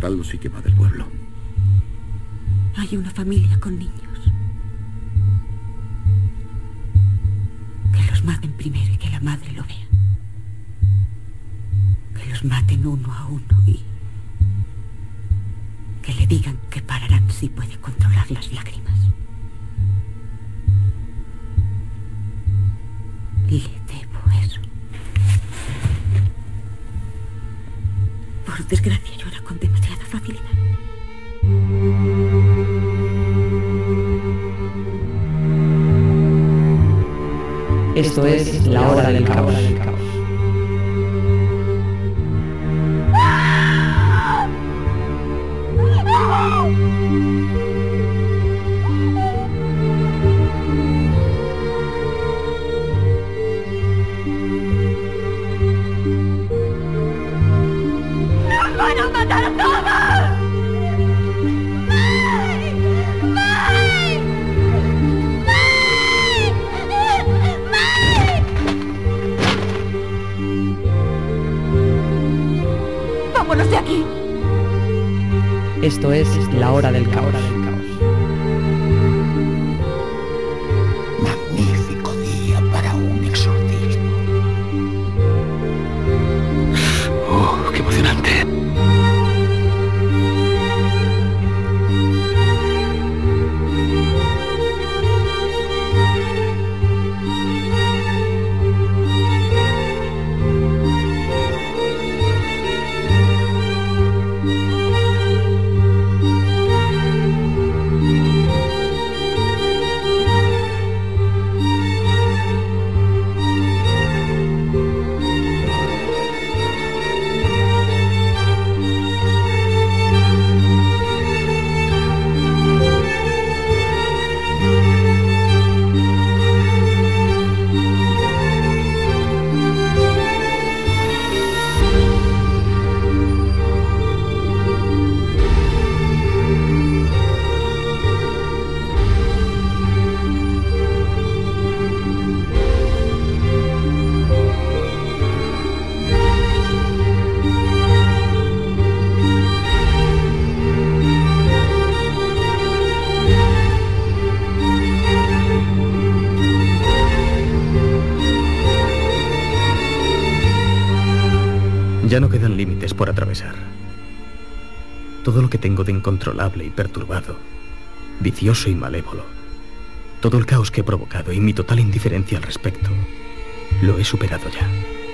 matadlos y quemad el pueblo. Hay una familia con niños. Que los maten primero y que la madre lo vea. Que los maten uno a uno y que le digan que pararán si puede controlar las lágrimas. Le debo eso. Por desgracia, llora con demasiada facilidad. Esto es La Hora del Caos. ¡Vámonos de aquí! Esto es La Hora del Caos. Magnífico día para un exorcismo. ¡Oh, qué emocionante! Ya no quedan límites por atravesar. Todo lo que tengo de incontrolable y perturbado, vicioso y malévolo, todo el caos que he provocado y mi total indiferencia al respecto, lo he superado ya.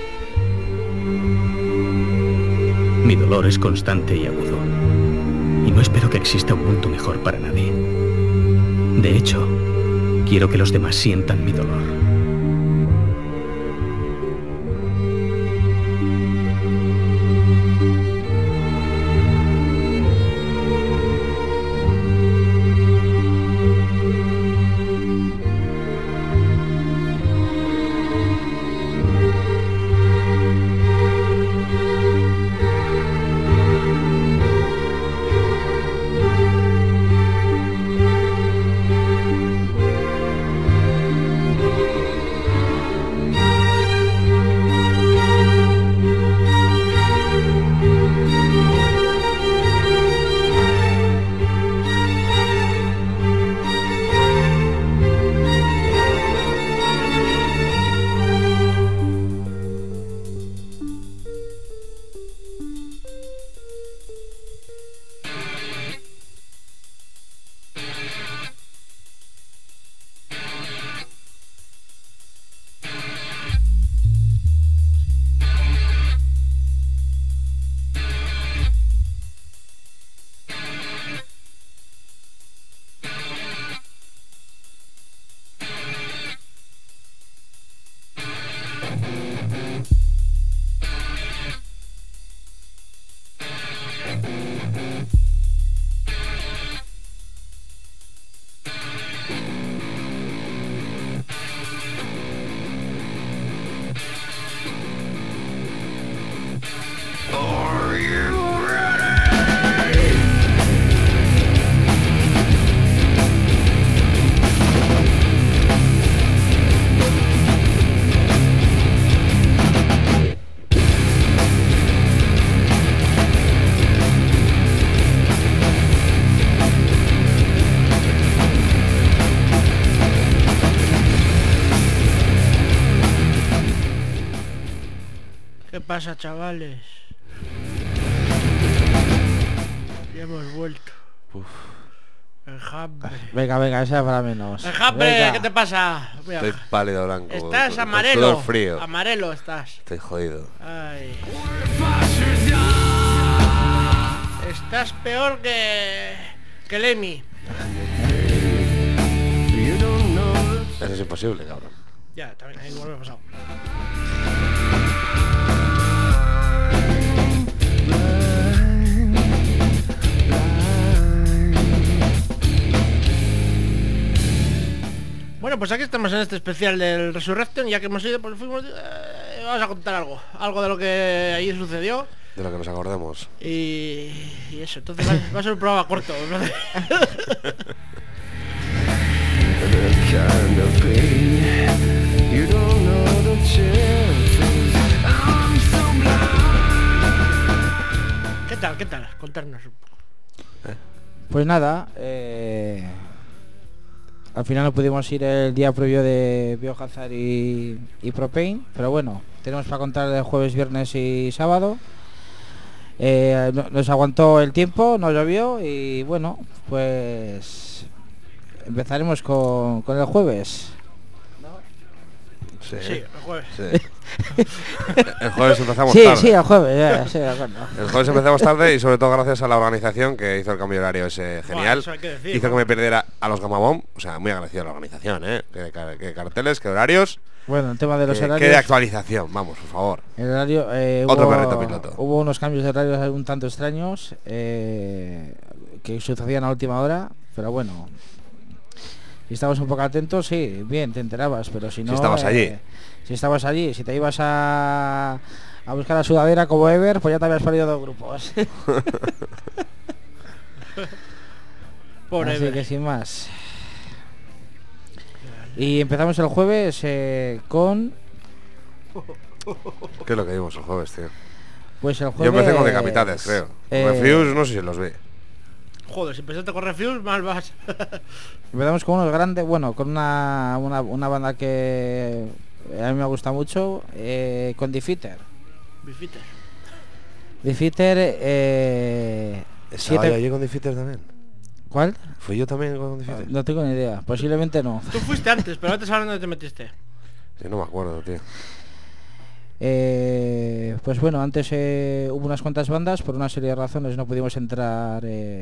Mi dolor es constante y agudo, y no espero que exista un mundo mejor para nadie. De hecho, quiero que los demás sientan mi dolor. ¿Qué pasa, chavales? Ya hemos vuelto. El hambre. Venga, esa para menos. El hambre, Venga. ¿qué te pasa? Mira, Estoy pálido blanco. estás con amarelo. sudor frío. Amarelo estás. Estoy jodido. Ay. Estás peor que Lemmy. Eso es imposible, cabrón. Ya, también, igual me ha pasado. Bueno, pues aquí estamos en este especial del Resurrection. Ya que hemos ido, pues fuimos... vamos a contar algo de lo que ahí sucedió. De lo que nos acordemos. Y eso, entonces va a ser un programa corto, ¿no? ¿Qué tal? Contarnos un poco. Pues nada, al final no pudimos ir el día previo de Biohazard y Propane, pero bueno, tenemos para contar de jueves, viernes y sábado. Nos aguantó el tiempo, no llovió y bueno, pues empezaremos con el jueves. Sí, el jueves. Sí. El jueves empezamos Sí, tarde. sí, el jueves, sí, de acuerdo. El jueves empezamos tarde y sobre todo gracias a la organización que hizo el cambio de horario ese genial. Eso hay que decir, hizo ¿no? que me perdiera a los Gamabom. O sea, muy agradecido a la organización, que carteles, que horarios. Bueno, el tema de los Que horarios. de actualización, vamos, por favor. El horario, Otro perrito piloto. Hubo unos cambios de horarios un tanto extraños que sucedían a última hora, pero bueno. Si estabas un poco atentos, sí, bien, te enterabas, pero si no... Si estabas allí. Si estabas allí, si te ibas a buscar la sudadera como Ever, pues ya te habías perdido 2 grupos. Pobre Así Ever. que sin más. Y empezamos el jueves con... ¿Qué es lo que vimos el jueves, tío? Pues el Yo jueves... empecé con Decapitados, creo. Refuse, no sé si los vi. Joder, si empezaste con Refuse, mal vas. Empezamos con unos grandes, bueno, con una banda que a mí me gusta mucho, con Defeater. Bifitter. Defeater, ¿Estaba yo allí con Defeater también? ¿Cuál? ¿Fui yo también con Defeater? No tengo ni idea, posiblemente no. Tú fuiste antes, pero antes ahora dónde te metiste. Yo no me acuerdo, tío. Pues bueno, antes hubo unas cuantas bandas, por una serie de razones no pudimos entrar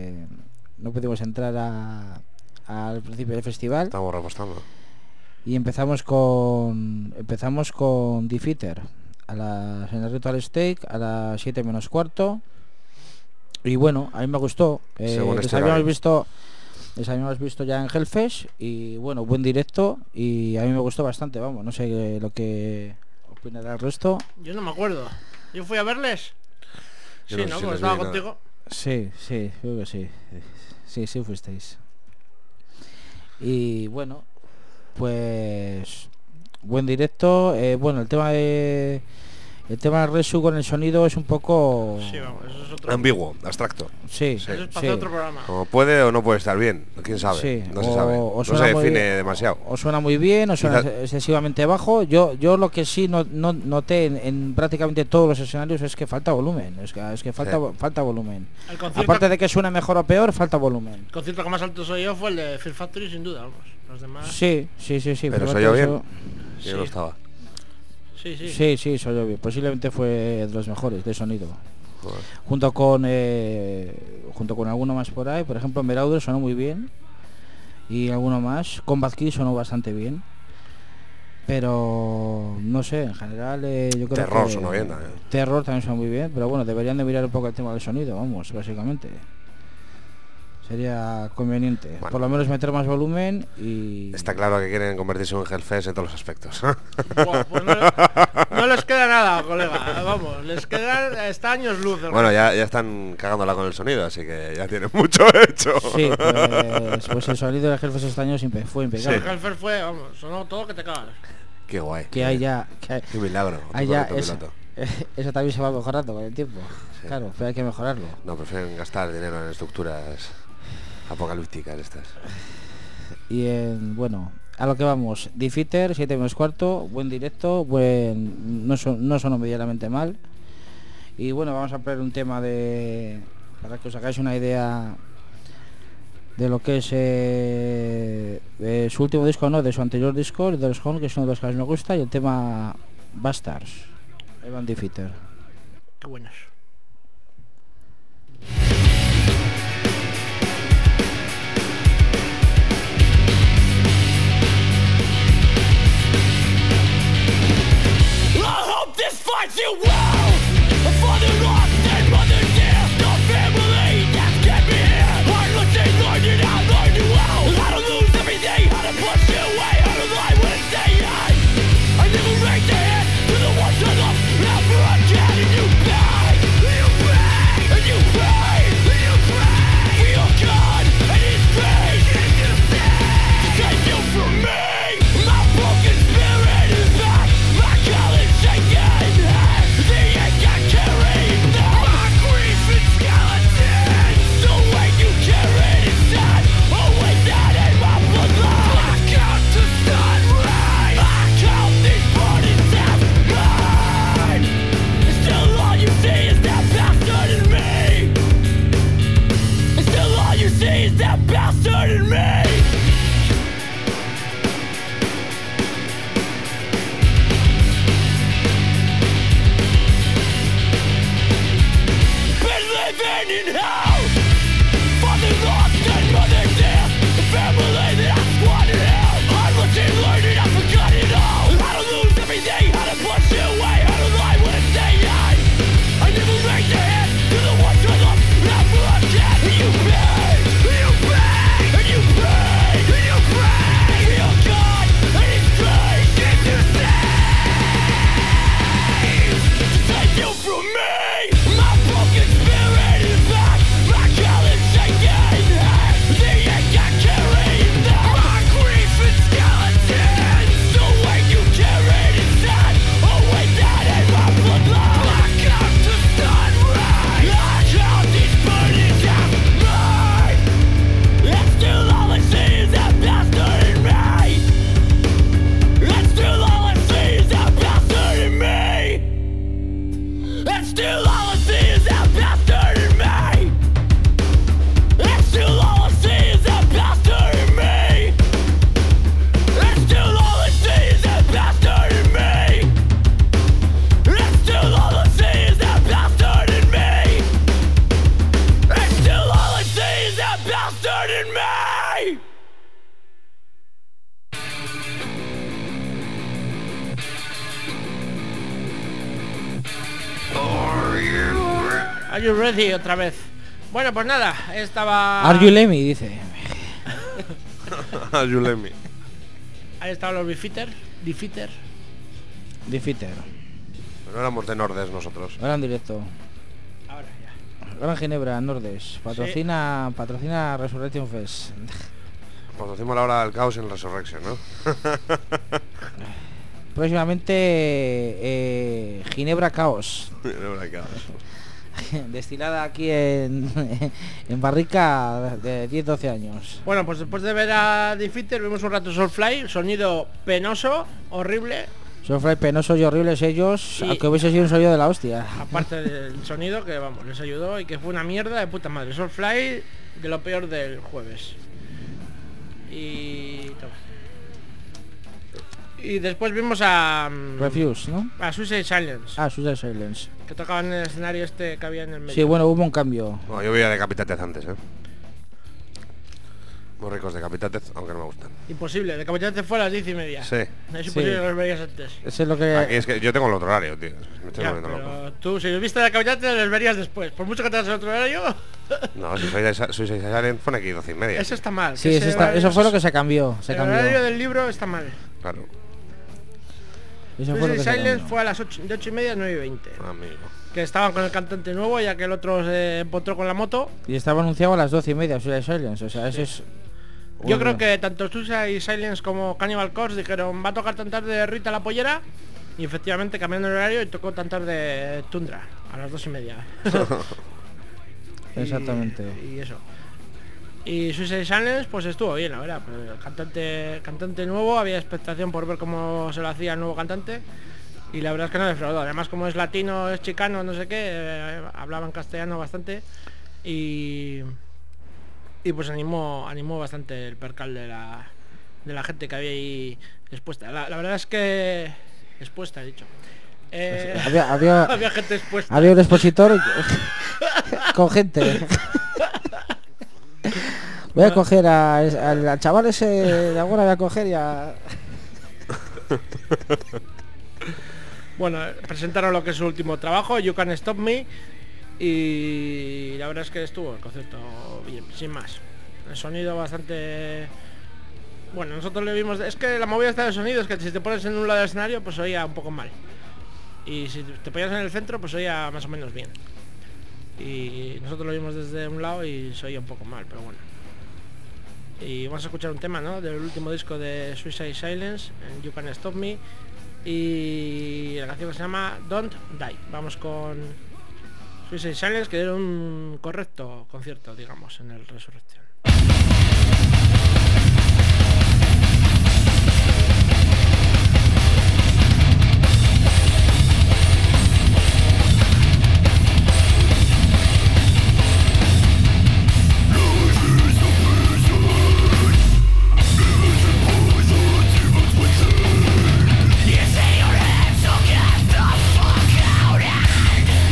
al principio del festival. Estamos repostando. Y empezamos con Defeater en el Ritual Steak a las 7 menos cuarto. Y bueno, a mí me gustó. Según Les este habíamos horario. visto ya en Hellfest y bueno, buen directo y a mí me gustó bastante, vamos, no sé lo que opinará el resto. Yo no me acuerdo. ¿Yo fui a verles? Yo Sí, no sé ¿no? si Porque les estaba vi nada. contigo. Sí, creo que sí. Sí, fuisteis. Y bueno, pues buen directo. Bueno, el tema del Resu con el sonido es un poco... Sí, vamos, eso es otro. Ambiguo, abstracto. Sí, Eso es para sí. hacer otro programa. Como puede o no puede estar bien, quién sabe. Sí, No se sabe. o No se suena muy define bien, demasiado. o suena muy bien, o suena Quizás- excesivamente bajo. Yo lo que sí no noté en prácticamente todos los escenarios es que falta volumen. Es que falta volumen. El concierto, Aparte de que suene mejor o peor, falta volumen. el concierto que más alto soy yo fue el de Fear Factory, sin duda, vamos. Los demás... Sí. Pero por soy yo eso- bien. Sí. Yo no estaba. Sí. Sí, soy yo bien. Posiblemente fue de los mejores de sonido. Joder. Junto con alguno más por ahí, por ejemplo Merauder sonó muy bien. Y alguno más. Combat Kid sonó bastante bien. Pero no sé, en general yo creo Terror que sonó bien también. Terror también sonó muy bien, pero bueno, deberían de mirar un poco el tema del sonido, vamos, básicamente. Sería conveniente. Bueno. Por lo menos meter más volumen y... Está claro que quieren convertirse en un Hellfest en todos los aspectos. Buah, pues no les queda nada, colega. Vamos, les quedan hasta años luz. Bueno, ya están cagándola con el sonido, así que ya tienen mucho hecho. Sí, pues el sonido del Hellfest este año fue impecable. El Hellfest fue, vamos, sonó todo que te cagas. Qué guay. Que haya... Qué milagro. otro Hay ya perrito piloto. eso también se va mejorando con el tiempo. Sí. Claro, pero hay que mejorarlo. No, prefieren gastar dinero en estructuras apocalípticas estas. Y bueno, a lo que vamos. Defeater, 7 menos cuarto, buen directo, no sonó medianamente mal. Y bueno, vamos a poner un tema para que os hagáis una idea de lo que es su último disco, no, de su anterior disco, de los Home, que es uno de los que más me gusta, y el tema Bastards, Evan Defeater. Qué buenos. Fights you well, a father lost and mother dear, no family that's kept me here. Hard-looking, learned it out, learned it well. How to lose everything, how to push it away, how to lie when it's daylight. I never raised a hand to the ones I love, never again. And you pay, and you pay, and you pay. We are God, and His grace to save you from me. My broken spirit is back, my college shaking. That bastard in me. Been living in hell. Father lost and mother dead. The family that I squandered hell. Hard-looking, learning, I forgot it all. How to lose everything, how to push it away, how to lie when it's daylight. I never raised a hand to the ones I love, never again. You pay. And you pray, we are God, and His grace is to save you from me. My broken spirit is back, my college shaking. The ink I carry is now my grief and skeletons. The weight you carried inside, oh wait, that ain't my bloodline. I come to start right, I count these burdens out mine. And still all I see is that bastard in me. And still all I see is that bastard in me. And still all I see is that bastard in me. And still all I see is that bastard in me. And still all I see is that bastard in me. And still all I see is that bastard in me. And still all I see is that bastard in me. Are you ready? Otra vez. Bueno, pues nada, estaba... Are you Lemmy, dice. You let me. Ahí estaban los Defeater. Defeater. No éramos de Nordes nosotros. Ahora en directo. Ahora ya. Gran Ginebra, Nordes. Patrocina Resurrection Fest. Patrocina la hora del caos en Resurrection, ¿no? Próximamente Ginebra Caos. Ginebra Caos. Destilada aquí en barrica de 10-12 años. Bueno, pues después de ver a Defeater vimos un rato Soulfly, sonido penoso, horrible. Soulfly penosos y horribles ellos, aunque hubiese sido un sonido de la hostia. Aparte del sonido que vamos, les ayudó y que fue una mierda de puta madre. Soulfly de lo peor del jueves. Y toma. Y después vimos a Refuse, ¿no? A Suicide Silence. Ah, Suicide Silence. Que tocaban en el escenario este que había en el medio. Sí, bueno, hubo un cambio. No, yo veía Decapitated antes, muy ricos Decapitated, aunque no me gustan. Imposible, Decapitated fue a las 10:30. Sí. Es imposible que los verías antes. Eso es lo que... Aquí es que yo tengo el otro horario, tío. Me estoy Ya, volviendo pero loco. tú, si los viste Decapitated, los verías después. Por mucho que te hagas el otro horario... No, si soy Suicide Silence pone aquí 12:30. Eso está mal. Sí, que eso fue lo que se cambió. El horario del libro está mal. Claro. Eso fue lo que se Silence cambió. fue a las 8, de 8:30 a 9:20. Amigo. Que estaban con el cantante nuevo, ya que el otro se empotró con la moto. Y estaba anunciado a las 12:30 Suicide Silence, o sea, eso es... Yo creo que tanto Suicide Silence como Cannibal Corpse dijeron, va a tocar tan tarde Rita la Pollera. Y efectivamente cambiando el horario y tocó tan tarde Tundra, a las 2:30. Exactamente. Y eso. Y Suicide Silence pues estuvo bien, la verdad. Pues, cantante nuevo, había expectación por ver cómo se lo hacía el nuevo cantante. Y la verdad es que no defraudó. Además, como es latino, es chicano, no sé qué, hablaba en castellano bastante. Y pues animó bastante el percal de la gente que había ahí expuesta. La verdad es que... expuesta, he dicho. Había gente expuesta. Había un expositor con gente. Voy a coger al chaval ese de ahora, voy a coger y a... Bueno, presentaron lo que es su último trabajo, You Can't Stop Me, y la verdad es que estuvo el concepto bien, sin más. El sonido bastante... Bueno, nosotros le vimos... Es que la movida está de sonido, es que si te pones en un lado del escenario, pues oía un poco mal. Y si te ponías en el centro, pues oía más o menos bien. Y nosotros lo vimos desde un lado y se oía un poco mal, pero bueno. Y vamos a escuchar un tema, ¿no? Del último disco de Suicide Silence, You Can't Stop Me, y la canción que se llama Don't Die. Vamos con Suicide Silence, que era un correcto concierto, digamos, en el Resurrection.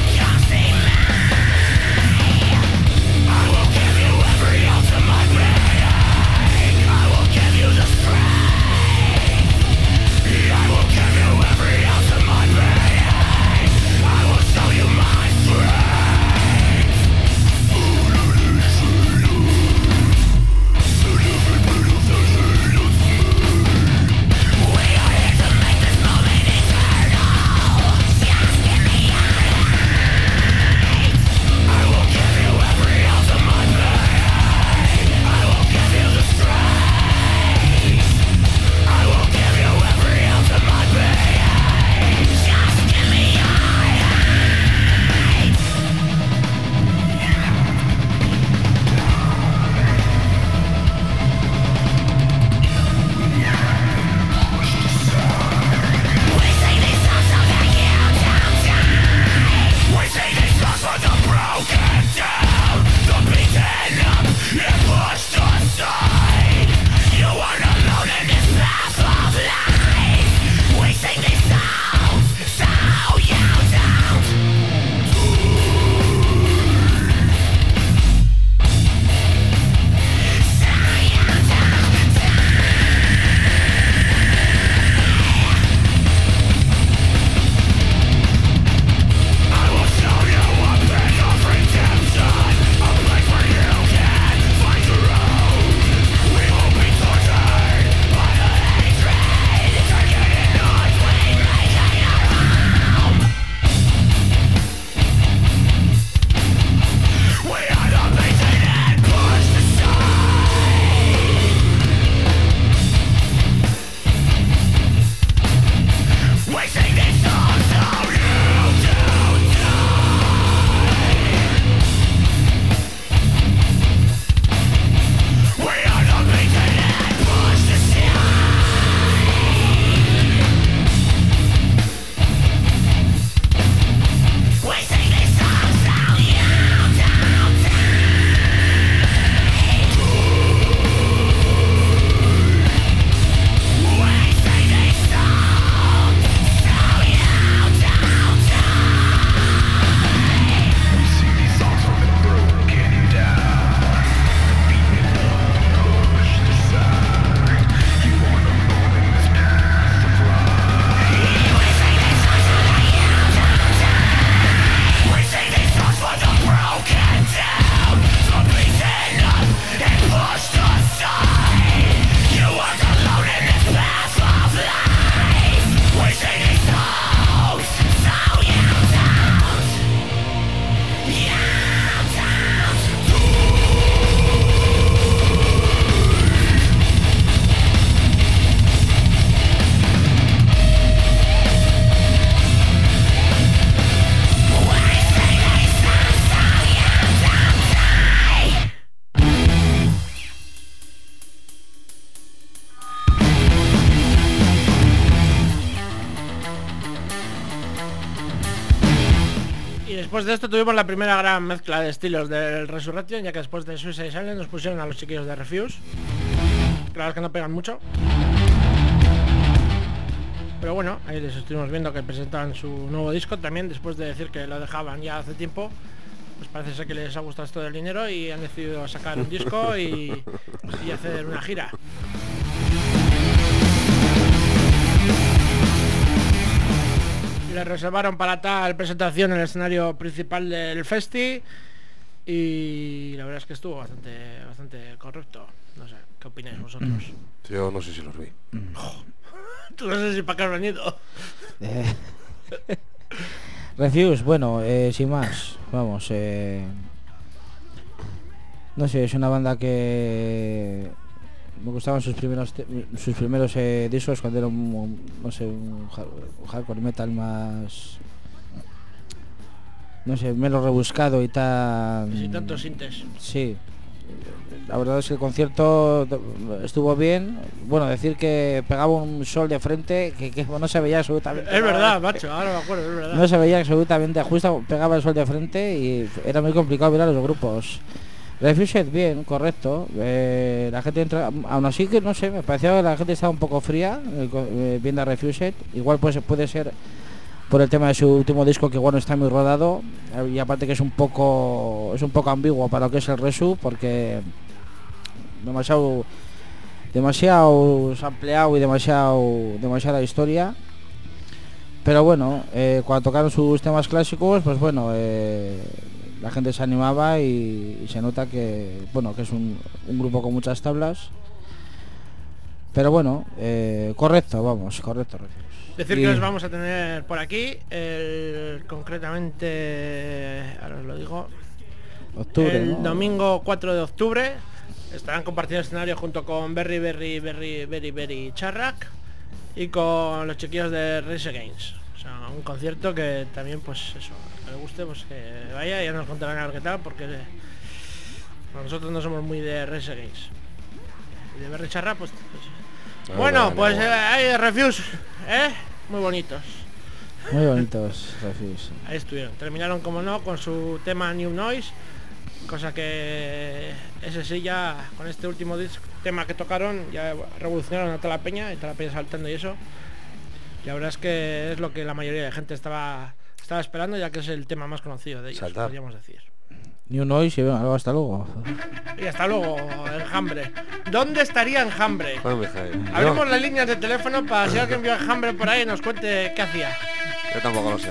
I will give you every ounce of my brain. Y después de esto tuvimos la primera gran mezcla de estilos del Resurrection, ya que después de Suicide Silence nos pusieron a los chiquillos de Refuse. Claro es que no pegan mucho. Pero bueno, ahí les estuvimos viendo que presentaban su nuevo disco también, después de decir que lo dejaban ya hace tiempo. Pues parece ser que les ha gustado esto del dinero y han decidido sacar un disco y hacer una gira. Les reservaron para tal presentación el escenario principal del festi y la verdad es que estuvo bastante correcto. No sé, ¿qué opináis vosotros? Yo no sé si los vi. Tú no sé si para qué has venido. Refuse, bueno, sin más, vamos, no sé, es una banda que me gustaban sus primeros discos cuando era un hardcore metal más, no sé, menos rebuscado y tal. Sin tantos sintes. Sí, la verdad es que el concierto estuvo bien. Bueno, decir que pegaba un sol de frente que no se veía absolutamente. Es verdad, macho, ahora me acuerdo, es verdad. No se veía absolutamente, justo pegaba el sol de frente y era muy complicado ver a los grupos. Refused bien, correcto. La gente entra, aún así que no sé, me pareció que la gente estaba un poco fría viendo a Refused. Igual pues puede ser por el tema de su último disco, que igual no está muy rodado, y aparte que es un poco ambiguo para lo que es el Resu, porque demasiado ampliado y demasiada historia. Pero bueno, cuando tocaron sus temas clásicos, pues bueno, la gente se animaba y se nota que bueno, que es un grupo con muchas tablas. Pero bueno, correcto, Refuse. Decir que los vamos a tener por aquí, concretamente, ahora os lo digo, octubre, el ¿no? domingo 4 de octubre. Estarán compartiendo escenario junto con Berry Charrak y con los chiquillos de Race Against. O sea, un concierto que también, pues eso, que le guste, pues que vaya y ya nos contarán a ver qué tal, porque nosotros no somos muy de Race Against. Y de Berry Charrak, pues bueno, pues hay Refuse, muy bonitos. Muy bonitos, Refuse. Ahí estuvieron. Terminaron, como no, con su tema New Noise, cosa que ese sí, ya con este último tema que tocaron ya revolucionaron a toda la peña, y toda la peña saltando y eso. Y la verdad es que es lo que la mayoría de gente estaba esperando, ya que es el tema más conocido de ellos, Saltar. podríamos decir. New Noise y bueno, hasta luego. Y hasta luego, Enjambre. ¿Dónde estaría Enjambre? Bueno, Mijael, Abrimos las líneas de teléfono para si alguien vio a Enjambre por ahí y nos cuente qué hacía. yo tampoco lo sé.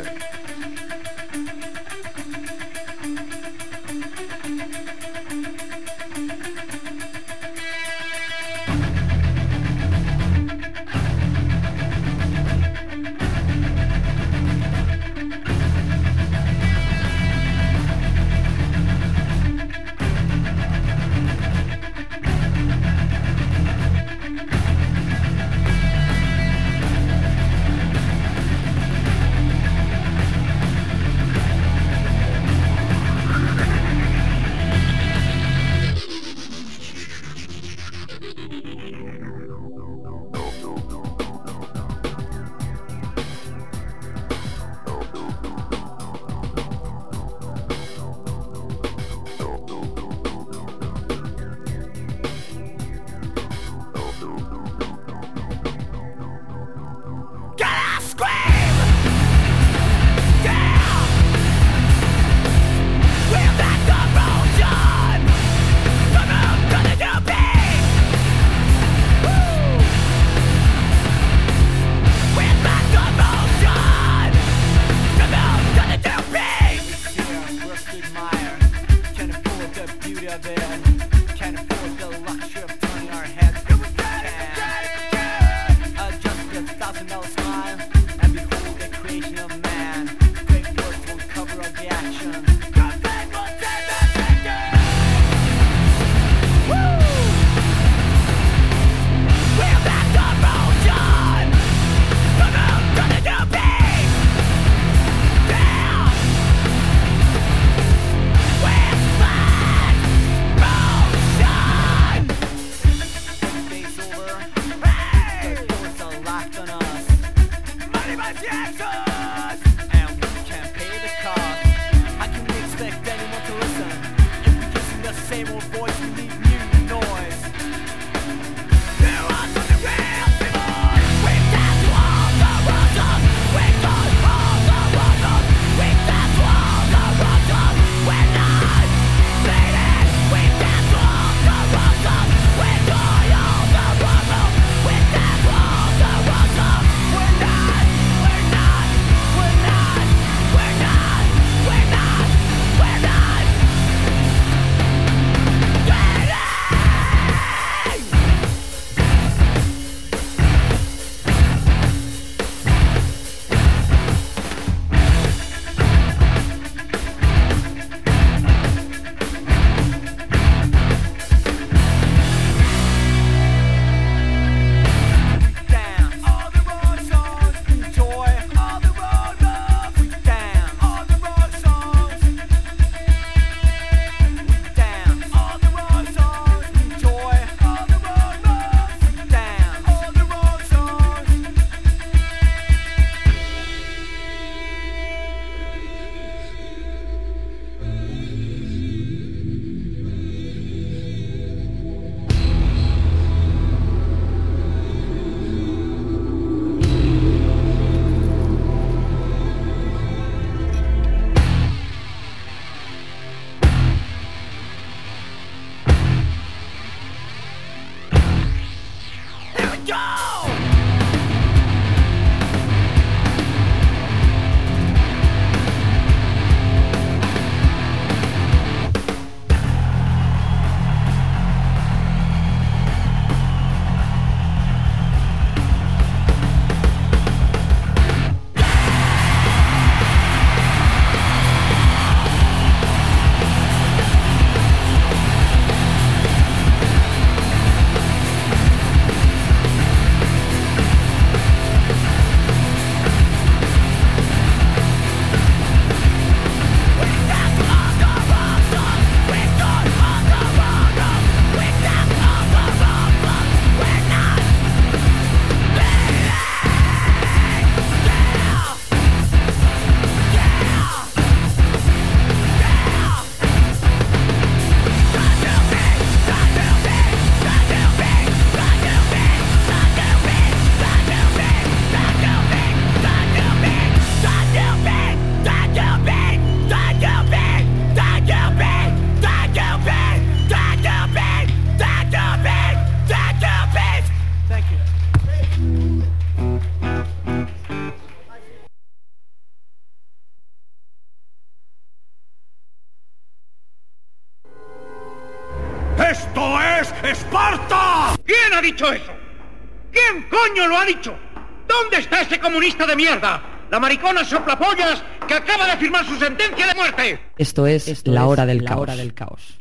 ¡Esparta! ¿Quién ha dicho eso? ¿Quién coño lo ha dicho? ¿Dónde está ese comunista de mierda? La maricona soplapollas que acaba de firmar su sentencia de muerte. Esto es la hora del caos.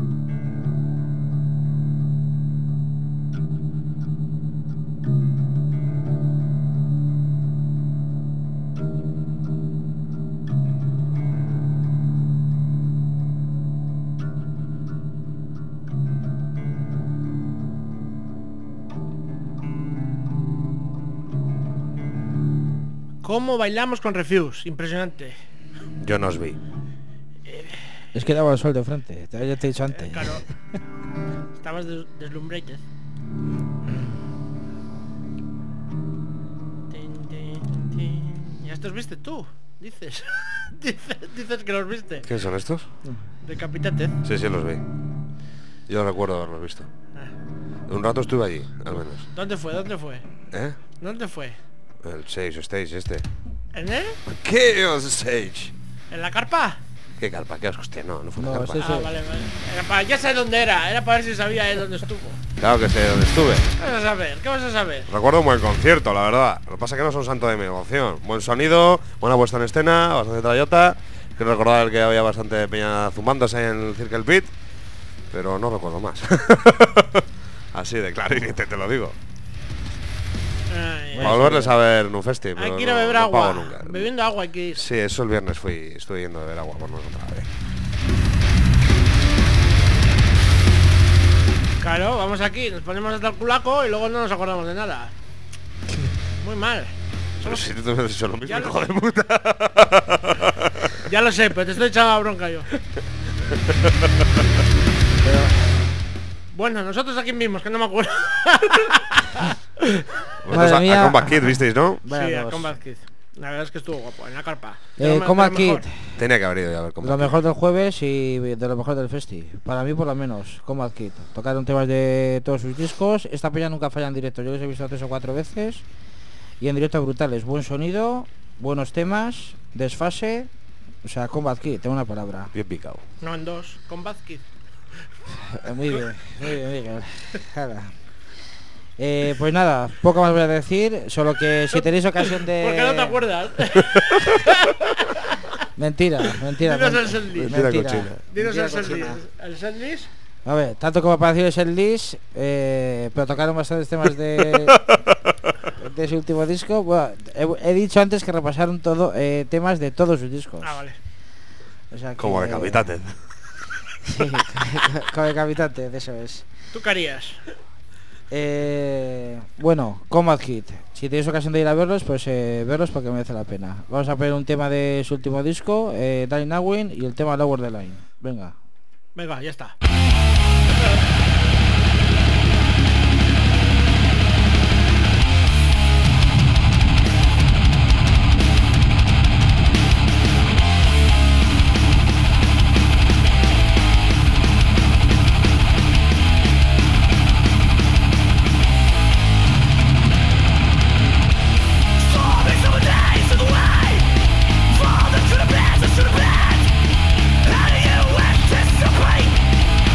¿Cómo bailamos con Refuse? Impresionante. Yo no os vi. Es que daba el sol de frente, ya te he dicho antes. Claro. Estabas deslumbrated. ¿Ya estos viste tú? Dices. dices que los viste. ¿Qué son estos? Decapitate. Sí, los vi. Yo recuerdo haberlos visto. Un rato estuve allí, al menos. ¿Dónde fue? ¿Eh? ¿Dónde fue? El Stage este. ¿En él? ¿Qué os Stage? ¿En la carpa? ¿Qué carpa? ¿Qué os hostia? No fue una carpa. Sí. Vale. Ya sé dónde era para ver si sabía él dónde estuvo. Claro que sé dónde estuve. ¿Qué vas a saber? Recuerdo un buen concierto, la verdad. Lo que pasa es que no son santo de mi devoción. Buen sonido, buena puesta en escena, bastante trayota. Quiero recordar que había bastante peña zumbándose en el Circle Pit, pero no recuerdo más. Así de clarinete te lo digo. A volverles a ver en un festi. Hay que ir a beber agua. Nunca. Bebiendo agua hay que ir. Sí, eso el viernes estuve yendo a beber agua por otra vez. Claro, vamos aquí, nos ponemos hasta el culaco y luego no nos acordamos de nada. Muy mal. Pero si tú me has dicho lo mismo, hijo de puta. Ya lo sé, pero te estoy echando la bronca yo. Bueno, nosotros aquí mismos, que no me acuerdo. Vosotros a Combat Kid visteis, ¿no? Sí, a Combat Kid. La verdad es que estuvo guapo, en la carpa. Combat Kid. Tenía que haber ido ya a ver Combat Kid. Lo mejor del jueves y de lo mejor del festi. Para mí por lo menos, Combat Kid. Tocaron temas de todos sus discos. Esta peña nunca falla en directo. Yo los he visto 3 o 4 veces. Y en directo brutales. Buen sonido, buenos temas, desfase. O sea, Combat Kid, tengo una palabra. Bien picado. No, en 2, Combat Kid. Muy bien. Pues nada, poco más voy a decir, solo que si tenéis ocasión de... ¿Por qué no te acuerdas? Mentira. Dinos el setlist. Dinos el setlist. ¿El setlist? A ver, tanto como para decir el setlist, pero tocaron bastantes temas de su último disco. Bueno, he dicho antes que repasaron temas de todos sus discos. Ah, vale. O sea que, como Decapitate. Sí, como Decapitate, eso es. ¿Tú qué harías? Bueno, Combat Kid. Si tenéis ocasión de ir a verlos, pues verlos porque merece la pena. Vamos a poner un tema de su último disco, Dying Awin, y el tema Lower the Line. Venga, ya está. Should have been, how do you anticipate?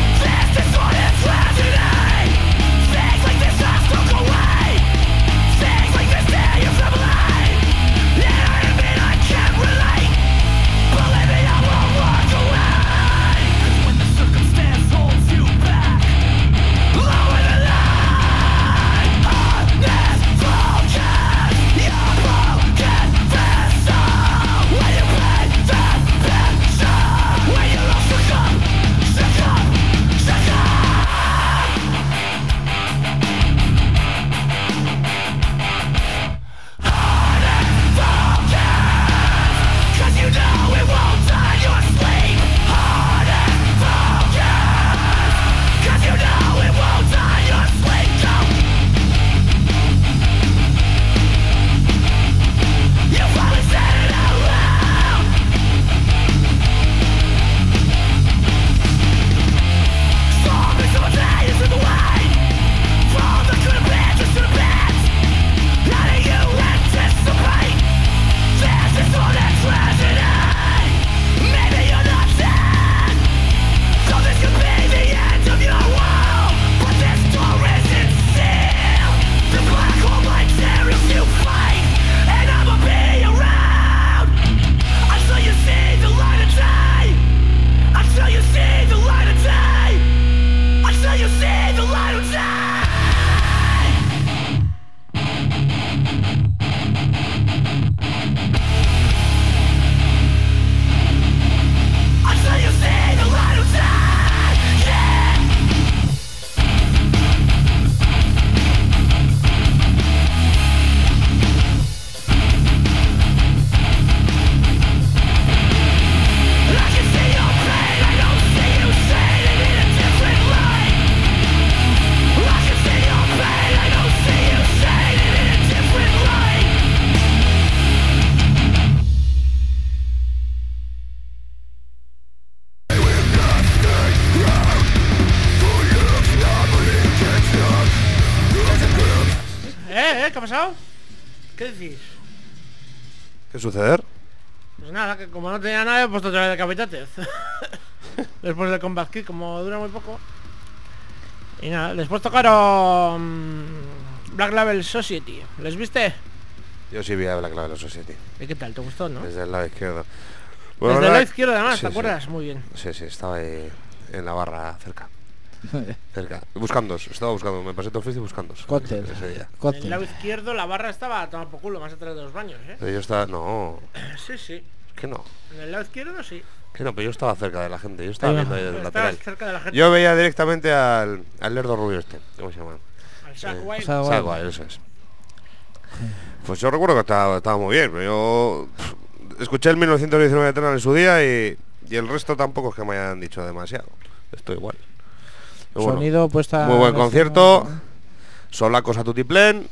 ¿Qué ha pasado? ¿Qué decís? ¿Qué suceder? Pues nada, que como no tenía nada, he puesto otra vez de Capitatez. Después del Combat Kit, como dura muy poco. Y nada, después tocaron Black Label Society. ¿Les viste? Yo sí vi a Black Label Society. ¿Y qué tal? ¿Te gustó, no? Desde el lado izquierdo. Desde el lado izquierdo además, sí, ¿te acuerdas? Sí. Muy bien. Sí, estaba ahí en la barra cerca. Buscándos, estaba buscando, me pasé todo el festival buscándos. Cóctel. Ese día. En el lado izquierdo la barra estaba a tomar por culo, más atrás de los baños, Pero yo estaba, no. Sí. ¿Qué no? En el lado izquierdo sí. Que no, pero yo estaba cerca de la gente, yo estaba viendo ahí desde el lateral. Cerca de la gente. Yo veía directamente al lerdo rubio este, ¿cómo se llama? Al Sagway. Sagway, eso es. Pues yo recuerdo que estaba muy bien, pero yo escuché el 1919 de Eternal en su día y el resto tampoco es que me hayan dicho demasiado. Estoy igual. Pero Sonido bueno, puesta. muy buen concierto. Solacos a tutiplén.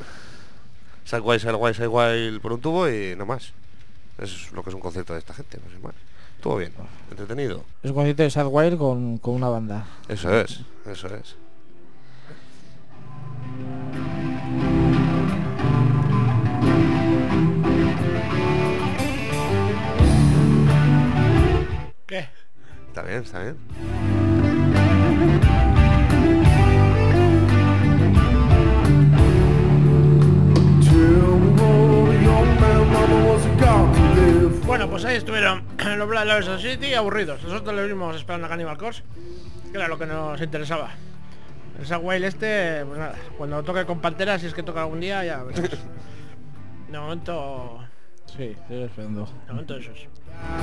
Sagway por un tubo y no más. Es lo que es un concierto de esta gente, no sé más. Estuvo bien, entretenido. Es un concierto de Sadwire con una banda. Eso es. ¿Qué? Está bien. Bueno, pues ahí estuvieron los Black Label Society aburridos. Nosotros le vimos esperando a Cannibal Corpse, que era lo que nos interesaba. El Sagway este, pues nada, cuando toque con Pantera, si es que toca algún día, ya verás. De momento... Sí, estoy esperando. De momento eso es.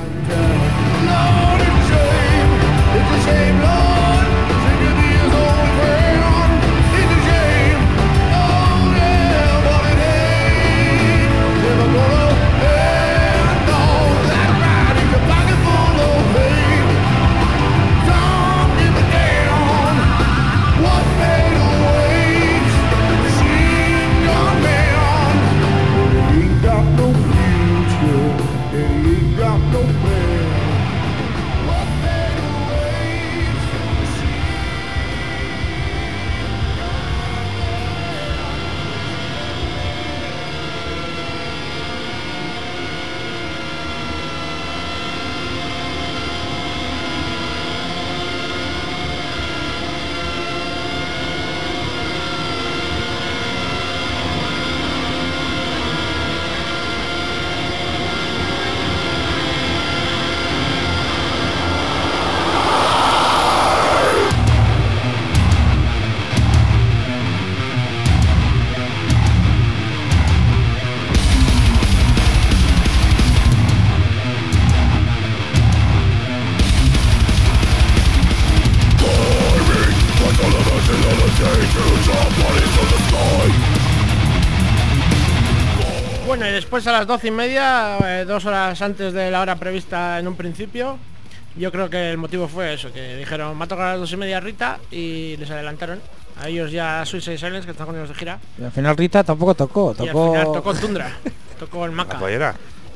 Bueno, y después a las 12:30, 2 horas antes de la hora prevista en un principio, yo creo que el motivo fue eso, que dijeron, me ha tocado a las 2:30 Rita, y les adelantaron a ellos ya Suicide Silence, que están con ellos de gira. Y al final Rita tampoco tocó. Y al final tocó Tundra, tocó el Maca. ¿La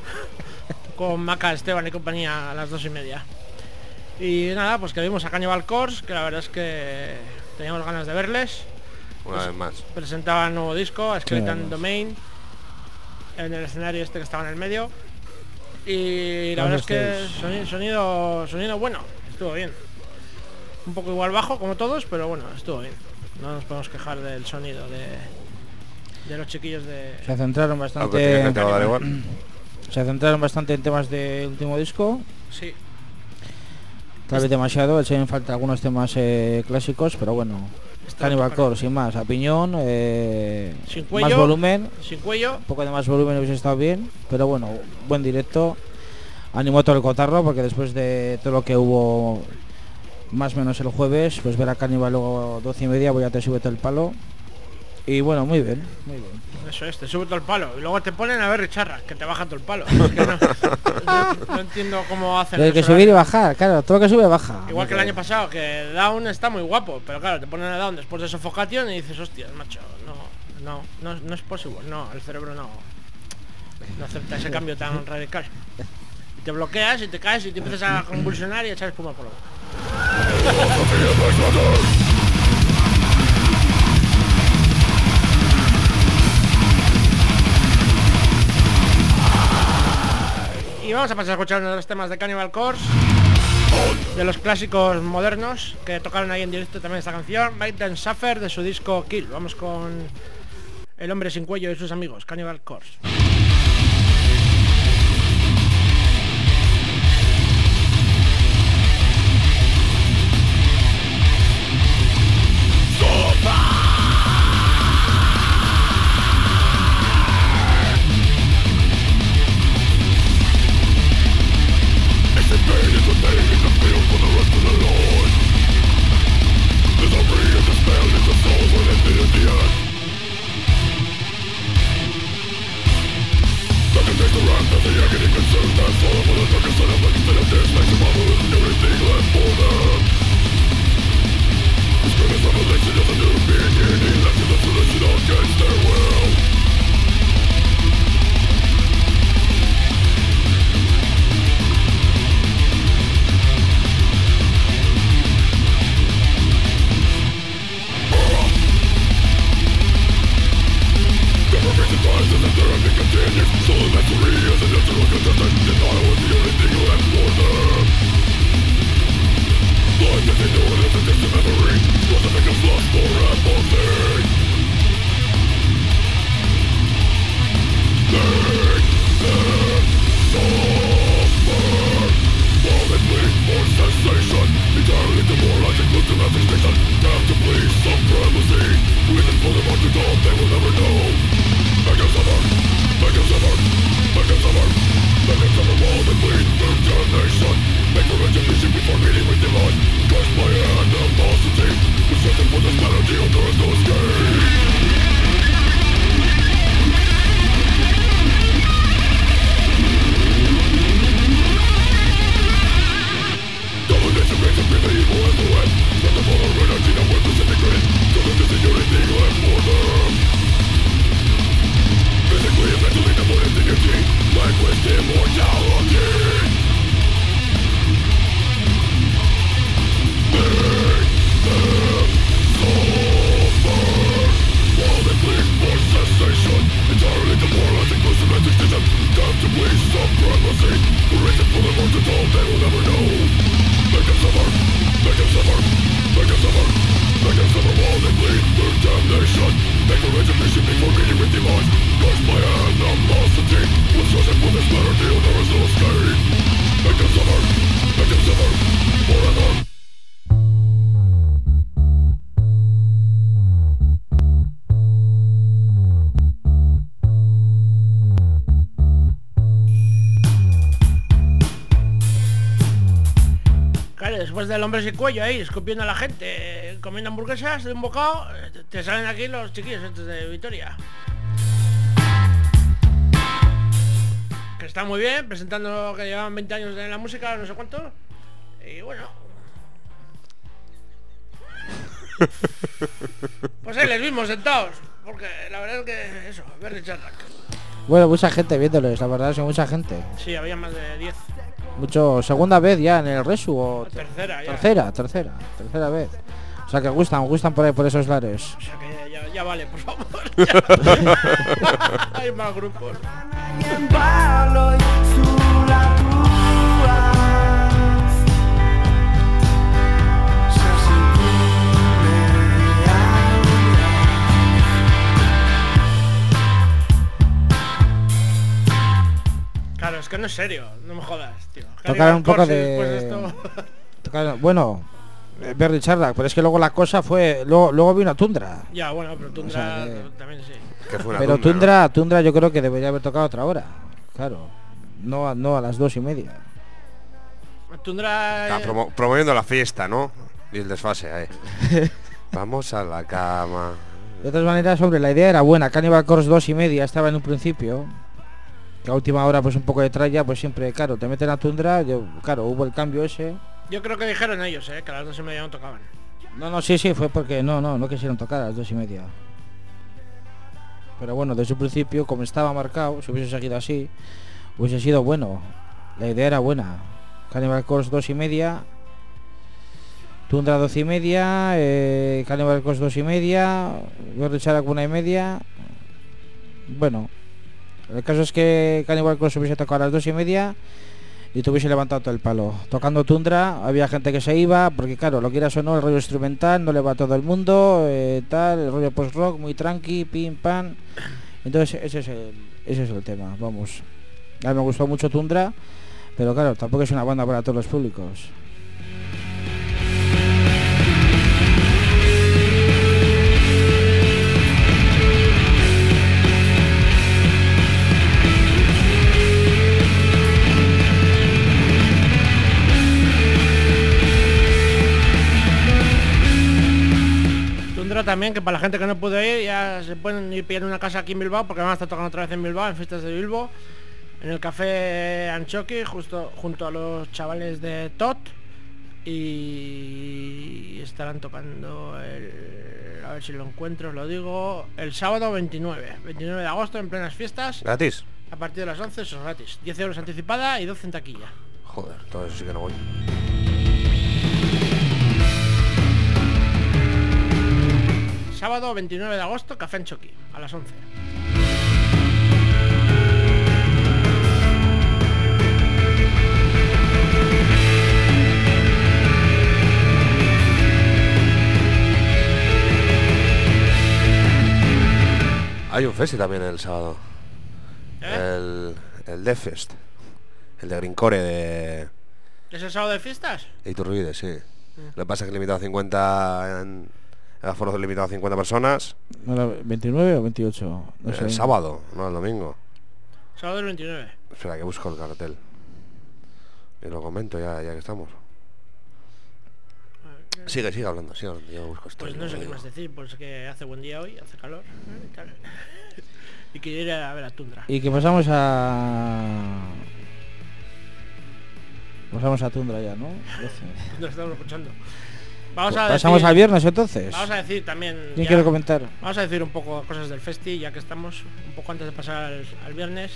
Con Maca, Esteban y compañía a las 2:30. Y nada, pues que vimos a Cannibal Corpse, que la verdad es que teníamos ganas de verles. Una vez más. Presentaban nuevo disco, Skeleton Domain, en el escenario este que estaba en el medio. Y la verdad es que sonido bueno, estuvo bien. Un poco igual bajo como todos, pero bueno, estuvo bien. No nos podemos quejar del sonido de los chiquillos de... Se centraron bastante. Se centraron bastante en temas del último disco. Sí. Tal vez demasiado, eché en falta algunos temas clásicos, pero bueno. Cannibal Corpse, sin más, a piñón, sin cuello, más volumen, sin cuello. Un poco de más volumen hubiese estado bien, pero bueno, buen directo. Animó todo el cotarro, porque después de todo lo que hubo más o menos el jueves, pues ver a Cannibal luego 12:30, voy a te sube todo el palo. Y bueno, muy bien. Eso es, te sube todo el palo. Y luego te ponen a ver Richarra, que te baja todo el palo. Es que no entiendo cómo hacen eso. Hay que subir y bajar, claro, todo lo que sube baja. Igual que el año pasado, que Down está muy guapo, pero claro, te ponen a Down después de Suffocation y dices, hostias, macho, no es posible. No, el cerebro no acepta ese cambio tan radical. Y te bloqueas y te caes y te empiezas a convulsionar y a echar espuma por la boca. Y vamos a pasar a escuchar uno de los temas de Cannibal Corpse, de los clásicos modernos que tocaron ahí en directo también esta canción, Make Them Suffer, de su disco Kill. Vamos con El Hombre Sin Cuello y sus amigos, Cannibal Corpse. Después del Hombre Sin Cuello ahí, escupiendo a la gente, comiendo hamburguesas de un bocado, te salen aquí los chiquillos estos de Vitoria. Que está muy bien, presentando que llevaban 20 años en la música, no sé cuánto. Y bueno. Pues ahí les vimos sentados, porque la verdad es que eso, Berry Charrac. Bueno, mucha gente viéndoles, la verdad es que mucha gente. Sí, había más de 10. Mucho, segunda vez ya en el Resu o tercera ya. Tercera vez. O sea que gustan por ahí, por esos lares. O sea que ya vale, por favor. Hay más grupos. Claro, es que no es serio, no me jodas, tío. Tocaron un poco de... Tocaron, bueno, Berry Charrac, pero es que luego la cosa fue... Luego vino Tundra. Ya, bueno, pero Tundra, o sea, también sí. Pero Tundra yo creo que debería haber tocado otra hora. Claro, no a las 2:30. Tundra... promoviendo la fiesta, ¿no? Y el desfase ahí. Vamos a la cama. De todas maneras, hombre, la idea era buena. Cannibal Corpse 2:30 estaba en un principio. Que a última hora pues un poco de tralla, pues siempre, claro, te meten a Tundra, claro, hubo el cambio ese. Yo creo que dijeron ellos, que a las 2:30 no tocaban. No, sí, fue porque no quisieron tocar a las 2:30. Pero bueno, desde un principio, como estaba marcado, si hubiese seguido así, hubiese sido bueno. La idea era buena. Cannibal Corpse 2:30, Tundra 12:30, Cannibal Corpse 2:30, Berry Charrac 1:30. Bueno, El caso es que Cannibal Corpse hubiese tocado a las 2:30 y te hubiese levantado todo el palo. Tocando Tundra, había gente que se iba, porque claro, lo quieras o no, el rollo instrumental no le va a todo el mundo, tal, el rollo post-rock muy tranqui, pim, pam. Entonces ese es el tema, vamos. A mí me gustó mucho Tundra, pero claro, tampoco es una banda para todos los públicos. También, que para la gente que no puede ir, ya se pueden ir pillando una casa aquí en Bilbao, porque van a estar tocando otra vez en Bilbao, en fiestas de Bilbo, en el café Anchoqui, justo junto a los chavales de Tot, y estarán tocando a ver si lo encuentro, os lo digo, el sábado 29 de agosto, en plenas fiestas. ¿Gratis? A partir de las 11 son gratis, 10 euros anticipada y 12 en taquilla. Joder, todo eso sí que no voy. Sábado 29 de agosto, Café Anchoqui, a las 11. Hay un festi también el sábado. El Death Fest. El de Grincore de... ¿Es el sábado de fiestas? De Iturbide, sí. Lo que pasa es que limitado a 50... El aforo es limitado a 50 personas. ¿29 o 28? No sé. El sábado, no el domingo. Sábado del 29. Espera, que busco el cartel. Y lo comento ya que estamos. Sigue hablando, yo busco esto. Pues no sé qué más decir, pues que hace buen día hoy, hace calor. Y quiero ir a ver a Tundra. Y que pasamos a Tundra ya, ¿no? Nos estamos escuchando. Pasamos al viernes entonces. Vamos a decir también. ¿Quién quiere comentar? Vamos a decir un poco cosas del festi, ya que estamos un poco antes de pasar al viernes.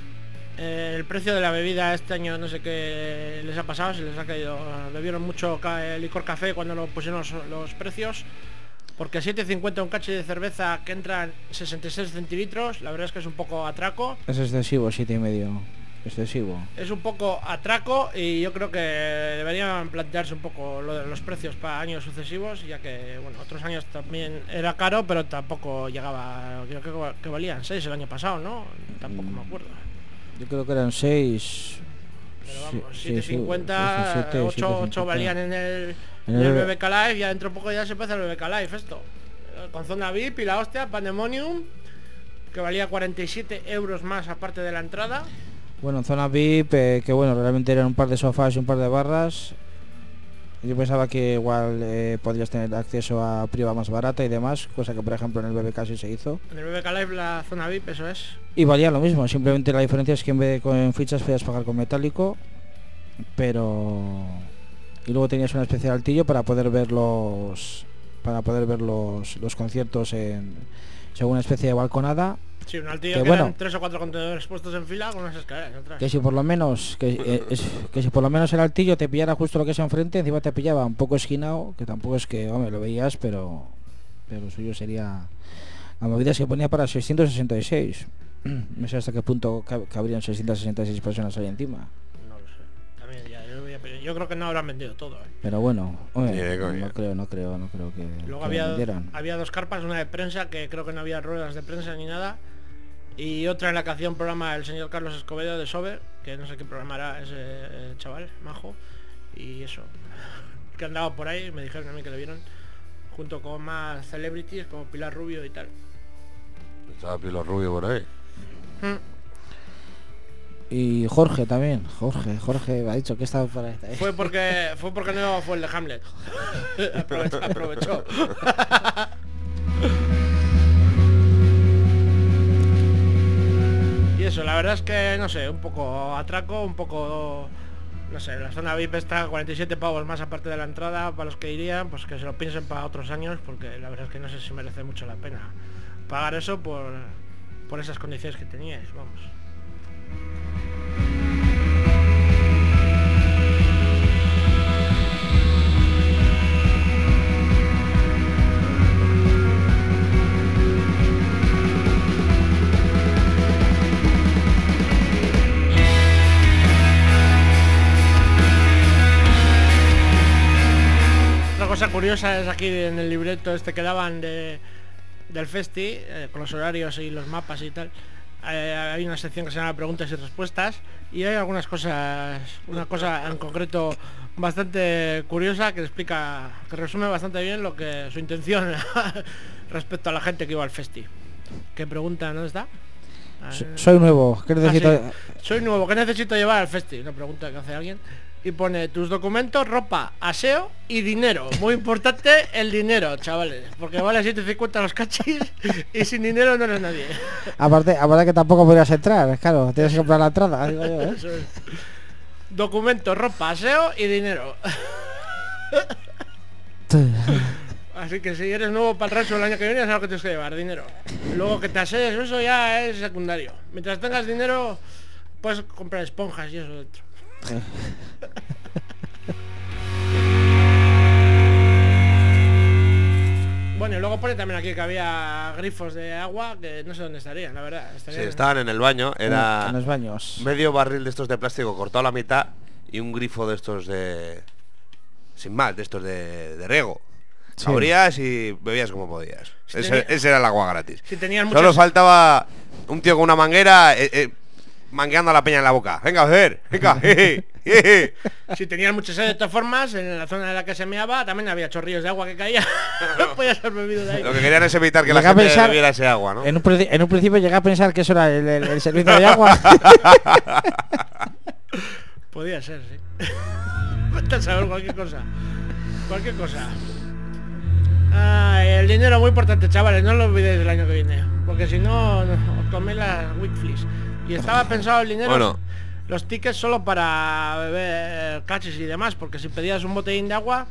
El precio de la bebida este año no sé qué les ha pasado, si les ha caído. Bebieron mucho licor café cuando lo pusieron los precios. Porque 7,50 un cacho de cerveza que entra en 66 centilitros, la verdad es que es un poco atraco. Es excesivo, 7,5. Excesivo. Es un poco atraco y yo creo que deberían plantearse un poco lo de los precios para años sucesivos, ya que bueno, otros años también era caro, pero tampoco llegaba, creo que valían 6 el año pasado, ¿no? Tampoco me acuerdo. Yo creo que eran 6. Pero vamos, 7,50, 8 valían en el BBK Live, y dentro de poco ya se empieza el BBK Live esto. Con zona VIP y la hostia, Pandemonium, que valía 47 euros más aparte de la entrada. Bueno, en zona VIP, que bueno, realmente eran un par de sofás y un par de barras. Yo pensaba que igual podrías tener acceso a priva más barata y demás, cosa que por ejemplo en el BBK sí se hizo. En el BBK Live la zona VIP, eso es. Y valía lo mismo, simplemente la diferencia es que en vez de con fichas podías pagar con metálico, pero... Y luego tenías una especie de altillo para poder ver los conciertos en según una especie de balconada. Sí, un altillo que eran 3 o 4 contenedores puestos en fila con unas escaleras atrás. Que si por lo menos el altillo te pillara justo lo que es enfrente, encima te pillaba un poco esquinado, que tampoco es que, hombre, lo veías, pero lo suyo sería... La movida es que ponía para 666. No sé hasta qué punto cabrían 666 personas ahí encima. No lo sé. También yo creo que no habrán vendido todo, Pero bueno, hombre, no creo que... Luego había 2 carpas, una de prensa, que creo que no había ruedas de prensa ni nada, y otra en la que hacía un programa el señor Carlos Escobedo de Sober, que no sé qué programa era ese chaval, majo, y eso, que andaba por ahí, me dijeron a mí que lo vieron, junto con más celebrities como Pilar Rubio y tal. Estaba Pilar Rubio por ahí. Y Jorge también, Jorge ha dicho que estaba por ahí. Fue porque no fue el de Hamlet. aprovechó. Y eso, la verdad es que no sé, un poco atraco, un poco, no sé, la zona VIP está 47 pavos más aparte de la entrada. Para los que irían, pues que se lo piensen para otros años, porque la verdad es que no sé si merece mucho la pena pagar eso por esas condiciones que teníais, vamos. cosa curiosa es aquí en el libreto este que daban del festi, con los horarios y los mapas y tal. Hay una sección que se llama preguntas y respuestas y hay algunas cosas, una cosa en concreto bastante curiosa que explica, que resume bastante bien lo que su intención respecto a la gente que iba al festi. Que pregunta, ¿dónde está? Soy nuevo, ¿qué necesito? Sí. Soy nuevo, ¿qué necesito llevar al festi? Una pregunta que hace alguien. Y pone tus documentos, ropa, aseo y dinero. Muy importante el dinero, chavales. Porque vale 7,50 los cachis y sin dinero no eres nadie. Aparte que tampoco podrías entrar, claro, tienes que comprar la entrada, digo yo, ¿eh? Eso es. Documentos, ropa, aseo y dinero. Así que si eres nuevo para el rancho el año que viene, sabes lo que tienes que llevar, dinero. Luego que te asees, eso ya es secundario. Mientras tengas dinero, puedes comprar esponjas y eso dentro. Bueno, y luego pone también aquí que había grifos de agua que no sé dónde estarían, la verdad. Sí, estaban en el baño, era en los baños. Medio barril de estos de plástico cortado a la mitad y un grifo de estos de... sin más, de estos de riego. Sí. Abrías y bebías como podías. Ese era el agua gratis. Si tenían Solo muchas... faltaba un tío con una manguera mangueando a la peña en la boca. Venga, a ver, venga. Si tenías mucha sed de todas formas, en la zona en la que se meaba también había chorrillos de agua que caía. No podías haber bebido de ahí. Lo que querían es evitar que Llegué la gente pensar, bebiera ese agua, ¿no? En un principio llegué a pensar que eso era el servicio de agua. Podía ser, sí. Vete a saber cualquier cosa. Cualquier cosa. El dinero muy importante, chavales, no lo olvidéis el año que viene, porque si no os coméis las Wickfleas. Y estaba pensado el dinero, bueno, los tickets solo para beber cachis y demás, porque si pedías un botellín de agua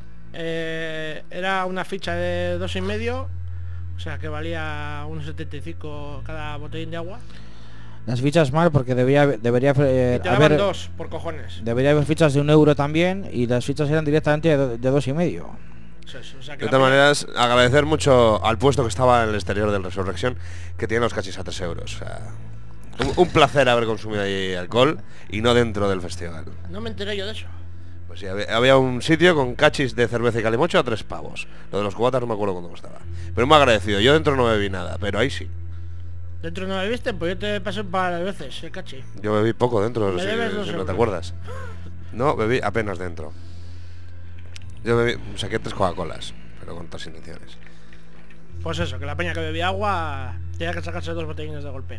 era una ficha de 2,5, o sea que valía 1,75 cada botellín de agua. Las fichas mal porque debería Y te daban haber 2 por cojones. Debería haber fichas de €1 también y las fichas eran directamente de 2,5. O sea, que de todas maneras, agradecer mucho al puesto que estaba en el exterior del Resurrection, que tiene los cachis a 3 euros. O sea, un placer haber consumido ahí alcohol y no dentro del festival. No me enteré yo de eso. Pues sí, había un sitio con cachis de cerveza y calimocho a 3 pavos. Lo de los cubatas no me acuerdo cuánto costaba. Pero muy agradecido. Yo dentro no bebí nada, pero ahí sí. ¿Dentro no bebiste? Pues yo te pasé un par de veces el cachi. Yo bebí poco dentro, Me si debes 2 no te euros. acuerdas. No, bebí apenas dentro. Yo bebí, saqué 3 Coca-Colas, pero con todas intenciones. Pues eso, que la peña que bebía agua tenía que sacarse 2 botellines de golpe.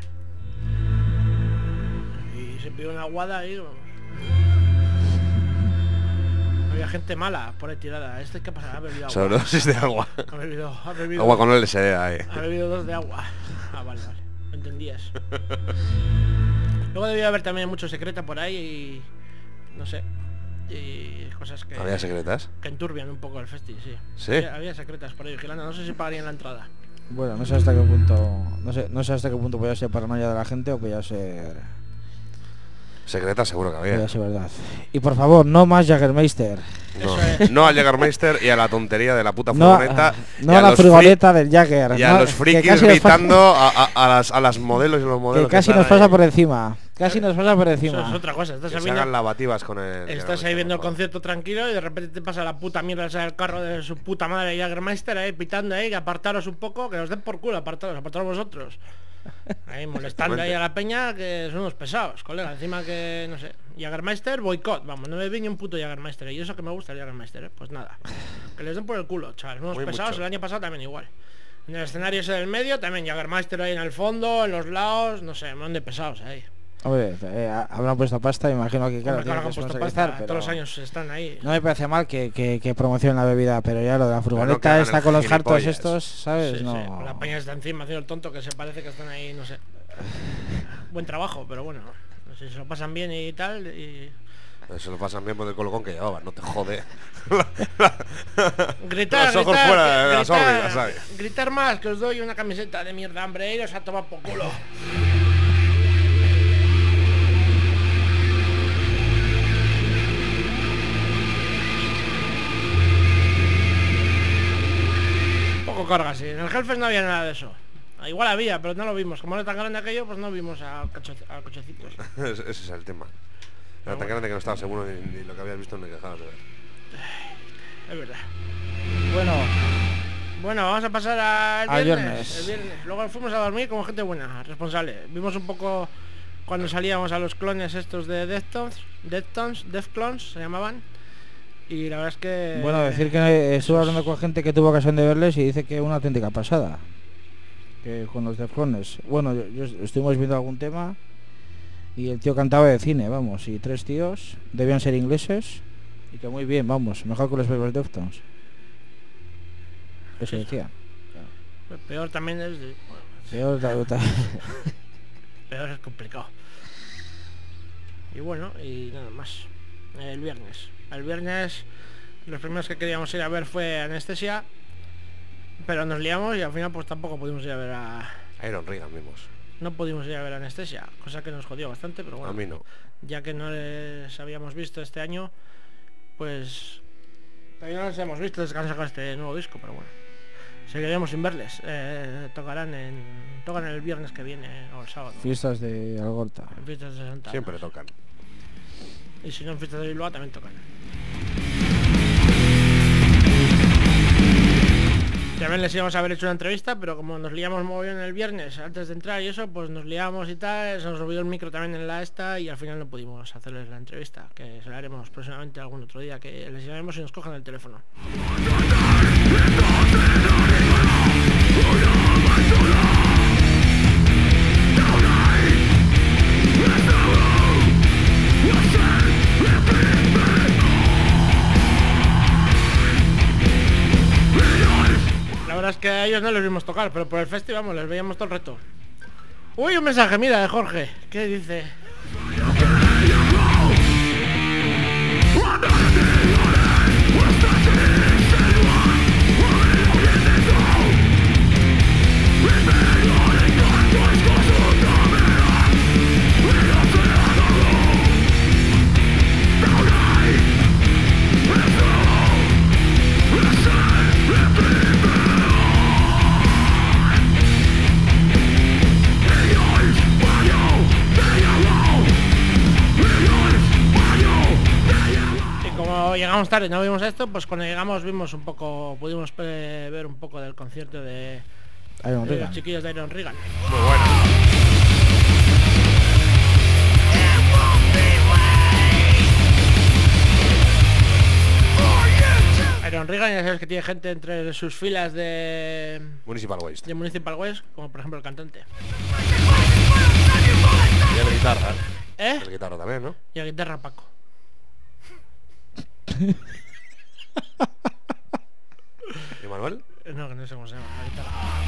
Y se pidió una aguada y vamos. Había gente mala por ahí tirada. ¿Qué pasa? Ha bebido agua. Sobredosis de agua. Ha bebido Agua con LSD ahí. Ha bebido 2 de agua. Ah, vale. Lo entendías. Luego debía haber también mucho secreta por ahí y... no sé. Y cosas que... ¿Había secretas? Que enturbian un poco el festi, sí. ¿Sí? Había secretas por ahí vigilando. No sé si pagarían la entrada. Bueno, no sé hasta qué punto no sé hasta qué punto podía ser paranoia de la gente o podía ser secretas seguro que había. Podía ser verdad. Y por favor, no más Jägermeister. No al Jägermeister y a la tontería de la puta furgoneta. No a la furgoneta del Jäger. Y a los frikis gritando a las modelos y los modelos. Que casi nos pasa por encima. Casi nos pasa por encima. Eso es otra cosa. Que se hagan lavativas con el... Estás ahí viendo el concierto tranquilo y de repente te pasa la puta mierda esa del carro de su puta madre Jägermeister ahí pitando ahí, que apartaros un poco, que nos den por culo, apartaros vosotros. Ahí molestando ahí a la peña, que son unos pesados, colega. Encima que, no sé, Jägermeister, boicot, vamos, no me vi ni un puto Jägermeister. Y eso que me gusta el Jägermeister, pues nada. Que les den por el culo, chavales, unos muy pesados, mucho. el año pasado también igual. En el escenario ese del medio, también Jägermeister ahí en el fondo, en los lados, no sé, me han de pesados ahí. Hombre, habrán puesto pasta, imagino que claro, Hombre, claro que han puesto pasta, pero todos los años están ahí. no me parece mal que promocionen la bebida, pero ya lo de la furgoneta que hagan está el con los hartos gilipollas. estos, ¿sabes? Sí, no. sí, la peña está encima haciendo el tonto, que se parece que están ahí, no sé. Buen trabajo, pero bueno, no sé si se lo pasan bien y tal. Y... Se lo pasan bien por el colocón que llevaban, no te jode. Gritar, los ojos gritar, fuera de las gritar, órbitas, ¿sabes? gritar más, que os doy una camiseta de mierda, hambre, iros a tomar por culo. Poco carga, sí. En el Hellfest no había nada de eso. Igual había, pero no lo vimos. Como no es tan grande aquello, pues no vimos a cochecitos. Ese es el tema. Era tan grande que no estaba seguro ni lo que habías visto ni que dejabas de ver. es verdad. Bueno, Vamos a pasar al viernes. El viernes. Luego fuimos a dormir como gente buena, responsable. Vimos un poco cuando salíamos a los clones estos de Deftones se llamaban. Y la verdad es que... bueno, decir que estuve hablando con gente que tuvo ocasión de verles y dice que una auténtica pasada. Que con los Deftones. Bueno, yo estuvimos viendo algún tema y el tío cantaba de cine, vamos. Y 3 tíos debían ser ingleses y que muy bien, vamos. Mejor que los propios Deftones. Que se decía. Peor también es... Peor, Peor es complicado. Y bueno, y nada más. El viernes los primeros que queríamos ir a ver fue Anestesia, pero nos liamos y al final pues tampoco pudimos ir a ver a Iron Regan vimos. No pudimos ir a ver Anestesia, cosa que nos jodió bastante, pero bueno. A mí no. Ya que no les habíamos visto este año, pues todavía no les hemos visto desde que han sacado este nuevo disco, pero bueno. Seguiremos sin verles. Tocan el viernes que viene o el sábado. Fiestas de Algorta. En fiestas de Santa Ana. Siempre tocan. Y si no, en fiestas de Bilbao también tocan. También les íbamos a haber hecho una entrevista, pero como nos liamos muy bien el viernes antes de entrar y eso, pues nos liamos y tal, se nos olvidó el micro también en la esta y al final no pudimos hacerles la entrevista, que se la haremos próximamente algún otro día, que les llamaremos y nos cojan el teléfono. La verdad es que a ellos no les vimos tocar, pero por el festival vamos, les veíamos todo el reto. Uy, un mensaje, mira, de Jorge. ¿Qué dice? Llegamos tarde, no vimos esto, pues cuando llegamos vimos un poco, pudimos ver un poco del concierto de los chiquillos de Iron Regan. Muy bueno. Iron Regan, ya sabes que tiene gente entre sus filas de Municipal Waste. De Municipal Waste, como por ejemplo el cantante. Y el guitarra. ¿Eh? El guitarra también, ¿no? Y la guitarra Paco. ¿Y Manuel? No, que no sé cómo se llama la guitarra.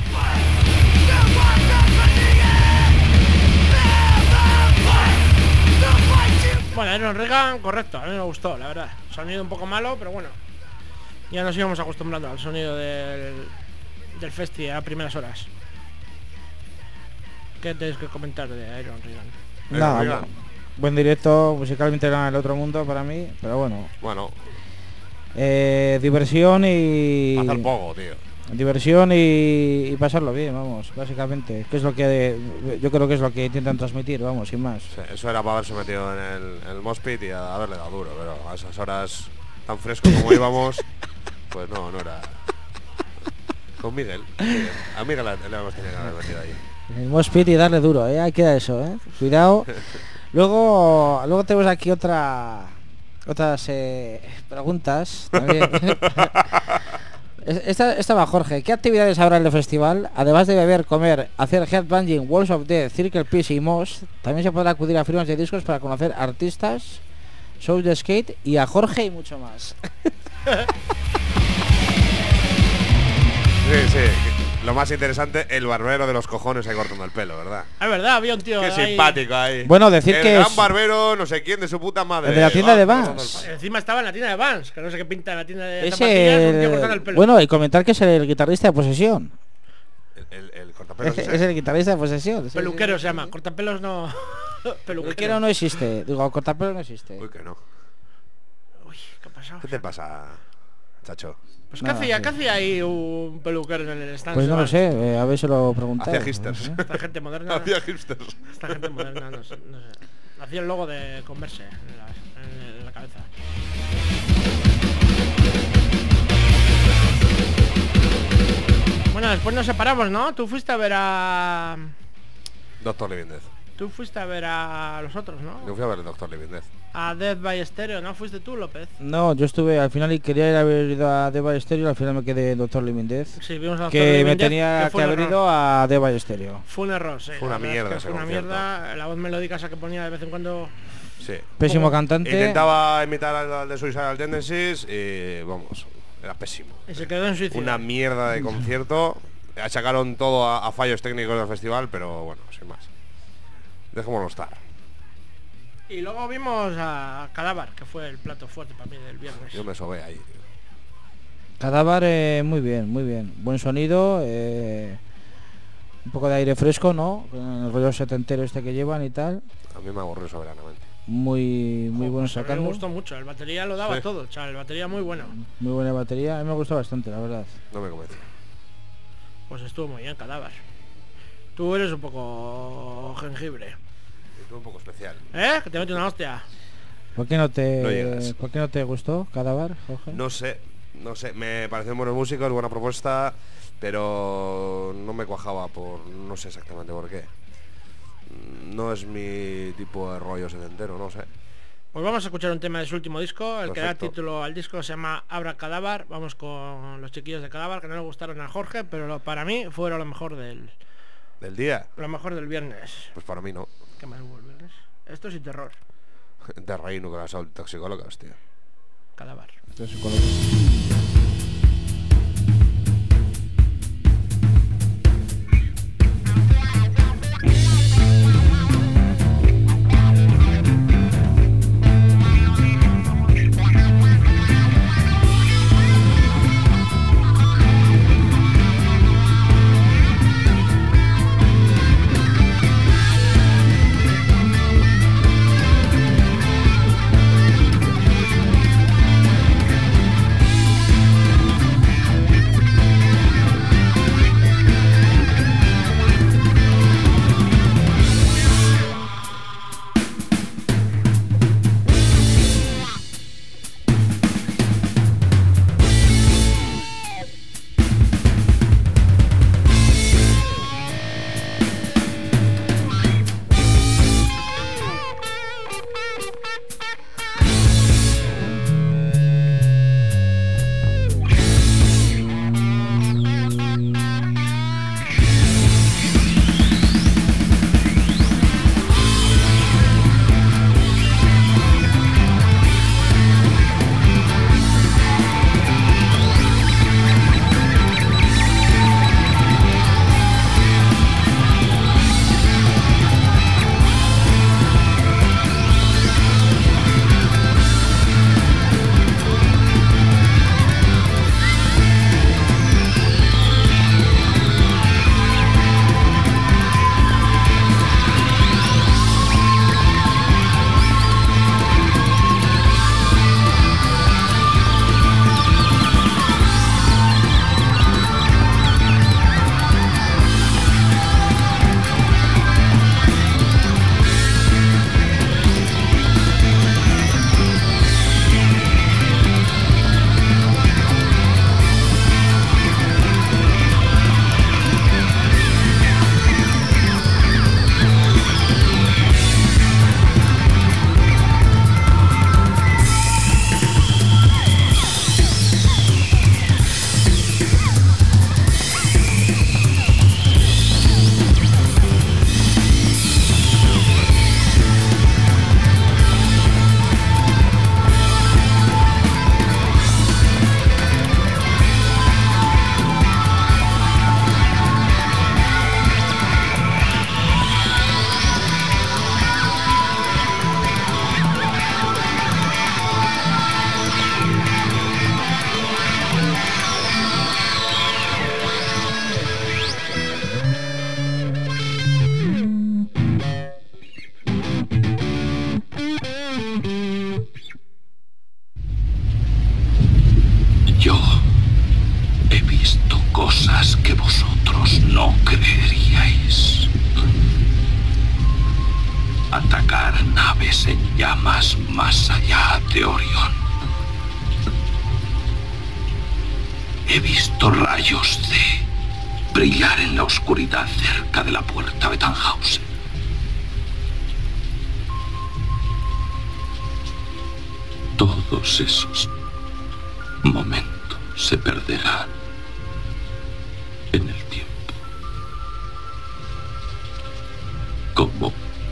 Bueno, Iron Regan, correcto, a mí me gustó, la verdad. Sonido un poco malo, pero bueno. Ya nos íbamos acostumbrando al sonido del festi a primeras horas. ¿Qué tenéis que comentar de Iron Regan? Nada, buen directo, musicalmente era el otro mundo para mí, pero bueno. Bueno. Diversión y... Hacer poco, tío. Diversión y pasarlo bien, vamos, básicamente. Que es lo que yo creo que es lo que intentan transmitir, vamos, sin más. Sí, eso era para haberse metido en el Moshpit y haberle dado duro, pero a esas horas tan frescos como íbamos, pues no era. Con Miguel. A Miguel le hemos tenido que haber metido ahí. El Moshpit y darle duro, ahí queda eso, cuidado. Luego tenemos aquí otras preguntas también. Esta va Jorge. ¿Qué actividades habrá en el festival? Además de beber, comer, hacer headbanging, Walls of Death, Circle Pits y Mosh, también se podrá acudir a firmas de discos para conocer artistas, shows de skate y a Jorge y mucho más. Sí. Lo más interesante, el barbero de los cojones ahí cortando el pelo, ¿verdad? Es verdad, había un tío Qué ahí simpático ahí. Bueno, decir el que gran es... barbero, no sé quién, de su puta madre. El de la tienda de Vans. Encima estaba en la tienda de Vans, que no sé qué pinta en la tienda de Es zapatillas, un tío cortando el pelo. Bueno, y comentar que es el guitarrista de Posesión. El cortapelos Es el guitarrista de Posesión. Peluquero se llama, cortapelos no. Peluquero no existe. Digo, cortapelos no existe. Uy, que no. Uy, ¿qué ha pasado? ¿Qué te pasa, chacho? Pues ¿qué hacía ahí un peluquero en el stand? Pues no lo sé, a ver si lo pregunté. Hacía hipsters. Esta gente moderna. Hacía hipsters. Esta gente moderna, no sé. Hacía el logo de Converse en la cabeza. Bueno, después nos separamos, ¿no? Tú fuiste a ver a... Doctor Living Death. Tú fuiste a ver a los otros, ¿no? Yo fui a ver el Doctor Living Death. A Death by Stereo, ¿no? ¿Fuiste tú, López? No, yo estuve al final y quería haber ido a Death by Stereo, al final me quedé en Doctor Living Death. Sí, vimos a Doctor Que Living me Death, tenía que haber ido a Death by Stereo. Fue un error, sí. Fue una La verdad es mierda que ese fue una concierto. mierda. La voz melódica esa que ponía de vez en cuando... Sí. Pésimo cantante. Intentaba imitar al de Suicidal Tendencies y vamos, era pésimo. Y se quedó en suicidio. Una mierda de concierto. Achacaron todo a fallos técnicos del festival, pero bueno, sin más. Dejémoslo estar. Y luego vimos a Cadáver, que fue el plato fuerte para mí del viernes. Yo me sobé ahí. Cadáver, muy bien, muy bien. Buen sonido, un poco de aire fresco, ¿no? Con el rollo setentero este que llevan y tal. A mí me aburrió soberanamente. Muy bueno Me sacando. gustó mucho, el batería lo daba todo, chaval, el batería muy bueno. Muy buena batería, a mí me gustó bastante, la verdad. No me convenció. Pues estuvo muy bien, Cadáver. Tú eres un poco jengibre. Y tú un poco especial. ¿Eh? Que te mete una hostia. ¿Por qué no llegas. ¿Por qué no te gustó Cadáver, Jorge? No sé. Me parecen buenos músicos, buena propuesta, pero no me cuajaba por... no sé exactamente por qué. No es mi tipo de rollo setentero, no sé. Pues vamos a escuchar un tema de su último disco, el que da Perfecto. título al disco se llama Abra Cadáver. Vamos con los chiquillos de Cadáver, que no le gustaron a Jorge, pero para mí fueron lo mejor del día. Lo mejor del viernes. Pues para mí no. ¿Qué más hubo el viernes? Esto es terror. De reino con las toxicólogas, tío. Cadáver. Yo he visto cosas que vosotros no creeríais. Atacar naves en llamas más allá de Orión. He visto rayos de brillar en la oscuridad cerca de la puerta de Tannhausen. Todos esos momentos se perderán en el tiempo. Como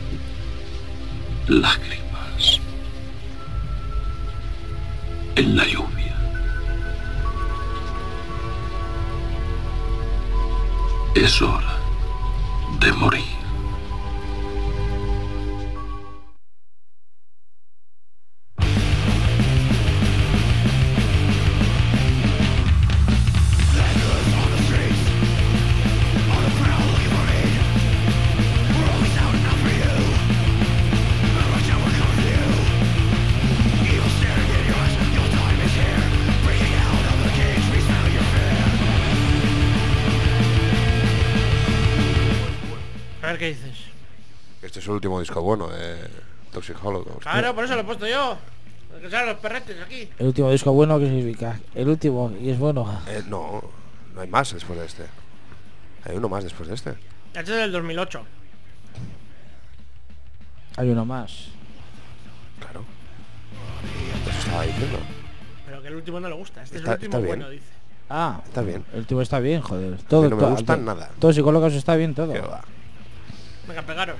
lágrimas en la lluvia. Es hora de morir. A ver qué dices. Este es el último disco bueno de Toxic Holocaust. Claro, por eso lo he puesto yo. Que salen los perretes aquí. El último disco bueno, ¿qué significa? El último, y es bueno. No hay más después de este. Hay uno más después de este. Este es del 2008. Hay uno más. Claro. Eso estaba diciendo. Pero que el último no le gusta. Este Está- es el último está bien. bueno, dice. Ah, Está bien. el último está bien, joder. Todo, no me gusta nada. Todo psicólogos está bien, todo. Qué va. Venga, pegaros.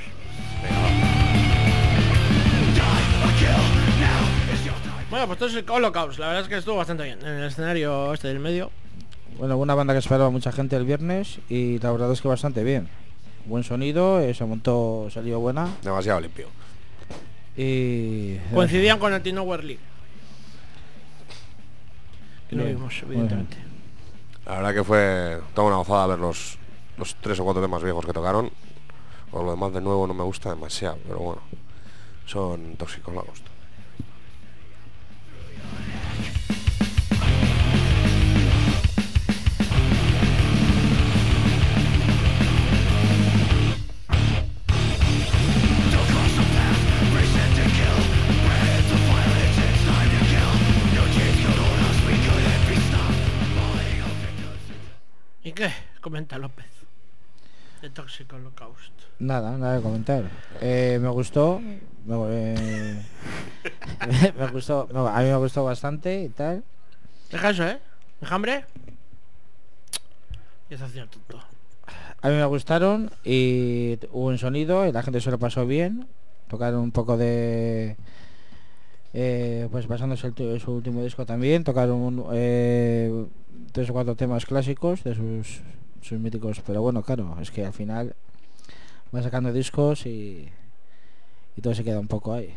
Bueno, pues todo es el Holocaust. La verdad es que estuvo bastante bien. En el escenario este del medio. Bueno, una banda que esperaba mucha gente el viernes y la verdad es que bastante bien. Buen sonido, se montó, salió buena. Demasiado limpio. Y... Coincidían con Anti-Nowhere League. Que no Bien, vimos, muy evidentemente. La verdad que fue toda una gozada ver los 3 o 4 temas viejos que tocaron. Por lo demás de nuevo no me gusta demasiado, pero bueno. Son Toxic Holocaust. ¿Y qué? Comenta López. De Toxic Holocaust. Nada que comentar. Me gustó. Me gustó. No, a mí me gustó bastante y tal. Deja eso, ¿eh? ¿Enjambre? Y eso hacía tonto. A mí me gustaron y hubo un sonido y la gente se lo pasó bien. Tocaron un poco de... pues basándose en su último disco también. Tocaron 3 o 4 temas clásicos de sus míticos. Pero bueno, claro, es que al final va sacando discos y todo se queda un poco ahí.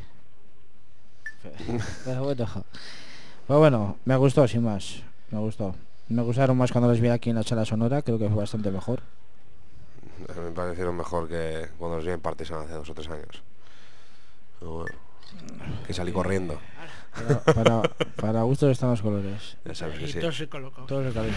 Pero bueno, me gustó sin más. Me gustó. Me gustaron más cuando los vi aquí en la sala sonora. Creo que fue bastante mejor. Me parecieron mejor que cuando los vi en Partisan hace 2 o 3 años. Pero bueno, que salí corriendo. Para gustos están los colores. Ya sabes que Y sí. Toxic Holocaust. Todos los colores.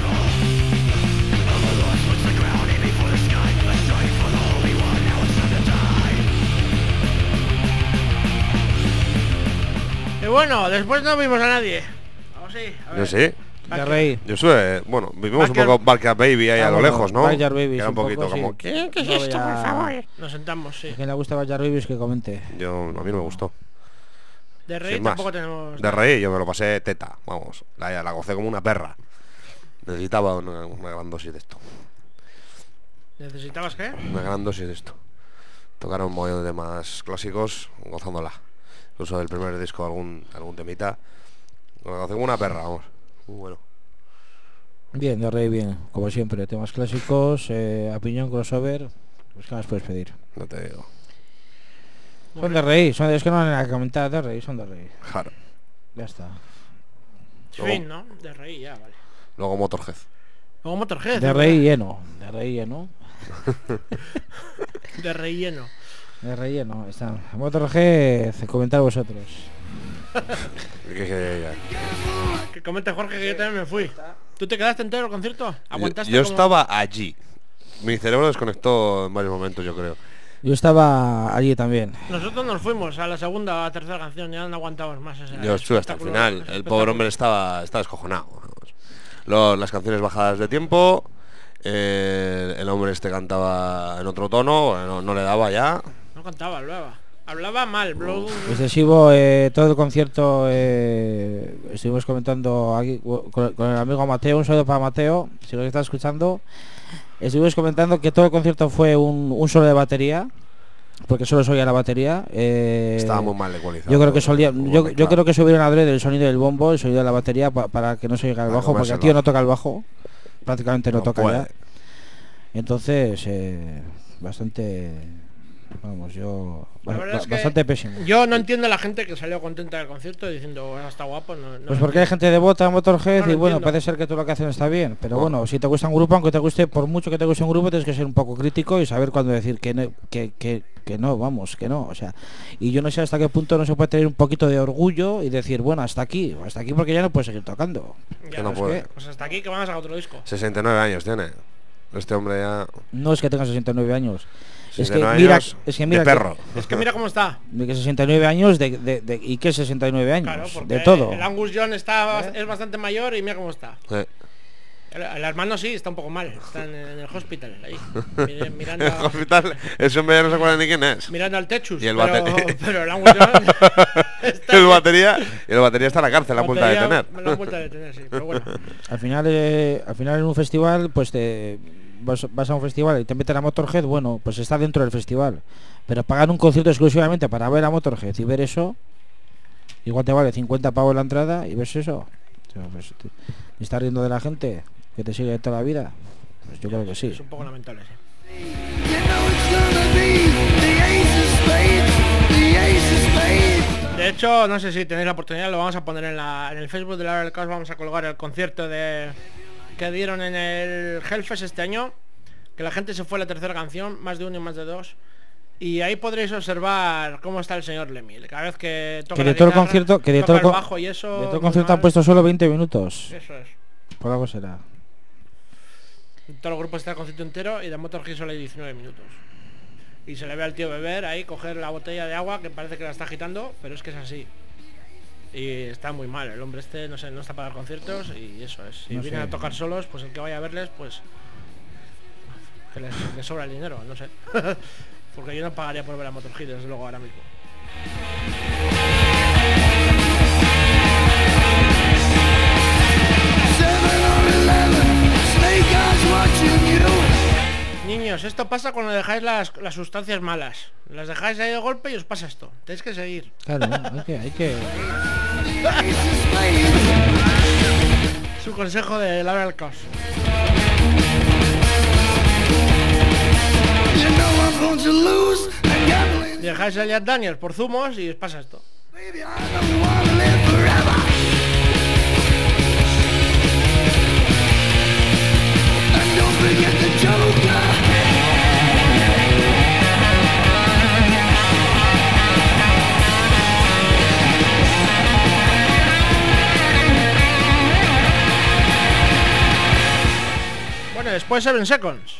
Y bueno, después no vimos a nadie. Vamos sí, a ver. Yo sí. De Rey. Yo estuve, bueno, vivimos un Backyard- poco Backyard Baby ahí a lo bueno, lejos, ¿no? Backyard Baby Que era es un poquito poco, como... sí. ¿Qué? ¿Qué es No esto, voy a- por favor? Nos sentamos, sí. A quien le gusta Backyard Babies que comente. Yo, a mí no me gustó. De Rey Sin más. tampoco tenemos... De Rey yo me lo pasé teta, vamos. La gocé como una perra. Necesitaba una gran dosis de esto. ¿Necesitabas qué? Una gran dosis de esto. Tocaron un montón de temas clásicos, gozándola. Incluso del primer disco algún temita. La gocé como una perra, vamos. Muy bueno. Bien, de Rey bien, como siempre, temas clásicos, opinión crossover, pues qué más puedes pedir. No te digo. Son de Rey, es que no hay nada que comentar de Rey, son de Rey. Claro. Ya está. Fin, ¿no? De Rey, ya, vale. Luego Motorhead. Luego Motorhead. De Rey lleno, de Rey lleno. De relleno. De relleno, está. Motorhead, comentar vosotros. Que comente Jorge que yo también me fui. ¿Tú te quedaste entero el concierto? ¿Aguantaste? Yo como- estaba allí. Mi cerebro desconectó en varios momentos, yo creo. Yo estaba allí también. Nosotros nos fuimos a la segunda o a la tercera canción, ya no aguantamos más ese Yo estuve hasta el espectáculo, final. ese El pobre hombre estaba descojonado. Vamos. Las canciones bajadas de tiempo, El hombre este cantaba en otro tono, no le daba ya. No cantaba, hablaba mal, bro. Excesivo, todo el concierto, estuvimos comentando aquí con el amigo Mateo, un saludo para Mateo, si lo está escuchando. Estuvimos comentando que todo el concierto fue un solo de batería, porque solo se oía la batería. Estaba muy mal ecualizado. Yo creo que yo creo que subieron adrede el sonido del bombo, el sonido de la batería para que no se oiga el bajo, porque el tío no toca el bajo, prácticamente no toca puede. ya. Entonces, bastante, vamos, yo bastante pésimo. Yo no entiendo a la gente que salió contenta del concierto diciendo está guapo. No pues porque hay gente devota a Motorhead y bueno, entiendo. puede ser que tú lo que hacen está bien, pero bueno, si te gusta un grupo, aunque te guste, por mucho que te guste un grupo, tienes que ser un poco crítico y saber cuándo decir que no, vamos, que no, o sea, y yo no sé hasta qué punto no se puede tener un poquito de orgullo y decir, bueno, hasta aquí porque ya no puedes seguir tocando. Ya, que no puede. Pues hasta aquí que van a sacar otro disco. 69 años tiene. Este hombre ya... No es que tenga 69 años. 69 años mira de perro. Es que mira cómo está. De que 69 años ¿y qué 69 años? Claro, porque de todo. El Angus Young es bastante mayor y mira cómo está. El hermano sí, está un poco mal. Está en el hospital, ahí. Mirando el hospital, ese hombre ya no se acuerda ni quién es. Mirando al techus. Y el pero el Angus Young está el batería está en la cárcel, la vuelta a detener. La vuelta a detener, sí, pero bueno. Al final en un festival, pues vas a un festival y te meten a Motorhead, bueno, pues está dentro del festival. Pero pagar un concierto exclusivamente para ver a Motorhead y ver eso, igual te vale 50 pavos la entrada y ves eso. O sea, pues, ¿y estás riendo de la gente que te sigue toda la vida? Pues yo creo que sí. Es un poco lamentable, sí. De hecho, no sé si tenéis la oportunidad, lo vamos a poner en el Facebook de la hora del caos, vamos a colgar el concierto que dieron en el Hellfest este año, que la gente se fue a la tercera canción, más de uno y más de dos, y ahí podréis observar cómo está el señor Lemmy. Cada vez que toca de todo el concierto, el bajo y eso, de todo el concierto han puesto solo 20 minutos. Eso es. Por algo será. Todo el grupo está el concierto entero y de Motorhead solo hay 19 minutos. Y se le ve al tío beber ahí, coger la botella de agua, que parece que la está agitando, pero es que es así. Y está muy mal, el hombre este no está para dar conciertos y eso es. Si vienen a tocar solos, pues el que vaya a verles, pues que les sobra el dinero, no sé. Porque yo no pagaría por ver a Motorhead, desde luego, ahora mismo. Niños, esto pasa cuando dejáis las sustancias malas. Las dejáis ahí de golpe y os pasa esto. Tenéis que seguir. Claro, hay que... Su consejo de la hora del caos. Dejáis a Jack Daniels por zumos y os pasa esto. Bueno, después 7 Seconds.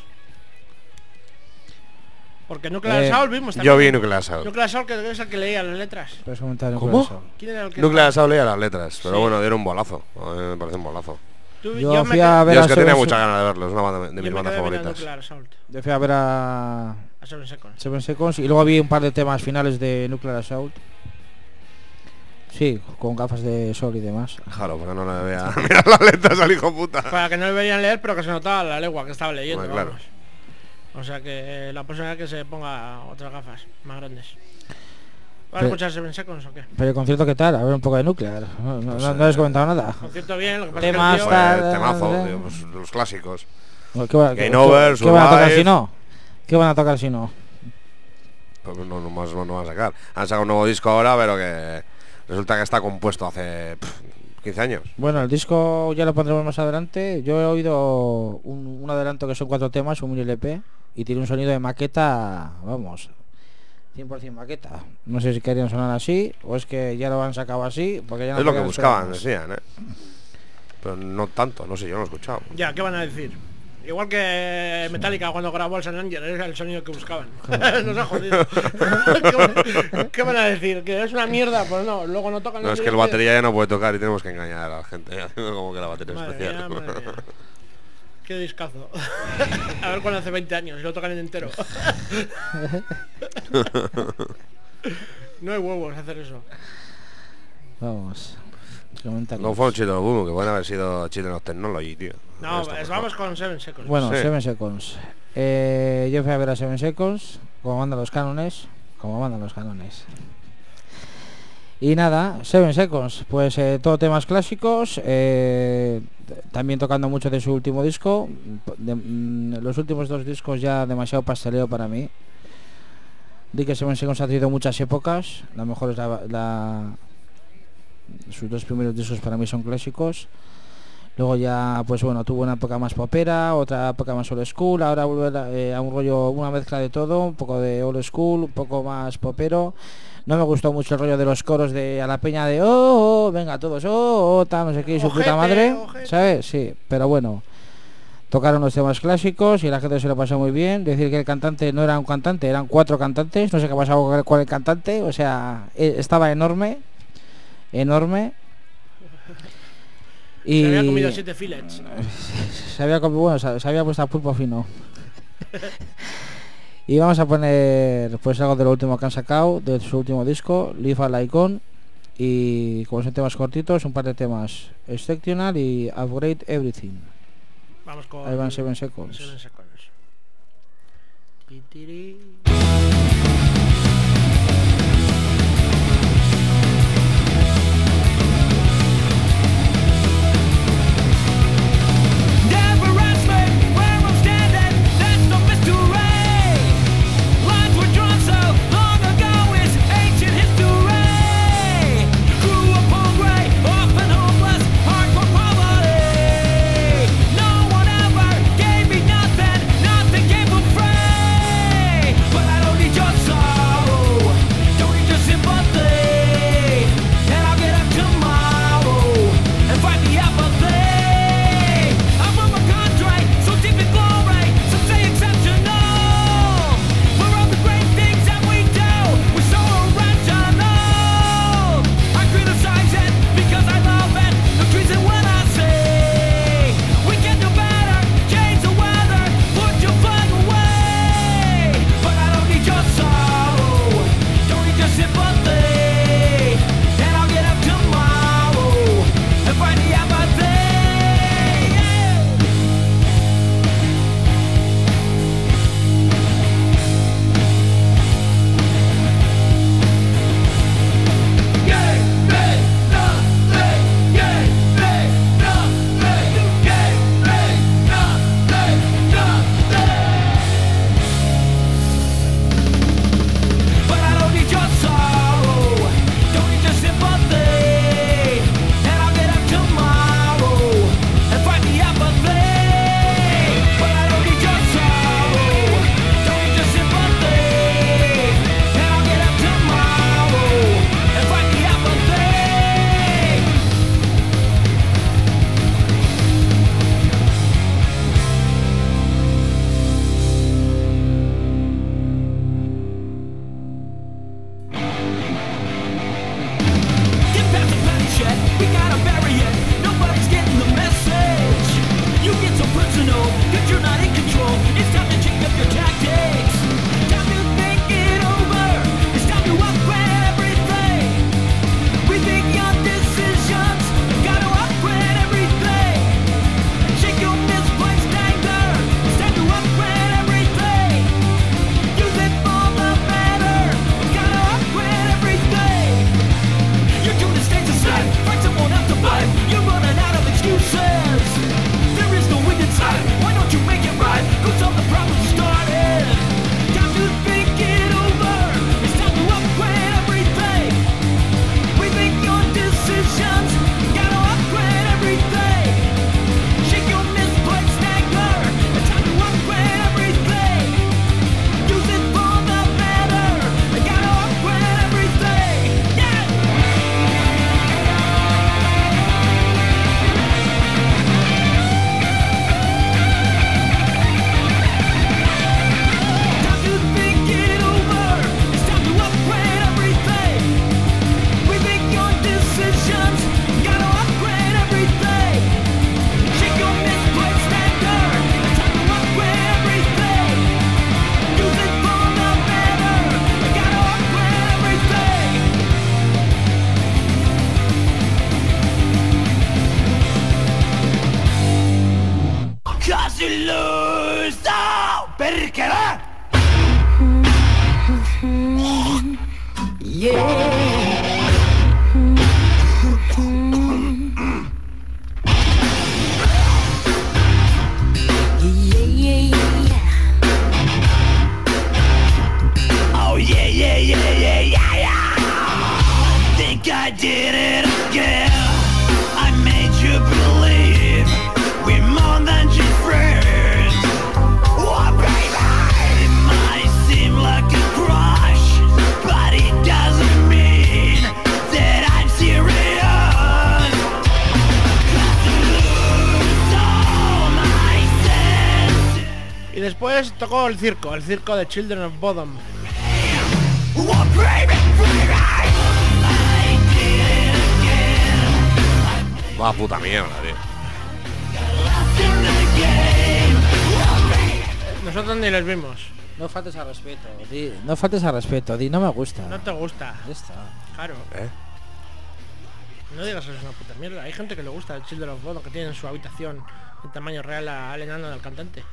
Porque Nuclear Assault vimos también. Yo vi Nuclear Assault. Nuclear Assault, que es el que leía las letras. ¿Cómo? ¿Quién era el que Nuclear Assault leía las letras, pero bueno, dieron un bolazo. A mí me parece un bolazo. Yo fui a ver yo es que tenía muchas ganas de verlo, es una banda de mis bandas favoritas. Yo fui a ver a 7 Seconds y luego vi un par de temas finales de Nuclear Assault. Sí, con gafas de sol y demás. Claro, porque no le veía mirar las letras al hijo puta. Para que no le veían leer, pero que se notaba la legua que estaba leyendo. Bueno, claro. O sea que la próxima vez que se ponga otras gafas más grandes. ¿Vas a escuchar 7 Seconds o qué? Pero el concierto, ¿qué tal? A ver un poco de Nuclear. No has comentado nada. Concierto bien, lo que pasa temas, es que temazo, tío, pues, los clásicos. Game Over, ¿qué van a tocar si no? ¿Qué van a tocar si no? Pues no van a sacar. Han sacado un nuevo disco ahora, pero que resulta que está compuesto hace 15 años. Bueno, el disco ya lo pondremos más adelante. Yo he oído un adelanto que son 4 temas, un mini LP, y tiene un sonido de maqueta, vamos, 100% maqueta. No sé si querían sonar así o es que ya lo han sacado así, porque ya no es lo que buscaban, decían, pero no tanto, no sé, yo no lo he escuchado. Ya, ¿qué van a decir? Igual que Metallica cuando grabó el San Angel, era el sonido que buscaban. Nos ha jodido. ¿Qué van a decir? ¿Que es una mierda? Pues no, luego no tocan. No, es que el batería ya no puede tocar y tenemos que engañar a la gente. Como que la batería es especial. Mía. Qué discazo. A ver cuando hace 20 años y lo tocan en entero. No hay huevos hacer eso. Vamos. No fue un Children of Boom, que pueden haber sido Children of Technology, tío. No, vamos con 7 Seconds. Bueno, Sí. 7 Seconds. Yo fui a ver a 7 Seconds, como mandan los cánones. Y nada, 7 Seconds, pues todo temas clásicos, también tocando mucho de su último disco. Los últimos 2 discos ya demasiado pasteleo para mí. Di que 7 Seconds ha tenido muchas épocas, la mejor es sus 2 primeros discos para mí son clásicos. Luego ya, pues bueno, tuvo una época más popera, otra época más old school, ahora vuelve a un rollo, una mezcla de todo, un poco de old school, un poco más popero. No me gustó mucho el rollo de los coros de a la peña de venga todos, tal, no sé qué, y su puta madre, ¿sabes? Sí, pero bueno, tocaron los temas clásicos y la gente se lo pasó muy bien. Decir que el cantante no era un cantante, eran 4 cantantes, no sé qué pasaba con el cantante, o sea, estaba enorme. Y se había comido 7 fillets. Se había puesto a pulpo fino. Y vamos a poner pues algo de lo último que han sacado, de su último disco, Live a Icon. Y como son temas cortitos, un par de temas, Exceptional y Upgrade Everything. Vamos con ahí van 7 Seconds. 7 Seconds. Why don't you make it right? Who's on the to lose. Oh, perché va? Oh yeah, yeah, yeah, yeah, yeah, yeah. Think I did it again. I made you believe we're more than just friends. Oh baby, it might seem like a crush, but it doesn't mean that I'm serious. 'Cause you lose all my senses. Y después tocó el circo de Children of Bodom. Oh baby, baby, I did it again. Va puta mierda, tío. Lost in the game. Oh baby. Nosotros ni les vimos. No faltes al respeto, di, no faltes al respeto, di, no me gusta. No te gusta. Ya está. Claro. No digas que es una puta mierda. Hay gente que le gusta el Children of Bodom, que tiene en su habitación en tamaño real al enano del cantante.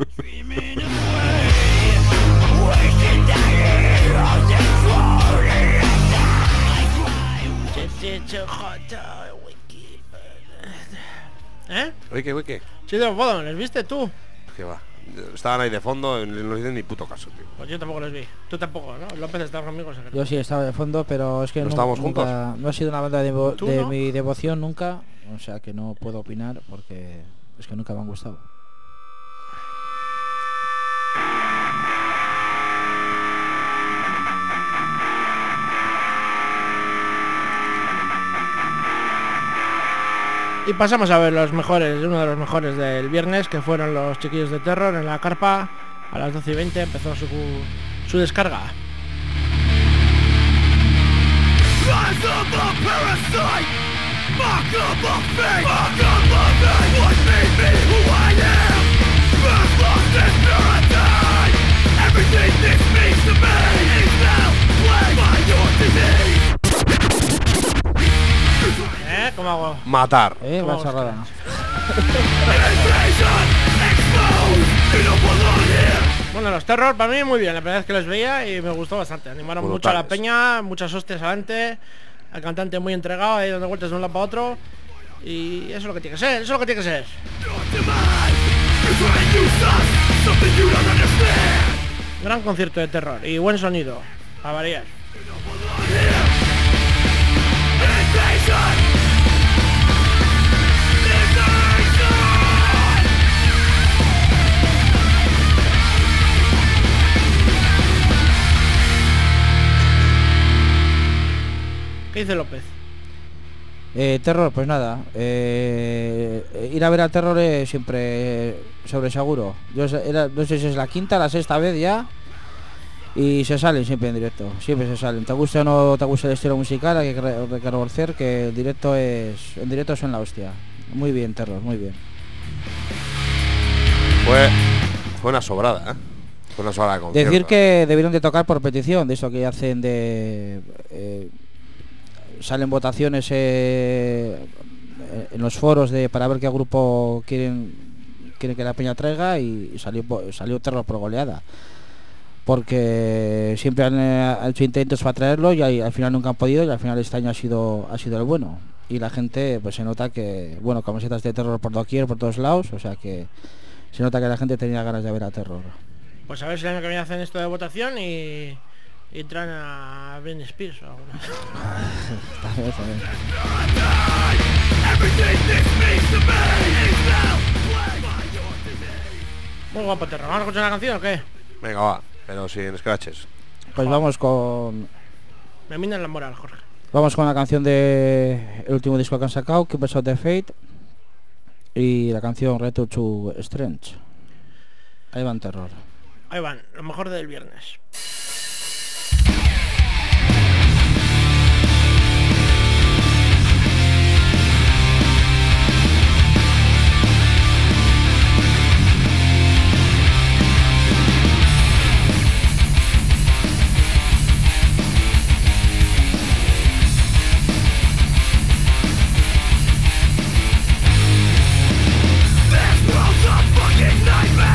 ¿Eh? Wiki. Children of Bodom, ¿les viste tú? ¿Qué va? Estaban ahí de fondo, no les hice ni puto caso, tío. Pues yo tampoco los vi. Tú tampoco, ¿no? López estaba conmigo. Yo sí estaba de fondo, pero es que ¿No estábamos juntos? no ha sido una banda de no? mi devoción nunca, o sea que no puedo opinar porque es que nunca me han gustado. Y pasamos a ver los mejores, uno de los mejores del viernes, que fueron los Chiquillos de Terror en la carpa. A las 12:20 empezó su descarga. Rise of the parasite, mark of the fate, mark of the fate. What made me who I am? First lost in paradise. Everything this means to me is now plagued by your disease. ¿Cómo hago? Matar. La charrada. Bueno, los Terror para mí muy bien, la primera vez que los veía y me gustó bastante. Animaron Brutales. mucho a la peña, muchas hostias adelante, al cantante muy entregado, ahí dando vueltas de un lado para otro. Y eso es lo que tiene que ser, eso es lo que tiene que ser. Gran concierto de terror y buen sonido, a variar. ¿Qué dice López? Terror, pues nada, ir a ver a Terror es siempre sobre seguro. No sé si es la quinta, la sexta vez ya. Y se salen siempre en directo, siempre se salen. Te gusta o no te gusta el estilo musical, hay que reconocer que en directo son la hostia. Muy bien, Terror, muy bien. Fue una sobrada, ¿eh? Fue una sobrada de concierto. Decir que debieron de tocar por petición, de eso que hacen de... salen votaciones en los foros para ver qué grupo quieren que la peña traiga y salió Terror por goleada. Porque siempre han hecho intentos para traerlo y al final nunca han podido y al final este año ha sido el bueno. Y la gente pues se nota que, bueno, camisetas de Terror por doquier, por todos lados, o sea que se nota que la gente tenía ganas de ver a Terror. Pues a ver si el año que viene hacen esto de votación y traen a Britney Spears o algo más. Muy guapo Terror. ¿Vamos a escuchar una canción o qué? Venga, va, pero sin scratches. Pues vamos con... Me minan la moral, Jorge. Vamos con la canción de el último disco que han sacado, Keepers of the Fate, y la canción Return to Strange. Ahí van Terror. Ahí van, lo mejor del viernes. This world's a fucking nightmare.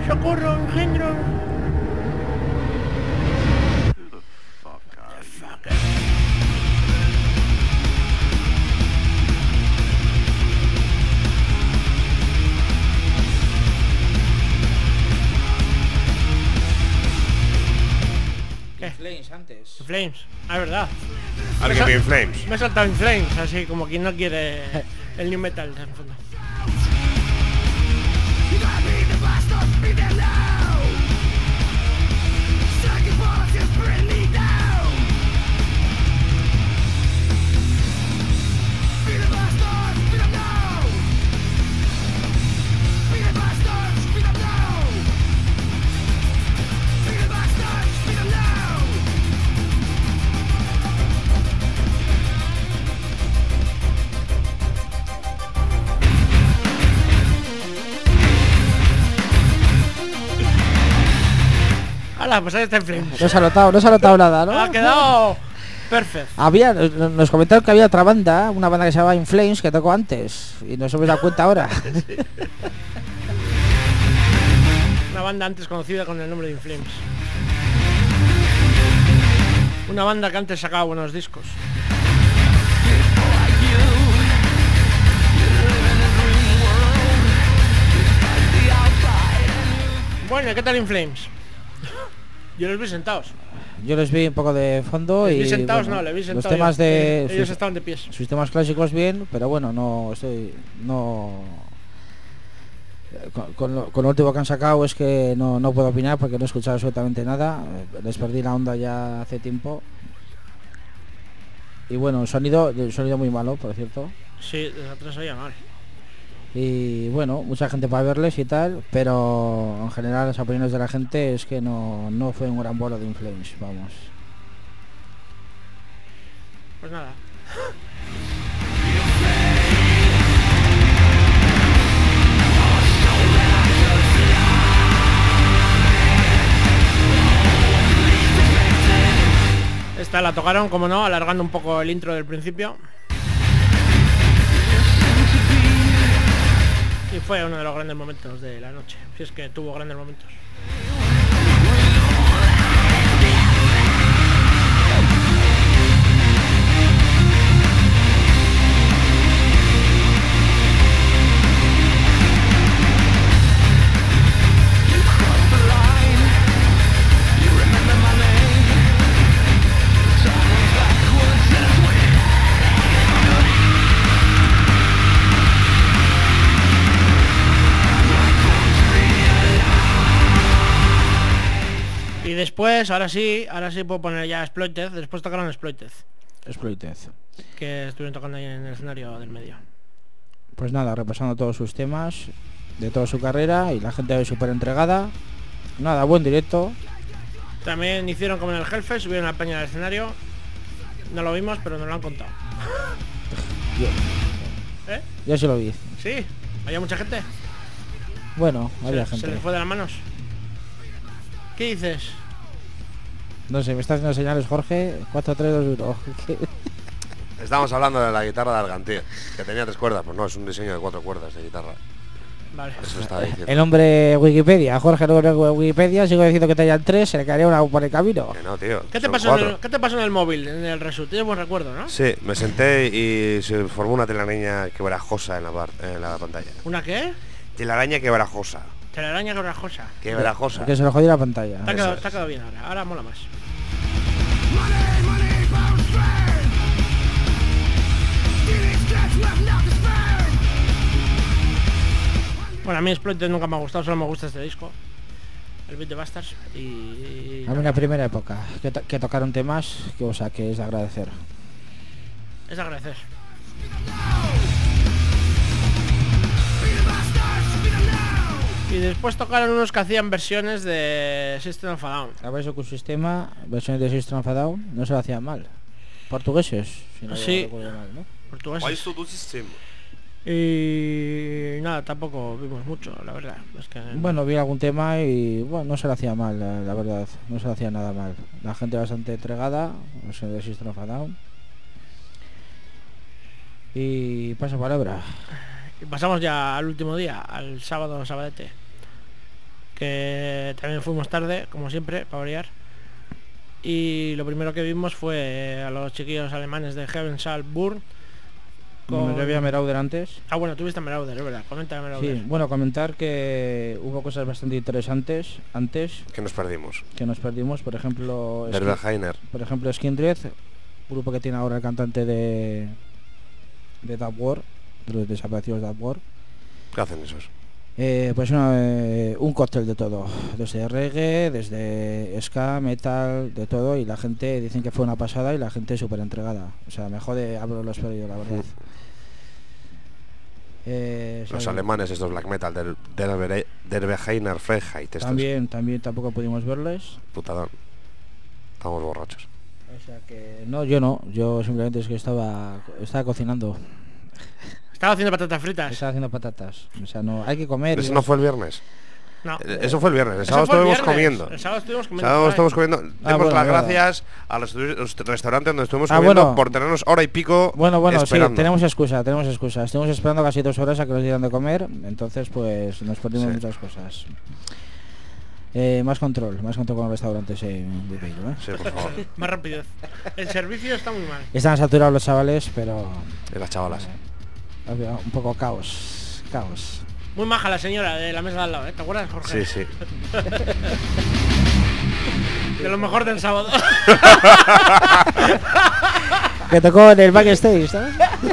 ¡Socorro, engendro! ¿Qué? Flames antes. Flames, es verdad. Alguien bien Flames. Me he saltado en Flames, así como quien no quiere el new metal en fondo. ¡Hala! Pues ahí está en Flames. No se ha notado nada, ¿no? Ha quedado perfecto. Nos comentaron que había otra banda, una banda que se llamaba In Flames, que tocó antes. Y nos hemos dado cuenta ahora. Una banda antes conocida con el nombre de In Flames. Una banda que antes sacaba buenos discos. Bueno, ¿qué tal In Flames? Yo los vi sentados. Yo les vi un poco de fondo Les y vi sentados, bueno, no, les vi los sentados. temas de Ellos estaban de pies. sus temas clásicos bien, pero bueno, con lo último que han sacado es que no puedo opinar porque no he escuchado absolutamente nada. Les perdí la onda ya hace tiempo. Y bueno, el sonido muy malo, por cierto. Sí, desde atrás oía mal. Y bueno, mucha gente para verles y tal, pero en general las opiniones de la gente es que no fue un gran bolo de In Flames, vamos. Pues nada. Esta la tocaron, como no, alargando un poco el intro del principio. Y fue uno de los grandes momentos de la noche, si es que tuvo grandes momentos. Y después, ahora sí puedo poner ya Exploited. Después tocaron Exploited, que estuvieron tocando ahí en el escenario del medio. Pues nada, repasando todos sus temas de toda su carrera y la gente súper entregada. Nada, buen directo. También hicieron como en el Hellfest, subieron a Peña al escenario. No lo vimos, pero nos lo han contado. ¿Eh? Ya se lo vi. Sí, había mucha gente. Bueno, había gente. Se les fue de las manos. ¿Qué dices? No sé, me está haciendo señales Jorge. 4, 3, 2, 1. Estamos hablando de la guitarra de Algantín, que tenía 3 cuerdas. Pues no, es un diseño de 4 cuerdas de guitarra. Vale. Eso está diciendo. El hombre Wikipedia, Jorge luego Wikipedia, sigo diciendo que tenían 3, se le caería una por el camino. Que no, tío. ¿Qué te pasó en el móvil, en el result? Tienes buen recuerdo, ¿no? Sí, me senté y se formó una telaraña quebrajosa en la pantalla. ¿Una qué? Telaraña quebrajosa. Telaraña quebrajosa. Quebrajosa. Que se lo jodió la pantalla. Te ha quedado bien ahora. Ahora mola más. Bueno, a mí Exploited nunca me ha gustado, solo me gusta este disco, el Beat the Bastards. Y a mí la primera época que tocaron temas que es de agradecer. Es de agradecer. Y después tocaron unos que hacían versiones de System of a Down. A ver, eso con sistema, versiones de System of a Down, no se lo hacían mal. Portugueses, si no sí, recuerdo mal, ¿no? Portugueses. Y nada, tampoco vimos mucho, la verdad. Es que bueno, vi algún tema y bueno, no se lo hacía mal, la verdad. No se lo hacía nada mal. La gente bastante entregada, versiones de System of a Down. Y paso palabra. Y pasamos ya al último día, al sábado, sabadete. que también fuimos tarde, como siempre, para variar. Y lo primero que vimos fue a los chiquillos alemanes de Heavenshall Burn. Yo había Marauder antes. Ah, bueno, tuviste Marauder, es verdad. Comenta Marauder. Sí, bueno, comentar que hubo cosas bastante interesantes antes. Que nos perdimos. Por ejemplo... Derbeheiner. Por ejemplo, Skindred, grupo que tiene ahora el cantante de Dark War, de los desaparecidos Dark War. ¿Qué hacen esos? Pues un cóctel de todo, desde reggae, desde ska, metal, de todo, y la gente dicen que fue una pasada y la gente súper entregada. O sea, me jode haberlo perdido, la verdad. Los alemanes, estos black metal del Derbeheiner Freiheit. También tampoco pudimos verles. Putadón. Estamos borrachos. O sea que yo simplemente es que estaba cocinando. Estaba haciendo patatas fritas. Estaba haciendo patatas. O sea, no hay que comer. ¿Eso no fue el viernes? No. Eso fue el viernes. El sábado estuvimos comiendo. El sábado estuvimos comiendo. Demos las gracias a los restaurantes donde estuvimos comiendo por tenernos hora y pico. Bueno, esperando. sí, tenemos excusa. Estuvimos esperando casi 2 horas a que nos dieran de comer. Entonces, pues nos perdimos muchas cosas. Más control con los restaurantes de Beiro, ¿eh? Sí, por favor. Más rapidez. El servicio está muy mal. Están saturados los chavales, pero... Y las chavalas. Un poco caos. Muy maja la señora de la mesa de al lado, ¿eh? ¿Te acuerdas, Jorge? Sí. De lo mejor del sábado. Que tocó en el backstage, ¿sabes?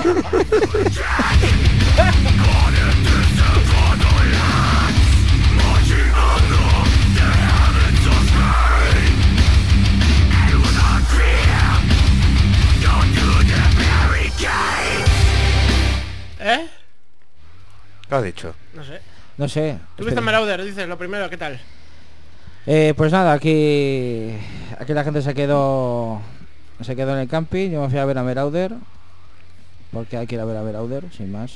¿Eh? ¿Qué has dicho? No sé. ¿Tuviste Marauder? Dices, lo primero, ¿qué tal? Pues nada, aquí la gente se quedó en el camping. Yo me fui a ver a Marauder, porque hay que ir a ver a Marauder, sin más.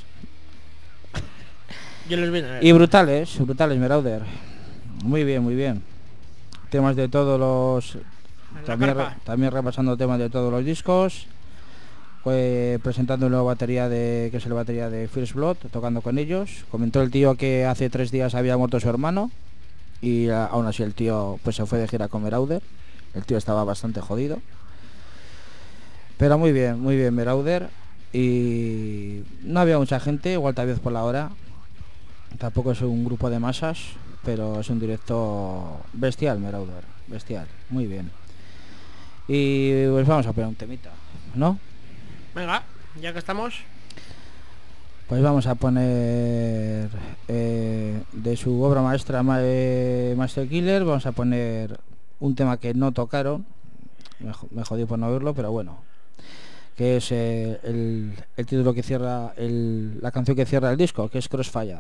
Yo los vi. Y brutales Marauder. Muy bien. Temas de todos los... También repasando temas de todos los discos. Presentando una nueva batería que es la batería de First Blood, tocando con ellos. Comentó el tío que hace 3 días había muerto su hermano y aún así el tío pues se fue de gira con Marauder. El tío estaba bastante jodido, pero muy bien Marauder. Y no había mucha gente, igual tal vez por la hora. Tampoco es un grupo de masas, pero es un directo bestial Marauder, bestial, muy bien. Y pues vamos a poner un temita, ¿no? Venga, ya que estamos. Pues vamos a poner de su obra maestra Master Killer, vamos a poner un tema que no tocaron, me jodí por no oírlo, pero bueno, que es el título que cierra la canción que cierra el disco, que es Crossfire.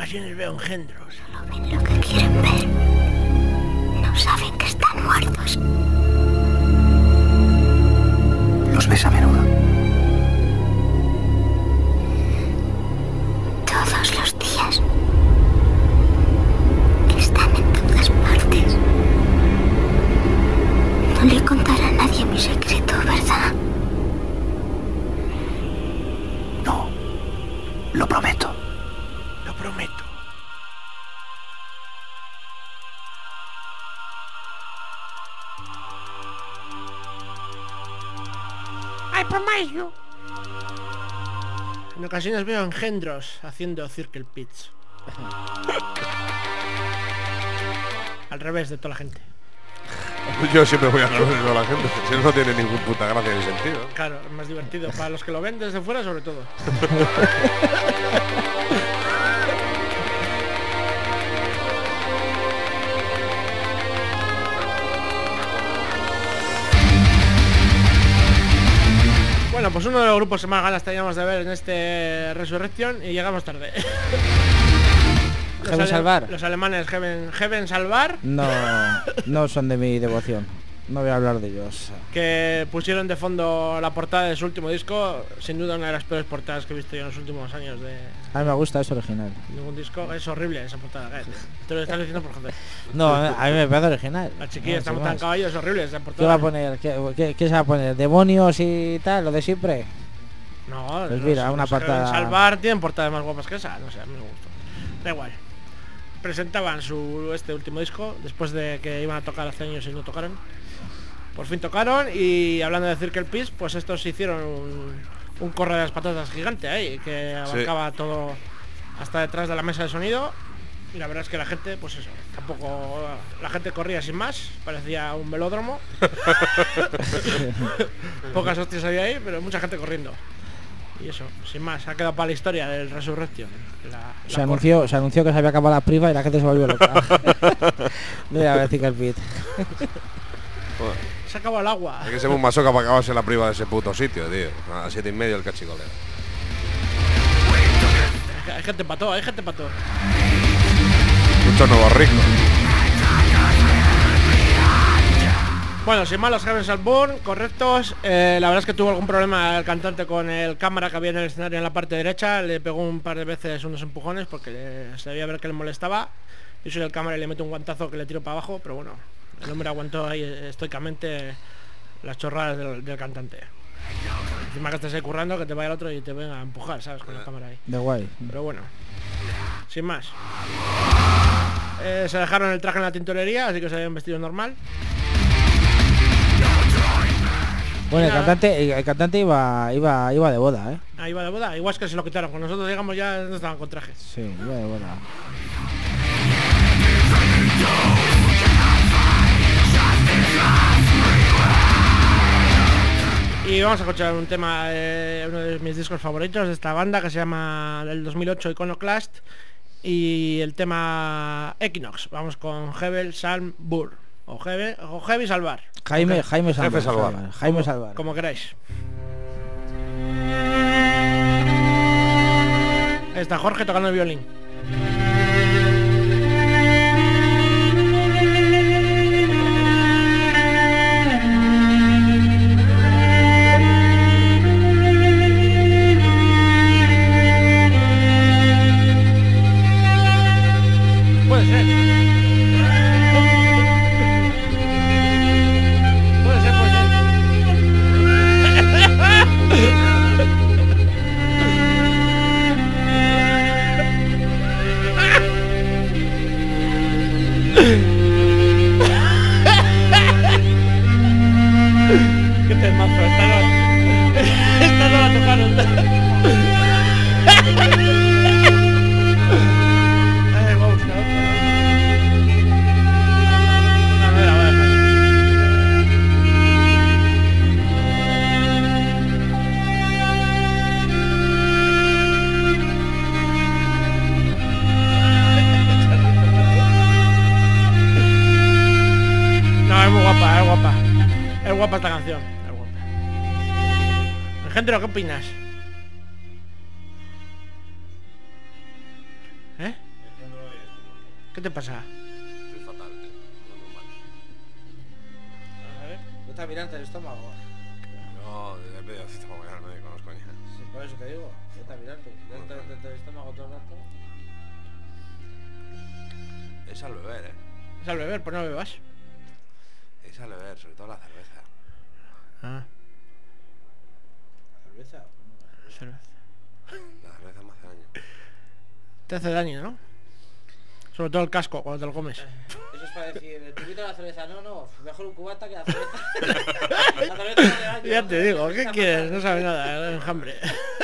ocasiones veo engendros. Solo ven lo que quieren ver. No saben que están muertos. Los ves a menudo. Todos los días. Están en todas partes. No le contaré a nadie mi secreto, ¿verdad? No. Lo prometo. Lo prometo. I promise you. En ocasiones veo engendros haciendo circle pits. Al revés de toda la gente. Yo siempre voy a hablar de toda la gente. Si no tiene ningún puta gracia ni sentido. Claro, es más divertido para los que lo ven desde fuera, sobre todo. Bueno, pues uno de los grupos que más ganas teníamos de ver en este Resurrection y llegamos tarde. Heaven Salvar. Los alemanes Heaven Salvar. No son de mi devoción. No voy a hablar de ellos. Que pusieron de fondo la portada de su último disco. Sin duda una de las peores portadas que he visto yo en los últimos años de... A mí me gusta, es original. Ningún disco, es horrible esa portada. Te lo estás diciendo por joder. No, a mí me parece original. La chiquilla está montada en caballo, es horrible esa portada. ¿Qué va a poner? ¿Qué se va a poner? ¿Demonios y tal? ¿Lo de siempre? No, pues mira, una portada... Salvar tienen portadas más guapas que esa. No sé, a mí me gusta. Da igual. Presentaban este último disco después de que iban a tocar hace años y no tocaron. Por fin tocaron y hablando de Circle Pits, pues estos hicieron un corre de las patatas gigante ahí, que abarcaba todo hasta detrás de la mesa de sonido. Y la verdad es que la gente, pues eso, tampoco... La gente corría sin más, parecía un velódromo. Pocas hostias había ahí, pero mucha gente corriendo. Y eso, sin más, ha quedado para la historia del Resurrection. Se anunció que se había acabado la priva y la gente se volvió loca. Voy a ver Circle Pit. Se acabó el agua. Hay que ser un masoca para acabarse la priva de ese puto sitio, tío. A 7:30 el cachicolero. Hay gente pató. Muchos nuevos ricos. Bueno, sin más, los Heaven Salvar, correctos. La verdad es que tuvo algún problema el cantante con el cámara que había en el escenario en la parte derecha. Le pegó un par de veces unos empujones porque se debía ver que le molestaba. Yo soy el cámara y le meto un guantazo que le tiro para abajo, pero bueno, el hombre aguantó ahí estoicamente las chorradas del cantante. Encima que estés ahí currando, que te vaya el otro y te venga a empujar, ¿sabes? Con la cámara ahí. De guay. Pero bueno, sin más. Se dejaron el traje en la tintorería, así que se habían vestido normal. Bueno, el cantante iba de boda, ¿eh? Ah, iba de boda. Igual es que se lo quitaron. Cuando nosotros llegamos ya no estaban con traje. Sí, iba de boda. Y vamos a escuchar un tema, uno de mis discos favoritos de esta banda, que se llama del 2008 Iconoclast, y el tema Equinox. Vamos con Heaven Salvar o Heavy Salvar. Jaime Salvar. Como queráis. Ahí está Jorge tocando el violín. Puede ser. Qué temazo, esta no la tocaron. Vamos, no. A ver, la voy a dejar. No, es muy guapa, es guapa. Es guapa esta canción, es guapa. Engendro, ¿qué opinas? ¿Eh? ¿Qué te pasa? Es fatal, no es normal. A ver. ¿No está mirando el estómago? No, he pedido cita para mañana al médico, no es coña. Sí, por eso te digo. ¿No está mirando? ¿No el estómago todo el rato? Es al beber, Es al beber, pues no bebas. Es al beber, sobre todo la cerveza. Ah, ¿Cerveza? cerveza. La cerveza me hace daño. Te hace daño, ¿no? Sobre todo el casco cuando te lo comes. Eso es para decir, el tubito de la cerveza, no, mejor un cubata que la cerveza. La cerveza no hace daño. Ya te digo, ¿qué quieres? No sabe nada, el enjambre.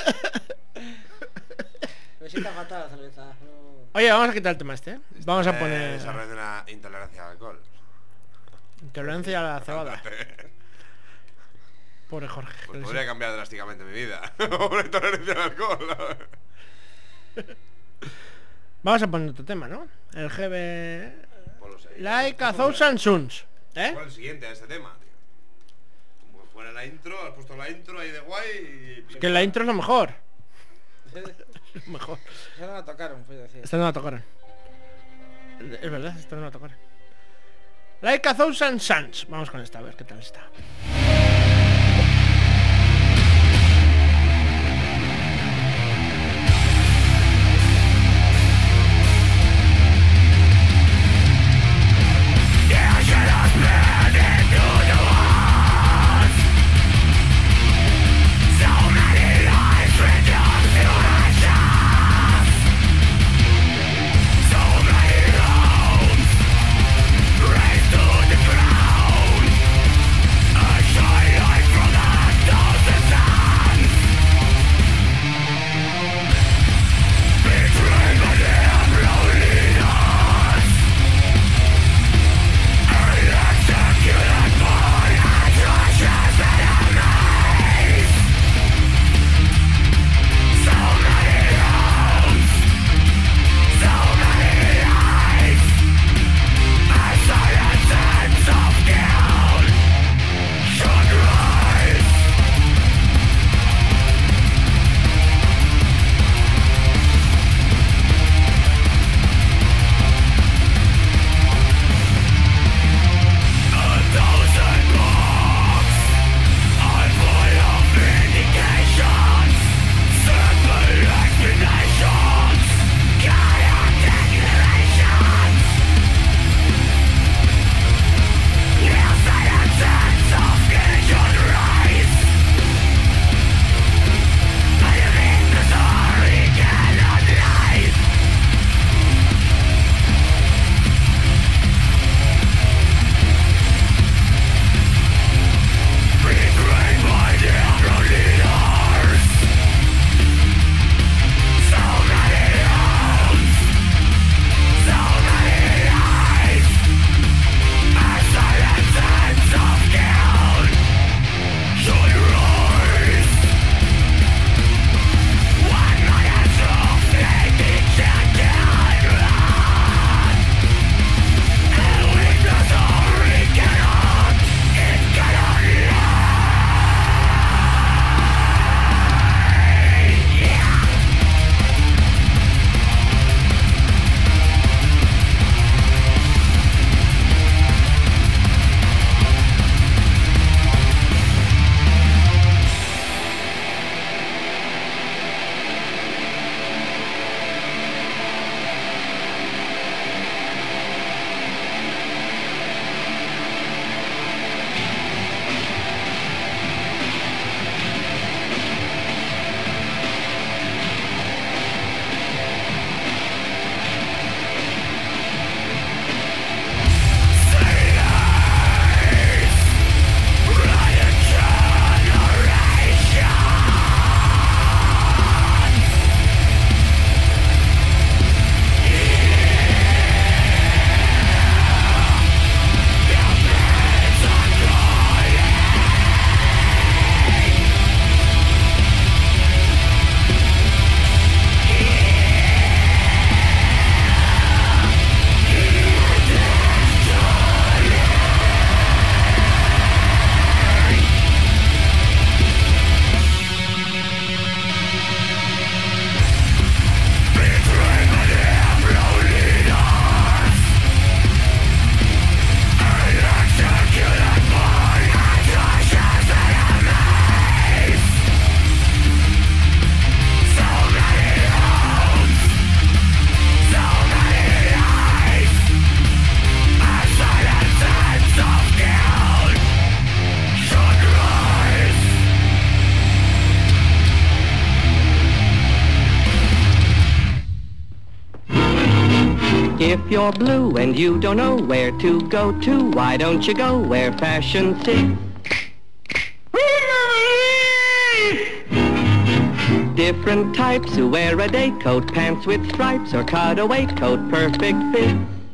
Me sienta fatal la cerveza. No. Oye, vamos a quitar el tema este, Vamos a poner Desarrollo de una intolerancia al alcohol. intolerancia a la cebada. Pobre Jorge. Pues podría cambiar drásticamente mi vida. Una intolerancia al alcohol. Vamos a poner otro tema, ¿no? El GB... Ponlo ahí. Like a Thousand Suns. ¿Cuál es el siguiente a este tema, tío? Como fuera la intro, has puesto la intro ahí de guay y... Es que la intro es lo mejor. Mejor. Ya no la tocaron, puedo decir. Esta no la tocaron. Es verdad, esta no la tocaron. Like a Thousand Suns. Vamos con esta, a ver qué tal está. Raised to the ground, I If you're blue and you don't know where to go to, why don't you go where fashion sits? Different types who wear a day coat, pants with stripes, or cutaway coat, perfect fit.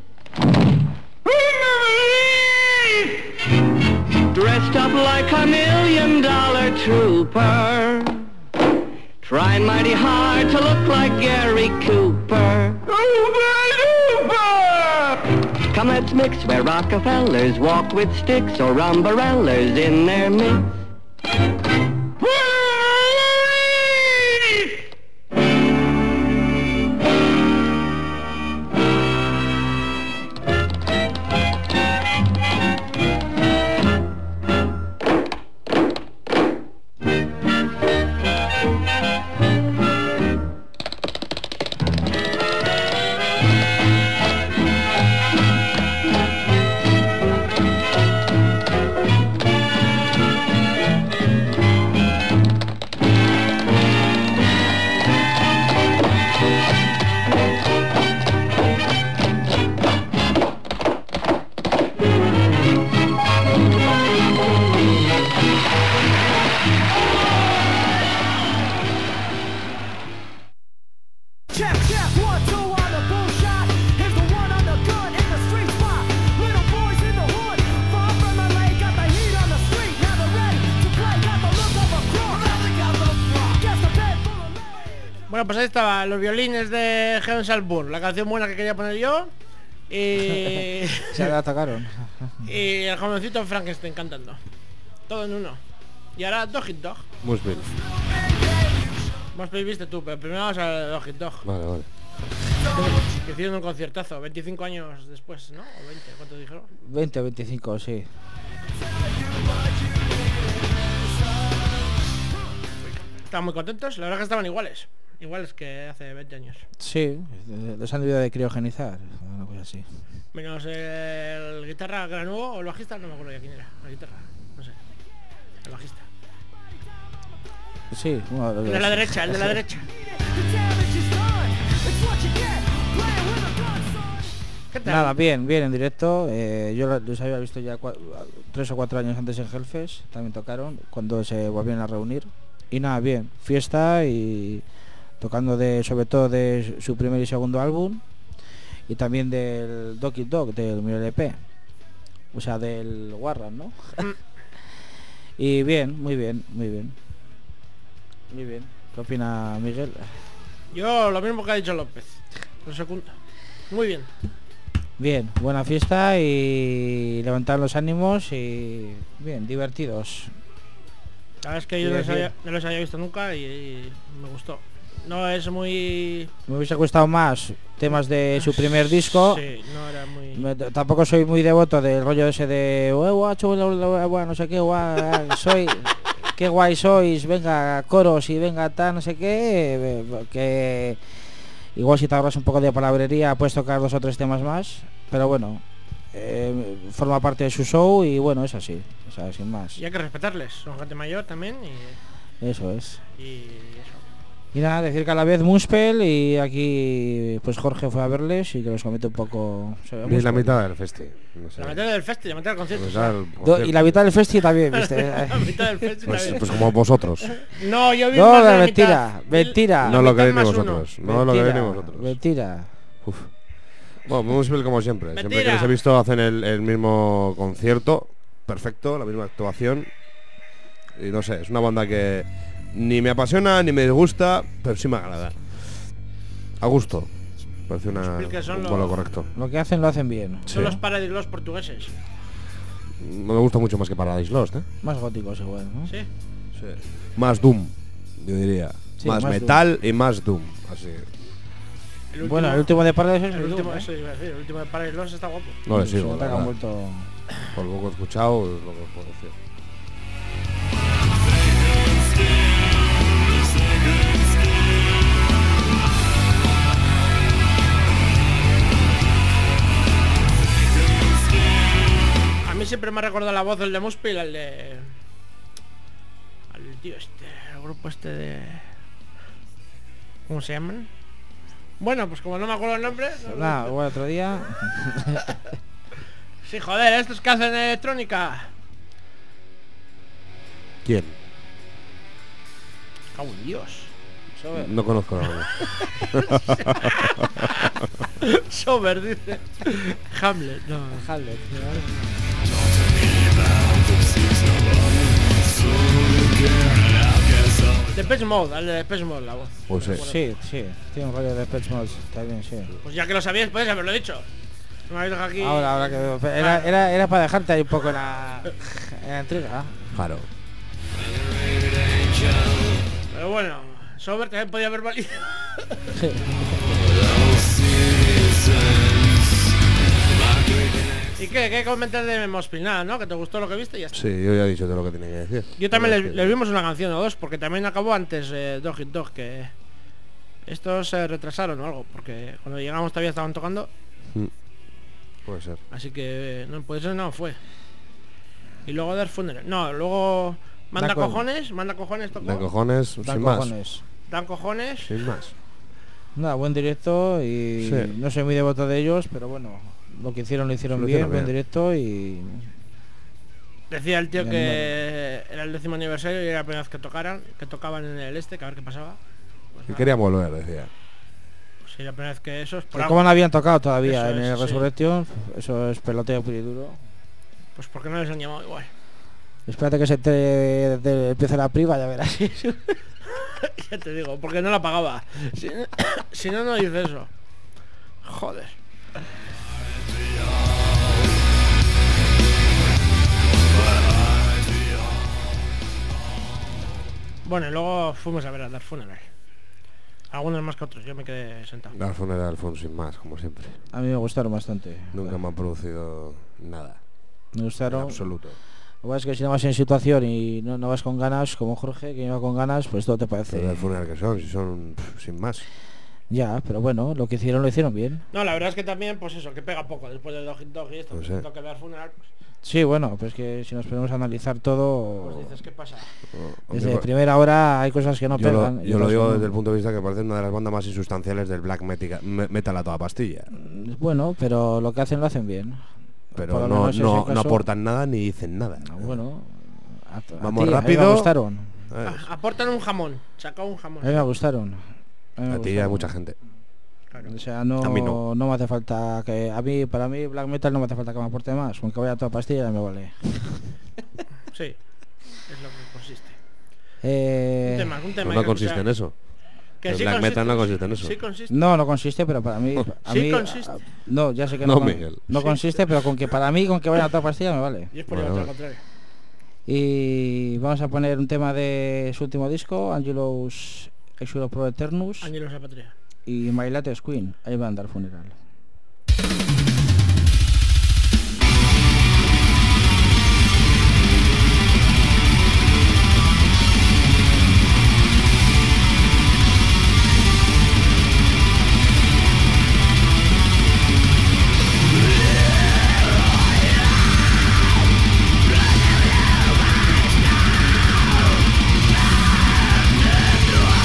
Dressed up like $1 million trooper, trying mighty hard to look like Gary Cooper. Come, let's mix where Rockefellers walk with sticks or umbrellas in their midst. Bueno, pues ahí estaban los violines de Heaven Shall Burn, la canción buena que quería poner yo. Y... se la atacaron. Y el jovencito Frankenstein cantando. Todo en uno. Y ahora Dog Eat Dog. Muspel. Muspel viste tú, pero primero vamos a Dog Eat Dog. Vale. Que hicieron un conciertazo, 25 años después, ¿no? O 20, ¿cuánto dijeron? 20 o 25, sí. Estaban muy contentos, la verdad que estaban iguales que hace 20 años. Sí, les han debido de criogenizar, una cosa así. Menos el guitarra granudo o el bajista, no me acuerdo ya quién era. La guitarra, no sé. El bajista. Sí, el de la derecha, el de la derecha. ¿Qué tal? Nada, bien en directo. Yo los había visto ya 3 o 4 años antes en Hellfest, también tocaron, cuando se volvieron a reunir. Y nada, bien, fiesta y tocando sobre todo de su primer y segundo álbum y también del Dog Eat Dog, del mi LP, o sea, del Warren, ¿no? Y bien, muy bien. ¿Qué opina Miguel? Yo lo mismo que ha dicho López, lo segundo. Muy bien. Bien, buena fiesta y levantar los ánimos y bien, divertidos. La verdad es que yo no los había visto nunca y me gustó. No es muy... Me hubiese gustado más temas de su primer disco. Sí, no era muy... Tampoco soy muy devoto del rollo ese de... no sé qué, soy... Qué guay sois, venga, coros y venga tal, no sé qué. Que igual si te ahorras un poco de palabrería puedes tocar 2 o 3 temas más. Pero bueno, forma parte de su show y bueno, es así, o sea, sin más. Y hay que respetarles, son gente mayor también y... Eso es. Y eso. Y nada, decir que a la vez Muspel y aquí pues Jorge fue a verles y que les comente un poco. Y la mitad del festi. No sé. La mitad del festi, la mitad del concierto. Y la mitad del festi también, ¿viste? La mitad del festi también. Pues como vosotros. No, yo vi no, más de la mentira, mitad. mentira. No lo queréis ni vosotros. No lo queréis ni vosotros. Mentira. Uf. Bueno, Muspel como siempre. Mentira. Siempre que les he visto hacen el mismo concierto. Perfecto, la misma actuación. Y no sé, es una banda que ni me apasiona ni me disgusta, pero sí me agrada. A gusto. Parece un lo correcto. Lo que hacen lo hacen bien. Son los Paradise Lost portugueses. No me gusta mucho más que Paradise Lost, ¿eh? Más góticos igual, ¿no? Sí. Más Doom, yo diría. Sí, más metal Doom. Y más Doom, así. Bueno, el último de Paradise Lost. El último de Paradise Lost está guapo. No le sigo. Sí, han vuelto... Por lo que he escuchado, es lo que os puedo decir. A mí siempre me ha recordado la voz del de Muspel al tío este, el grupo este de... ¿Cómo se llaman? Bueno, pues como no me acuerdo el nombre. Nada, igual otro día. Sí, joder, estos que hacen electrónica. ¿Quién? Cago en Dios. No conozco nada. Sober, dice. Hamlet, no. Hamlet. Depeche Mode, al de Depeche Mode la voz. Pues Sí, tiene un rollo de Depeche Mode, está bien, sí. Pues ya que lo sabíais, podéis haberlo dicho. No me habéis dejado aquí. Ahora que era para dejarte ahí un poco en la intriga. Claro. Pero bueno, Sober también podía haber valido. Sí. ¿Y qué comentas de Mospil? Nada, ¿no? Que te gustó lo que viste y ya está. Sí, yo ya he dicho todo lo que tenía que decir. Yo también les vimos una canción o dos, porque también acabó antes Dog Eat Dog, que estos se retrasaron o algo, porque cuando llegamos todavía estaban tocando. Puede ser. Así que no puede ser, no fue. Y luego Dar Funeral. No, luego Manda Cojones tocó. Dan Cojones, sin más. Dan Cojones. Sin más. Nada, buen directo y Sí. no soy muy devoto de ellos, pero bueno, lo que hicieron lo hicieron bien, buen directo y... Decía el tío que era el 10º aniversario y era la primera vez que tocaban en el que a ver qué pasaba. Pues Y querían volver, decía. Sí, la primera vez que eso es por ¿Cómo no habían tocado todavía eso en el sí. Resurrection? Eso es peloteo puro y duro. Pues porque no les han llamado igual. Espérate que se te empiece la priva, ya verás. Ya te digo, porque no la pagaba. Si no, no dice eso. Joder. Bueno, y luego fuimos a ver a Dark Funeral. Algunos más que otros, yo me quedé sentado. Dar Funeral fue un sin más, como siempre. A mí me gustaron bastante. Nunca me han producido nada. Me gustaron. En absoluto. Lo que pasa es que si no vas en situación y no vas con ganas, como Jorge, que iba con ganas, pues todo te parece. Pero Dar Funeral que son, si son sin más. Ya, pero bueno, lo que hicieron lo hicieron bien. No, la verdad es que también, pues eso, que pega poco después de Dog Eat Dog y esto, Pues pues sí. que Dark Funeral, pues Sí, bueno, pues que si nos ponemos a analizar todo, pues dices, ¿qué pasa? desde primera hora hay cosas que no pegan. y Yo lo otras digo que no. desde el punto de vista que parece una de las bandas más insustanciales del black metal a toda pastilla. Bueno, pero lo que hacen lo hacen bien. Por Pero lo no, menos en no, ese caso- no aportan nada ni dicen nada. Bueno, Vamos a mí rápido. me gustaron. Aportan un jamón, sacó un jamón. A mí me gustaron. A ti y a mucha gente. Claro. O sea, A mí no. no me hace falta que... para mí black metal no me hace falta que me aporte más. Aunque vaya a toda pastilla ya me vale. Sí, es lo que consiste. Eh, Un tema Pues no que consiste escuchar. en eso. Que El sí black consiste, metal no consiste en eso. Sí consiste. No consiste, pero para mí... Sí consiste. No, ya sé que No, no. Miguel. No Sí. consiste, pero con que para mí, con que vaya a toda pastilla me vale. Y es por Bueno, llevarte al bueno. contrario. Y vamos a poner un tema de su último disco, Angelus Exulo Pro Eternus, Ángelos a Patria. y My Latest Queen. Ahí va a andar funeral.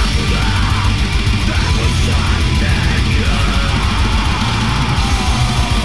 That was something good.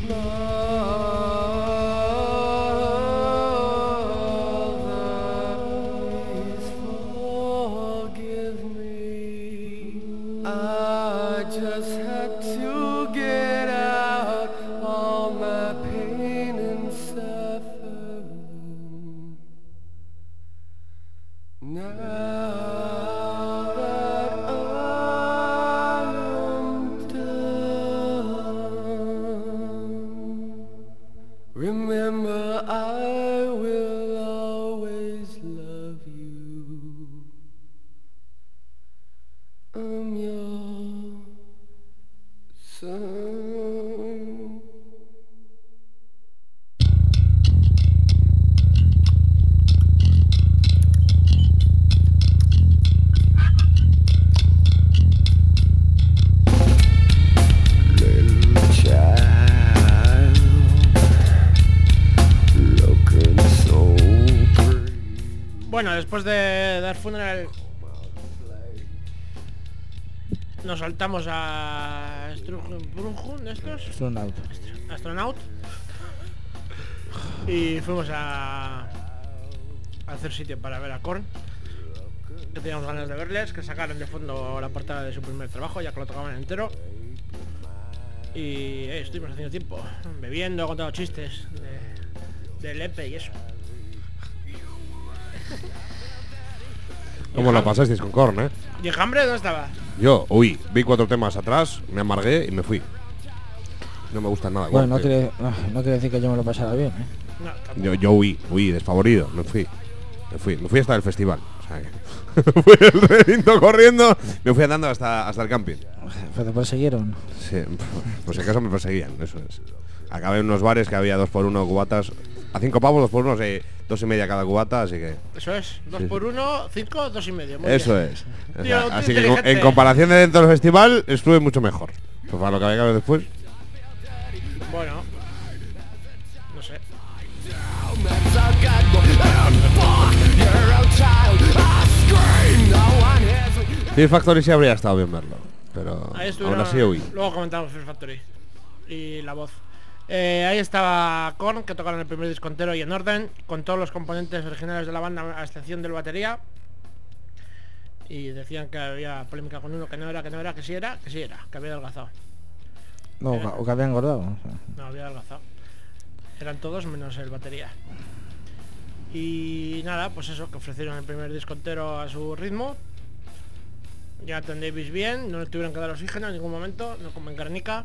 Remember, I will always love you. I'm your son. Little child, looking so pretty. Bueno, después de dar funeral nos saltamos a Strungun, estos Astronaut y fuimos a hacer sitio para ver a Korn, que teníamos ganas de verles, que sacaron de fondo la portada de su primer trabajo, ya que lo tocaban entero. Y estuvimos haciendo tiempo, bebiendo, contando chistes de Lepe y eso. ¿Cómo lo pasasteis con Korn, ¿Y el Hambre dónde estaba? Yo huí, vi 4 temas atrás, me amargué y me fui. No me gusta nada. Bueno, Korn, tío. no quiere decir que yo me lo pasara bien, No, Yo huí, desfavorido, me fui hasta el festival. O sea que fui el recinto corriendo, me fui andando hasta el camping. ¿Pero te persiguieron? Sí, por si acaso me perseguían, eso es. Acabé en unos bares que había 2x1 cubatas. A 5 pavos, 2x1, 2,5 cada cubata, así que... Eso es, 2x1, 5, 2,5. muy Eso bien. es. O Tío, sea, así que inteligente. en comparación de dentro del festival, estuve mucho mejor. Pues para lo que había que ver después. Bueno, no sé. Fear Factory sí habría estado bien verlo, pero Ahí aún así huí. Luego comentamos Fear Factory y la voz. Ahí estaba Korn, que tocaron el primer disco entero y en orden, con todos los componentes originales de la banda, a excepción del batería. Y decían que había polémica con uno, que no era, que sí era, que había adelgazado. No, o que había engordado. O sea. No, había adelgazado. Eran todos menos el batería. Y nada, pues eso, que ofrecieron el primer disco entero a su ritmo. Jonathan Davis bien, no le tuvieron que dar oxígeno en ningún momento, no como en Guernica.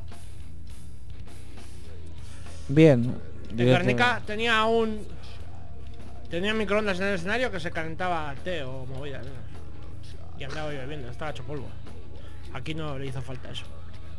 Bien. En Guernica tenía microondas en el escenario que se calentaba té o movidas, ¿no? Y andaba yo bebiendo, estaba hecho polvo. Aquí no le hizo falta eso.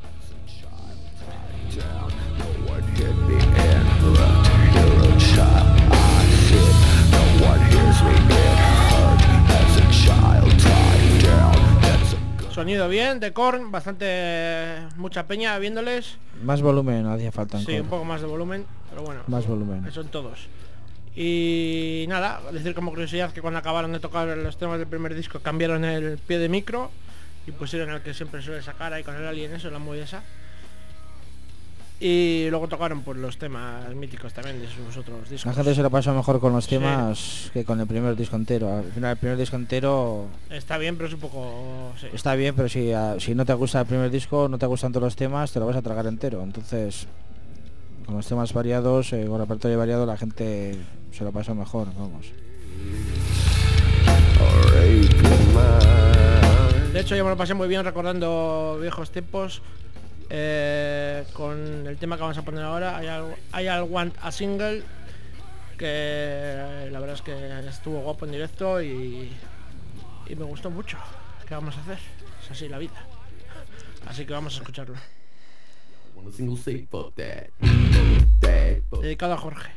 Sonido bien, de Korn, mucha peña viéndoles. Más volumen hacía falta en Sí, Korn. un poco más de volumen, pero bueno. Más volumen. Son todos. Y nada, decir como curiosidad que cuando acabaron de tocar los temas del primer disco cambiaron el pie de micro y pusieron el que siempre suele sacar ahí con el Alien, eso, la movida esa. Y luego tocaron pues los temas míticos también de sus otros discos. La gente se lo pasó mejor con los temas que con el primer disco entero. Al final el primer disco entero está bien, pero es un poco... sí. Está bien, pero si no te gusta el primer disco, no te gustan todos los temas, te lo vas a tragar entero. Entonces, con los temas variados, con el repertorio variado, la gente se lo pasó mejor, vamos. De hecho, yo me lo pasé muy bien recordando viejos tiempos. Con el tema que vamos a poner ahora, I Want a Single, que la verdad es que estuvo guapo en directo y me gustó mucho. ¿Qué vamos a hacer? Es así la vida. Así que vamos a escucharlo. Dedicado a Jorge.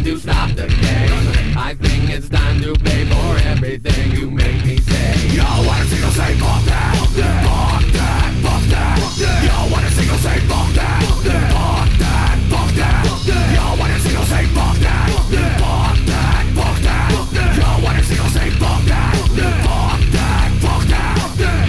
to stop the game. I think it's time to pay for everything you make me say. Yo, wanna see no say fuck that, fuck that, fuck that, fuck that. Yo, wanna see no say fuck that, fuck that, fuck that, fuck that. Yo, wanna see no say fuck that, fuck that, fuck that, fuck that. Yo, wanna see no say fuck that, fuck that, fuck that, fuck that.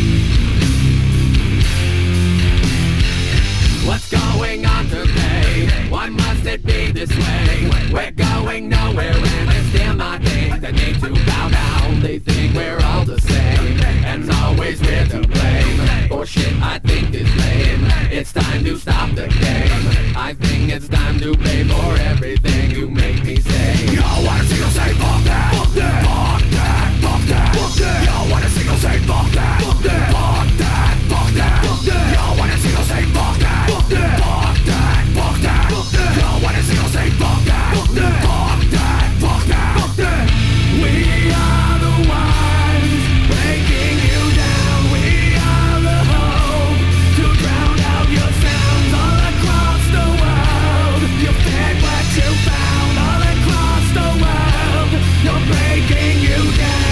What's going on today? Why must it be this way? We're going nowhere and it's still my thing. They need to bow down, they think we're all the same. And always we're to blame for shit I think is lame. It's time to stop the game. I think it's time to pay for everything you make me say. Yo, wanna see no say fuck that, fuck that, fuck that, fuck that, fuck that. Yo, wanna see no say fuck that, fuck that, fuck that, fuck that, fuck that. Yo, wanna see no say fuck that, fuck that, fuck that, fuck that, fuck that. Yo, wanna see no say fuck that, fuck that, fuck that, fuck that, fuck that. We are the ones breaking you down. We are the hope to drown out your sounds all across the world. You fed what you found all across the world. You're breaking you down.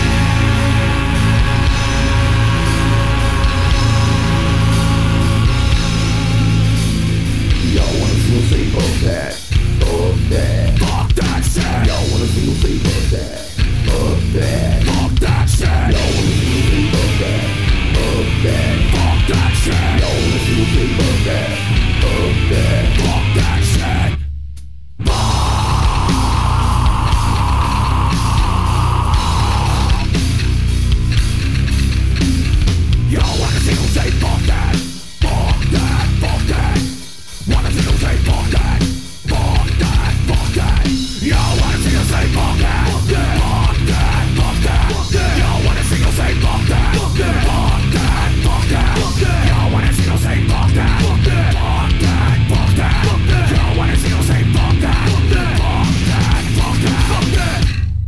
Y'all wanna see no say fuck that, fuck that, fuck that shit. Y'all wanna see no say fuck that, fuck that, fuck that shit. Y'all wanna see no say fuck that, fuck that, fuck that shit. Y'all wanna see no say fuck that, fuck that, fuck that shit. Y'all wanna see no say fuck that, fuck that, fuck that. Wanna see no say fuck that, fuck that, fuck that. Y'all wanna see no say fuck that, fuck that, fuck that, fuck that. Y'all wanna see no say fuck that, fuck that, fuck that, fuck that. Y'all wanna see no say fuck that, fuck that, fuck that, fuck that. Y'all wanna see no say fuck that, fuck that, fuck that, fuck that, fuck that.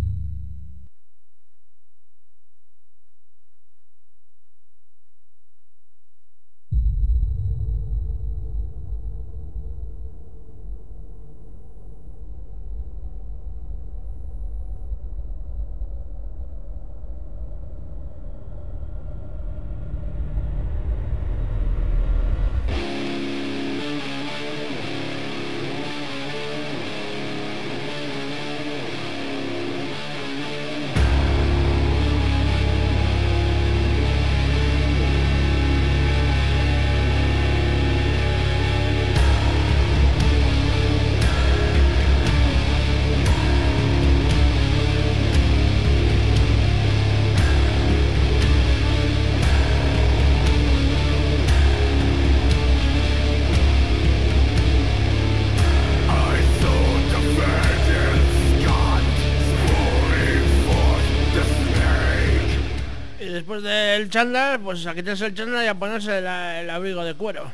Después del chándal, pues a quitarse el chándal y a ponerse el abrigo de cuero.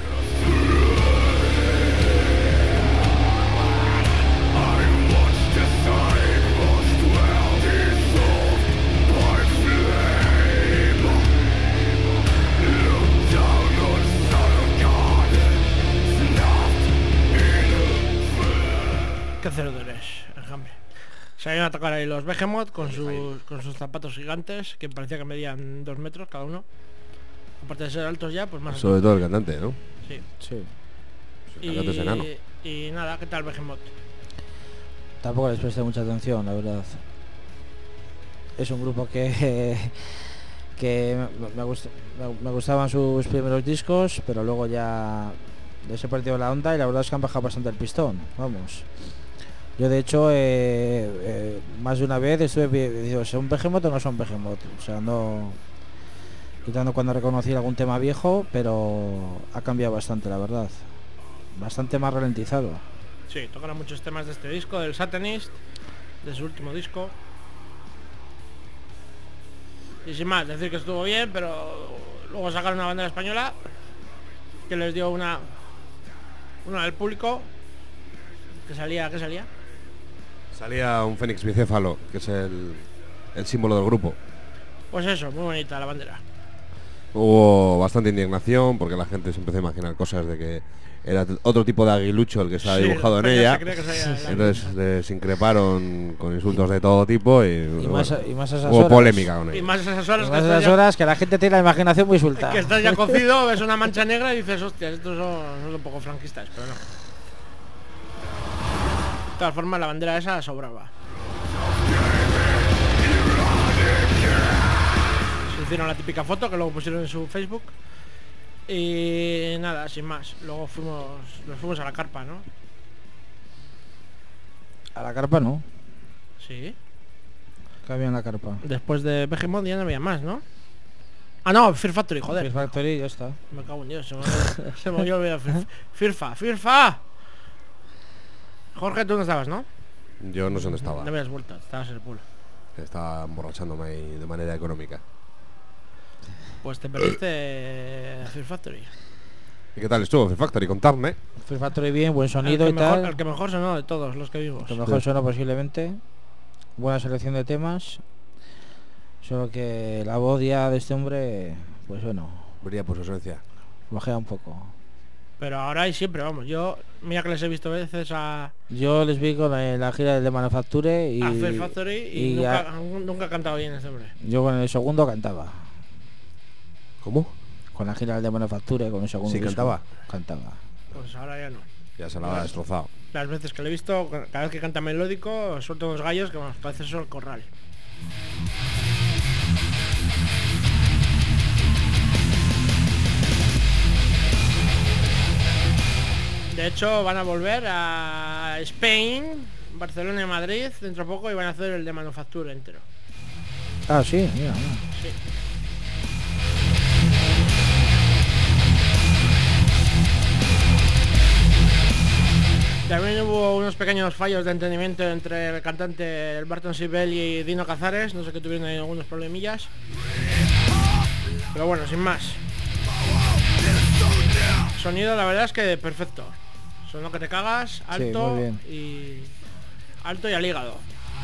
Qué cerdones, enjambre. Se habían a tocar ahí los Behemoth con sus zapatos gigantes que parecía que medían 2 metros cada uno. Aparte de ser altos ya, pues más. Sobre todo el cantante, ¿no? Sí. Sí. El cantante es enano. Y nada, ¿qué tal Behemoth? Tampoco les presté mucha atención, la verdad. Es un grupo que me gustaban sus primeros discos, pero luego ya les he perdido la onda y la verdad es que han bajado bastante el pistón, vamos. Yo de hecho más de una vez estuve digo, ¿son Behemoth o no son Behemoth? O sea, no, quitando cuando reconocí algún tema viejo, pero ha cambiado bastante, la verdad. Bastante más ralentizado. Sí, tocan muchos temas de este disco, del Satanist, de su último disco. Y sin más, decir que estuvo bien, pero luego sacaron una bandera española que les dio una del público que salía, ¿qué salía? Salía un fénix bicéfalo, que es el símbolo del grupo. Pues eso, muy bonita la bandera. Hubo bastante indignación porque la gente se empezó a imaginar cosas de que era otro tipo de aguilucho el que estaba Sí, dibujado en pero ella. se cree que sería el Entonces se increparon con insultos de todo tipo y más a esas hubo horas. polémica con Y ella. más esas horas, Y que más estás esas ya- horas que la gente tiene la imaginación muy suelta. que estás ya cocido, ves una mancha negra y dices, hostia, estos son un poco franquistas, pero no. De todas formas, la bandera esa sobraba. Se hicieron la típica foto que luego pusieron en su Facebook. Y nada, sin más. Luego nos fuimos a la carpa, ¿no? A la carpa no. Sí. ¿Qué había en la carpa? Después de Behemoth ya no había más, ¿no? Ah, no, Fear Factory, joder. Fear Factory, ya está. Me cago en Dios, se me había olvidado. ¡Firfa! Jorge, tú no estabas, ¿no? Yo no sé dónde estaba. No habías vuelto, estabas en el pool. Estaba emborrachándome ahí de manera económica. Pues te perdiste Fear Factory. ¿Y qué tal estuvo Fear Factory? Contadme. Fear Factory bien, buen sonido el y que mejor, tal. el que mejor sonó de todos los que vimos. El que mejor sonó posiblemente. Buena selección de temas. Solo que la voz ya de este hombre, pues bueno, Brilla por su esencia. bajea un poco. Pero ahora y siempre, vamos. Yo, mira que les he visto veces a Yo les vi con la gira de Manufacture y Fear Factory y nunca ha cantado bien este hombre. yo con el segundo cantaba. ¿Cómo? Con la gira de Manufacture, con el segundo ¿Sí disco, cantaba? Cantaba. Pues ahora ya no. Ya se la ha destrozado. Las veces que le he visto, cada vez que canta melódico, suelta unos gallos que nos parece eso el corral. De hecho, van a volver a Spain, Barcelona y Madrid dentro de poco y van a hacer el de Manufacture entero. Ah, sí, mira. Sí. También hubo unos pequeños fallos de entendimiento entre el cantante el Barton Sibel y Dino Cazares, no sé, que tuvieron ahí algunos problemillas. Pero bueno, sin más. Sonido, la verdad es que perfecto. Sonó que te cagas, alto, muy bien. y alto y al hígado.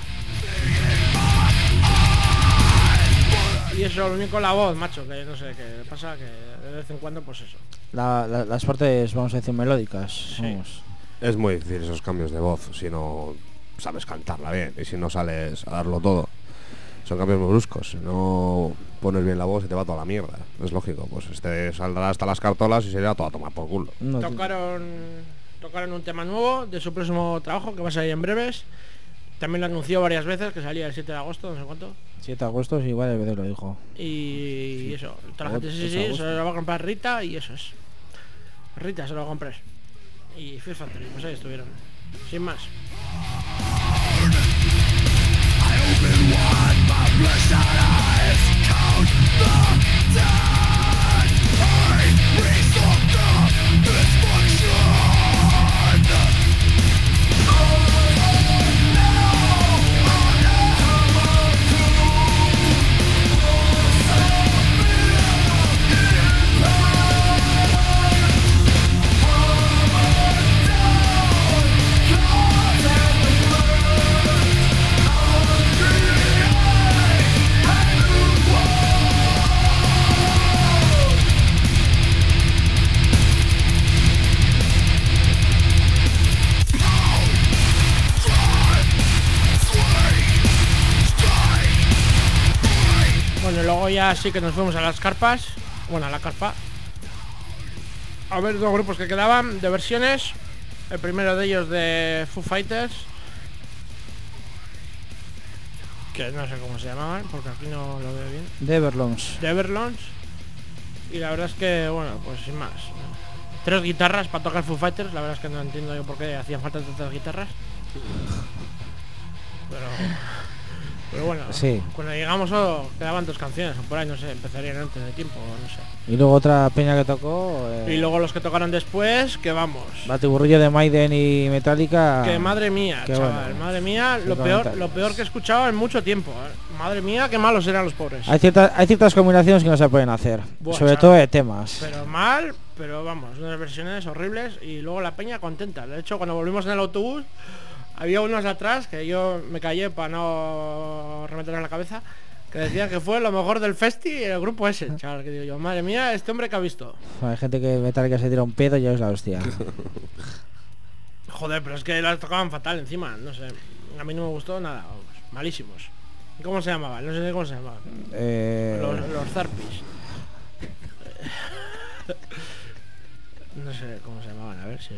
Y eso, lo único, la voz, macho, que no sé qué pasa, que de vez en cuando pues eso. Las partes, vamos a decir, melódicas. Sí. Vamos. Es muy difícil esos cambios de voz si no sabes cantarla bien y si no sales a darlo todo. Son cambios muy bruscos. Si no pones bien la voz se te va toda la mierda. Es lógico, pues saldrá hasta las cartolas y se irá todo a tomar por culo. Tocaron un tema nuevo de su próximo trabajo que va a salir en breves. También lo anunció varias veces, que salía el 7 de agosto, no sé cuánto. 7 de agosto, sí, varias veces lo dijo. Y eso, toda la gente sí, se lo va a comprar Rita y eso es. Rita se lo va a comprar. Y Fear Factory, pues ahí estuvieron. Sin más. Bueno, y luego ya sí que nos fuimos a las carpas. Bueno, a la carpa. A ver dos grupos que quedaban de versiones. El primero de ellos de Foo Fighters, que no sé cómo se llamaban, porque aquí no lo veo bien. The Everlons. The Everlons. Y la verdad es que, bueno, pues sin más. 3 guitarras para tocar Foo Fighters. La verdad es que no entiendo yo por qué hacían falta tantas guitarras. Pero bueno, sí. Cuando llegamos quedaban 2 canciones o por ahí, no sé, empezarían antes de tiempo, no sé. Y luego otra peña que tocó. Y luego los que tocaron después, que vamos. Batiburrillo de Maiden y Metallica. Que madre mía, que chaval, bueno, madre mía, lo peor que he escuchado en mucho tiempo. Madre mía, qué malos eran los pobres. Hay ciertas combinaciones que no se pueden hacer. Buah, sobre chaval. todo de temas. Pero mal, pero vamos, unas versiones horribles y luego la peña contenta. De hecho, cuando volvimos en el autobús, había unos de atrás que yo me callé para no remeter en la cabeza. Que decían que fue lo mejor del festi el grupo ese, chaval, que digo yo, madre mía, este hombre que ha visto. Hay gente que Metallica se tira un pedo y ya es la hostia. Joder, pero es que las tocaban fatal encima, no sé. A mí no me gustó nada, vamos, malísimos. ¿Cómo se llamaban? No sé cómo se llamaban. Los Zarpis. No sé cómo se llamaban, a ver si...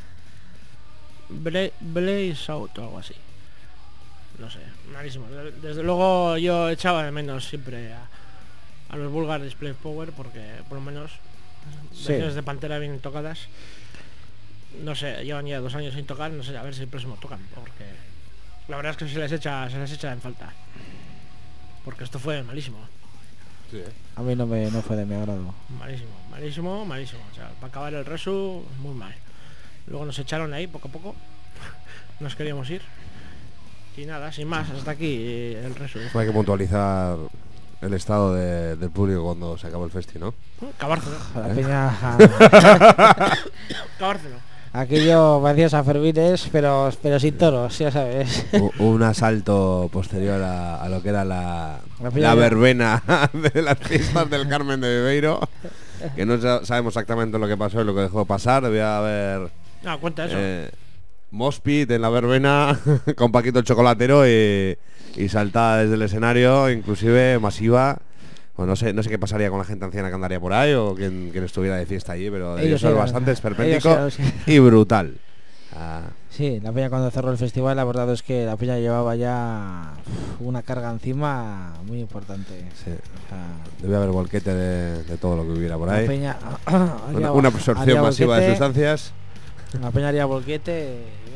Blaze Out o algo así. No sé, malísimo. Desde luego yo echaba de menos siempre a los Vulgar Display Power porque por lo menos versiones de Pantera bien tocadas. No sé, llevan ya 2 años sin tocar, no sé, a ver si el próximo tocan, porque la verdad es que se les echa en falta. Porque esto fue malísimo. Sí, A mí no fue de mi agrado. Malísimo. O sea, para acabar el resu, muy mal. Luego nos echaron ahí poco a poco. Nos queríamos ir. Y nada, sin más, hasta aquí el resu. Hay que puntualizar el estado del público cuando se acabó el festi, ¿no? Cabárcelo. La peña... Cabárcelo. Aquello parecía Sanfermines, pero sin toros, ya sabes. Un asalto posterior a lo que era la primera- verbena de las fiestas del Carmen de Bebeiro, que no sabemos exactamente lo que pasó y lo que dejó pasar. Debía haber No, cuenta eso. Mospit en la verbena con Paquito el chocolatero y saltada desde el escenario, inclusive masiva. Bueno, no sé qué pasaría con la gente anciana que andaría por ahí o quien estuviera de fiesta allí, pero debió ser bastante esperpéntico y brutal. Sí, la peña cuando cerró el festival, la verdad es que la peña llevaba ya una carga encima muy importante. Sí. Debe haber volquete de todo lo que hubiera por ahí. La peña una absorción masiva de sustancias. La peña haría volquete y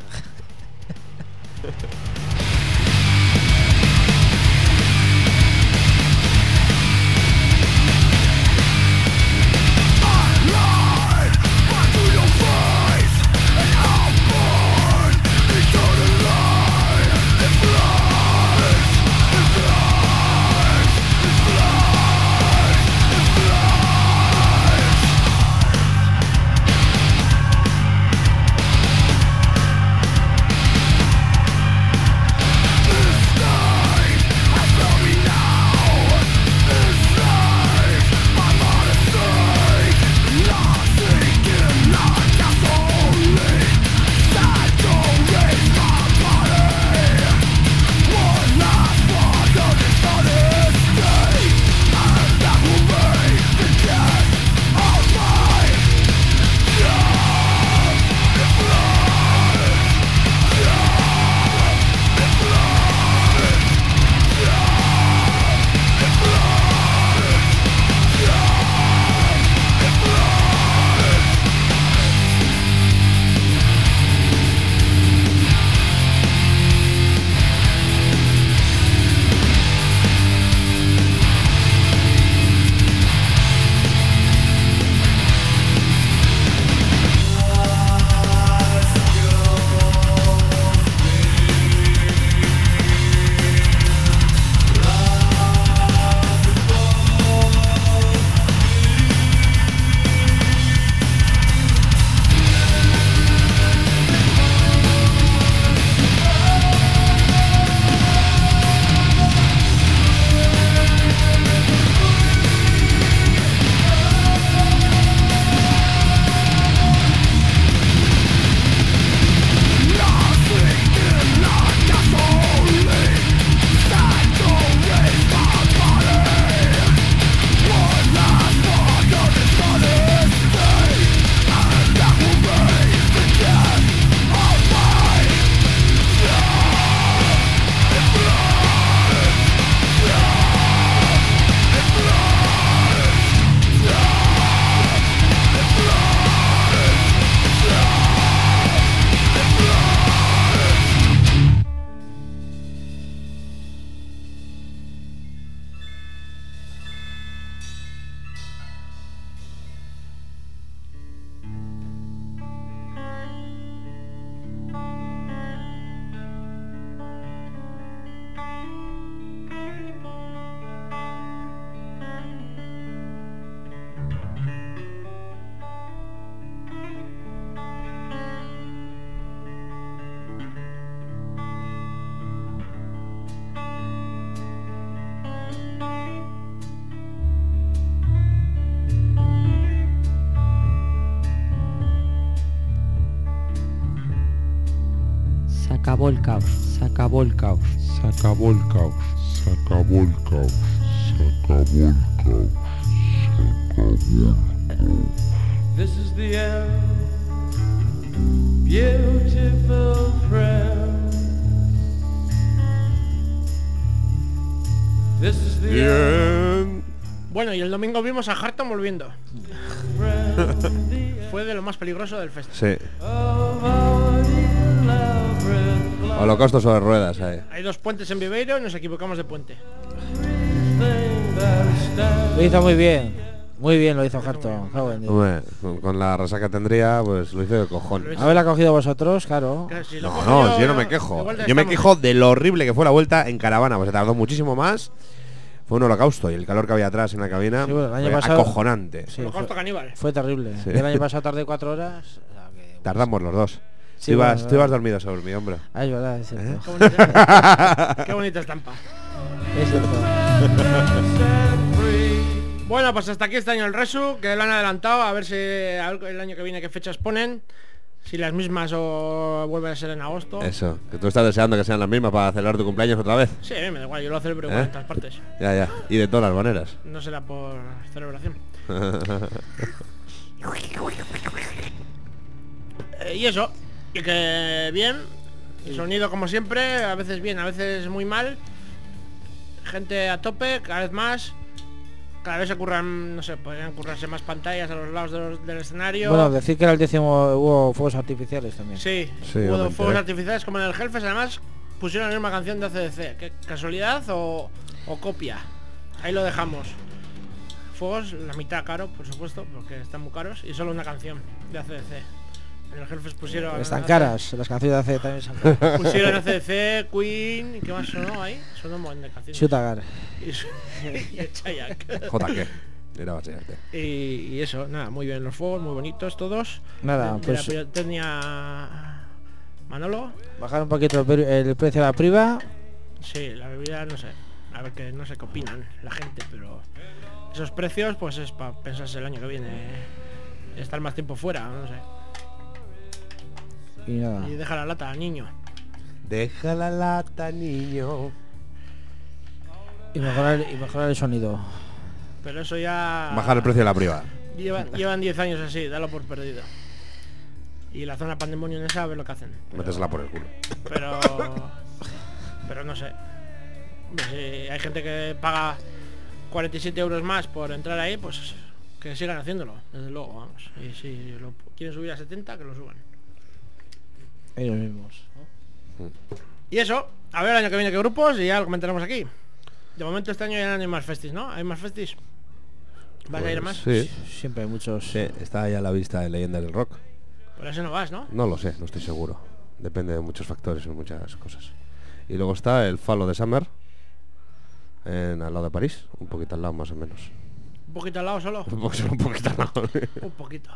venga. acabó el caos, se acabó el caos. Se acabó el caos. Se acabó el caos. Se acabó el caos. Se acabó el caos. This is the end, beautiful friend. This is the end. Bueno, y el domingo vimos a Harton volviendo. Fue de lo más peligroso del festival. Sí. Holocausto sobre ruedas ahí. Hay 2 puentes en Viveiro y nos equivocamos de puente. Lo hizo muy bien. Muy bien lo hizo Harton. Hombre, con la resaca tendría, pues lo hizo de cojones. Haberla cogido vosotros, claro. No, si yo no me quejo. Yo me quejo de lo horrible que fue la vuelta en caravana, pues se tardó muchísimo más. Fue un holocausto y el calor que había atrás en la cabina, Sí, bueno, el año fue pasado- acojonante. Sí, Holocausto caníbal. Fue terrible. Sí. El año pasado tardé 4 horas. Tardamos los dos. Sí, tú bueno, ibas dormido sobre mi hombro. Ah, es verdad, es cierto. Qué bonita estampa. Es cierto. Bueno, pues hasta aquí este año el Resu, que lo han adelantado, a ver si el año que viene qué fechas ponen, si las mismas o vuelven a ser en agosto. Eso, que tú estás deseando que sean las mismas para celebrar tu cumpleaños otra vez. Sí, me da igual, yo lo celebro igual en todas partes. Ya, y de todas las maneras. No será por celebración. Y eso, y que bien, el sonido como siempre, a veces bien, a veces muy mal. Gente a tope, cada vez más. Cada vez se curran, no sé, podrían currarse más pantallas a los lados del escenario. Bueno, decir que era el 10º, hubo fuegos artificiales también. Sí, Sí, hubo no me fuegos enteré. artificiales como en el Hellfest, además pusieron la misma canción de ACDC. ¿Qué casualidad o copia? Ahí lo dejamos. Fuegos, la mitad caro, por supuesto, porque están muy caros, y solo una canción de ACDC. En el Hellfest pusieron... Están caras, las canciones de AC también son caras. Pusieron ACDC, Queen, ¿y qué más sonó ahí? Sonó un montón de canciones. Shutagar. Y el Chayak. JK. Era básicamente. Y eso, nada, muy bien los fuegos, muy bonitos todos. Nada, De pues- la pirotecnia, Manolo. Bajar un poquito el precio de la priva. Sí, la bebida, no sé. A ver, que no sé qué opinan la gente, pero esos precios, pues es para pensarse el año que viene. Estar más tiempo fuera, no sé. Y nada. Y deja la lata al niño. Deja la lata, niño. Y mejorar el sonido. Pero eso ya... Bajar el precio de la priva. Llevan 10 años así, dalo por perdido. Y la zona pandemonium esa, a ver lo que hacen. Métesela por el culo. Pero no sé. Hombre, si hay gente que paga 47 euros más por entrar ahí, pues que sigan haciéndolo, desde luego, vamos. Y si lo quieren subir a 70, que lo suban. Ellos mismos. Y eso, a ver el año que viene qué grupos y ya lo comentaremos aquí. De momento este año ya no hay más festis, ¿no? ¿Hay más festis? ¿Vas a ir a más? Sí. Siempre hay muchos. Sí, está ahí a la vista de Leyendas del Rock. Por eso no vas, ¿no? No lo sé, no estoy seguro. Depende de muchos factores y muchas cosas. Y luego está el Falo de Summer, al lado de París, un poquito al lado más o menos. ¿Un poquito al lado solo? Un poquito al lado. Un poquito.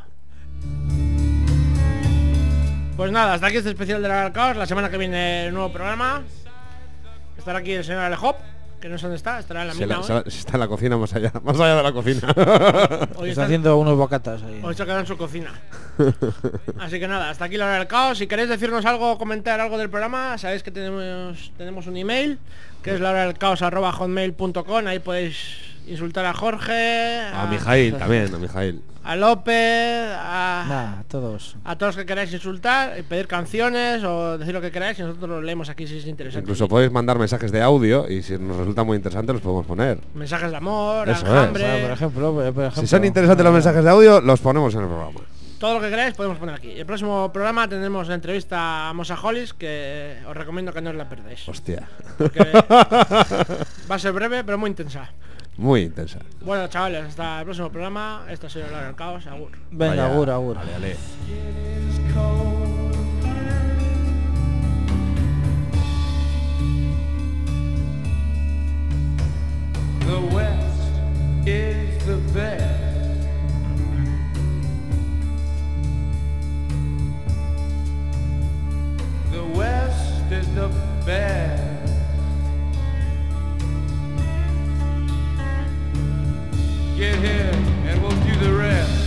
Pues nada, hasta aquí este especial de la Caos. La semana que viene el nuevo programa. Estará aquí el señor Alejop, que no sé dónde está, estará en la mina hoy. Está en la cocina más allá de la cocina. Hoy Está haciendo unos bocatas ahí. Hoy se ha quedado en su cocina. Así que nada, hasta aquí la hora del caos. Si queréis decirnos algo, comentar algo del programa, sabéis que tenemos un email, que es lahoralcaos@hotmail.com. Ahí podéis insultar a Jorge, A Mijail también, a Mijail. a López, Nada, todos. a todos los que queráis insultar, y pedir canciones o decir lo que queráis y nosotros lo leemos aquí si es interesante. Incluso podéis mandar mensajes de audio y si nos resulta muy interesante los podemos poner. Mensajes de amor, Eso es. enjambre, Por ejemplo, Si son interesantes los mensajes de audio, los ponemos en el programa. todo lo que queráis podemos poner aquí. El próximo programa tendremos la entrevista a Mosa Hollis, que os recomiendo que no os la perdáis. Hostia. Porque va a ser breve pero muy intensa. Muy intensa. Bueno, chavales, hasta el próximo programa. Esto ha sido La Hora del Caos. Agur. Venga, Vaya. agur, agur. Vale, vale. The West is the best. The West is the best. Get here and we'll do the rest.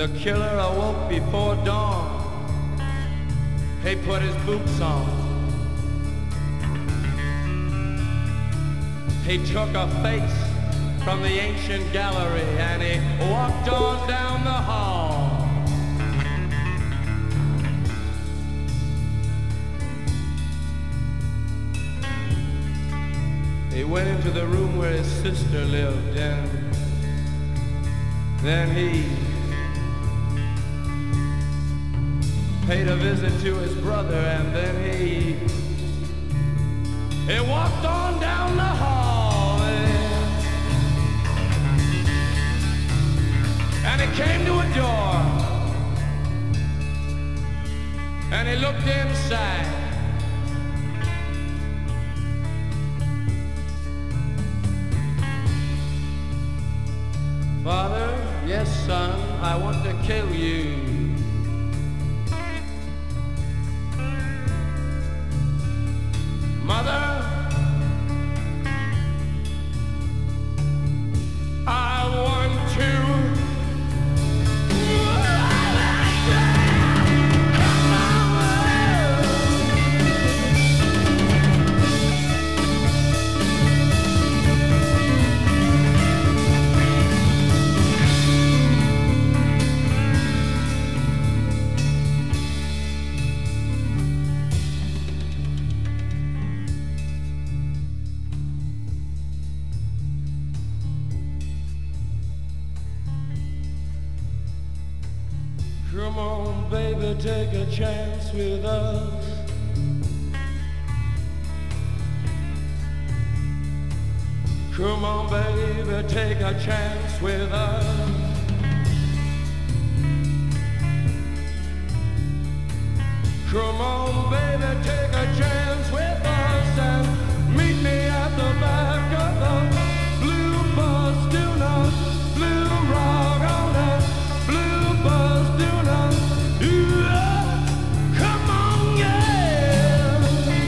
The killer awoke before dawn. He put his boots on. He took a face from the ancient gallery and he walked on down the hall. He went into the room where his sister lived and then he paid a visit to his brother and then he walked on down the hall and he came to a door and he looked inside. Father, yes son, I want to kill you. Mother, I want to. Come on, baby, take a chance with us. Come on, baby, take a chance with us. Come on, baby, take a chance with us and meet me at the back of the blue bus. Do not blue rock on that blue bus. Do not. Come on, yeah.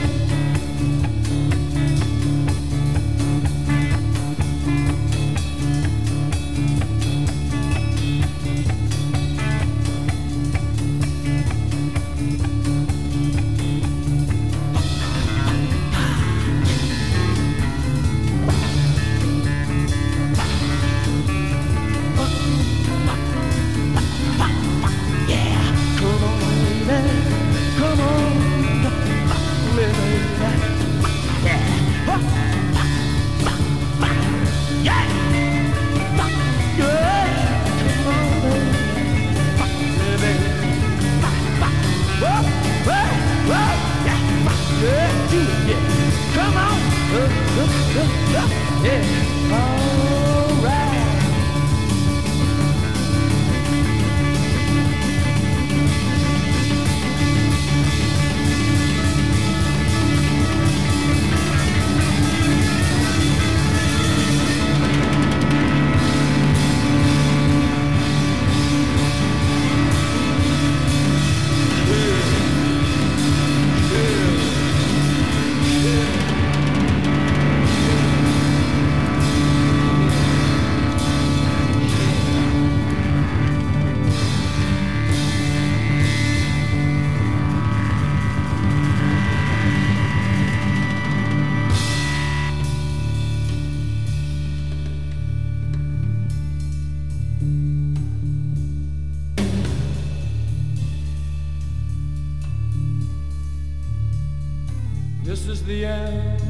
This is the end,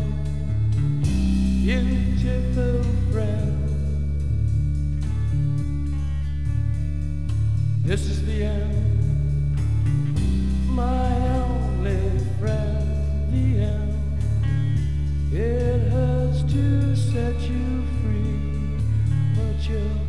beautiful friend. This is the end, my only friend. The end, it hurts to set you free, but you're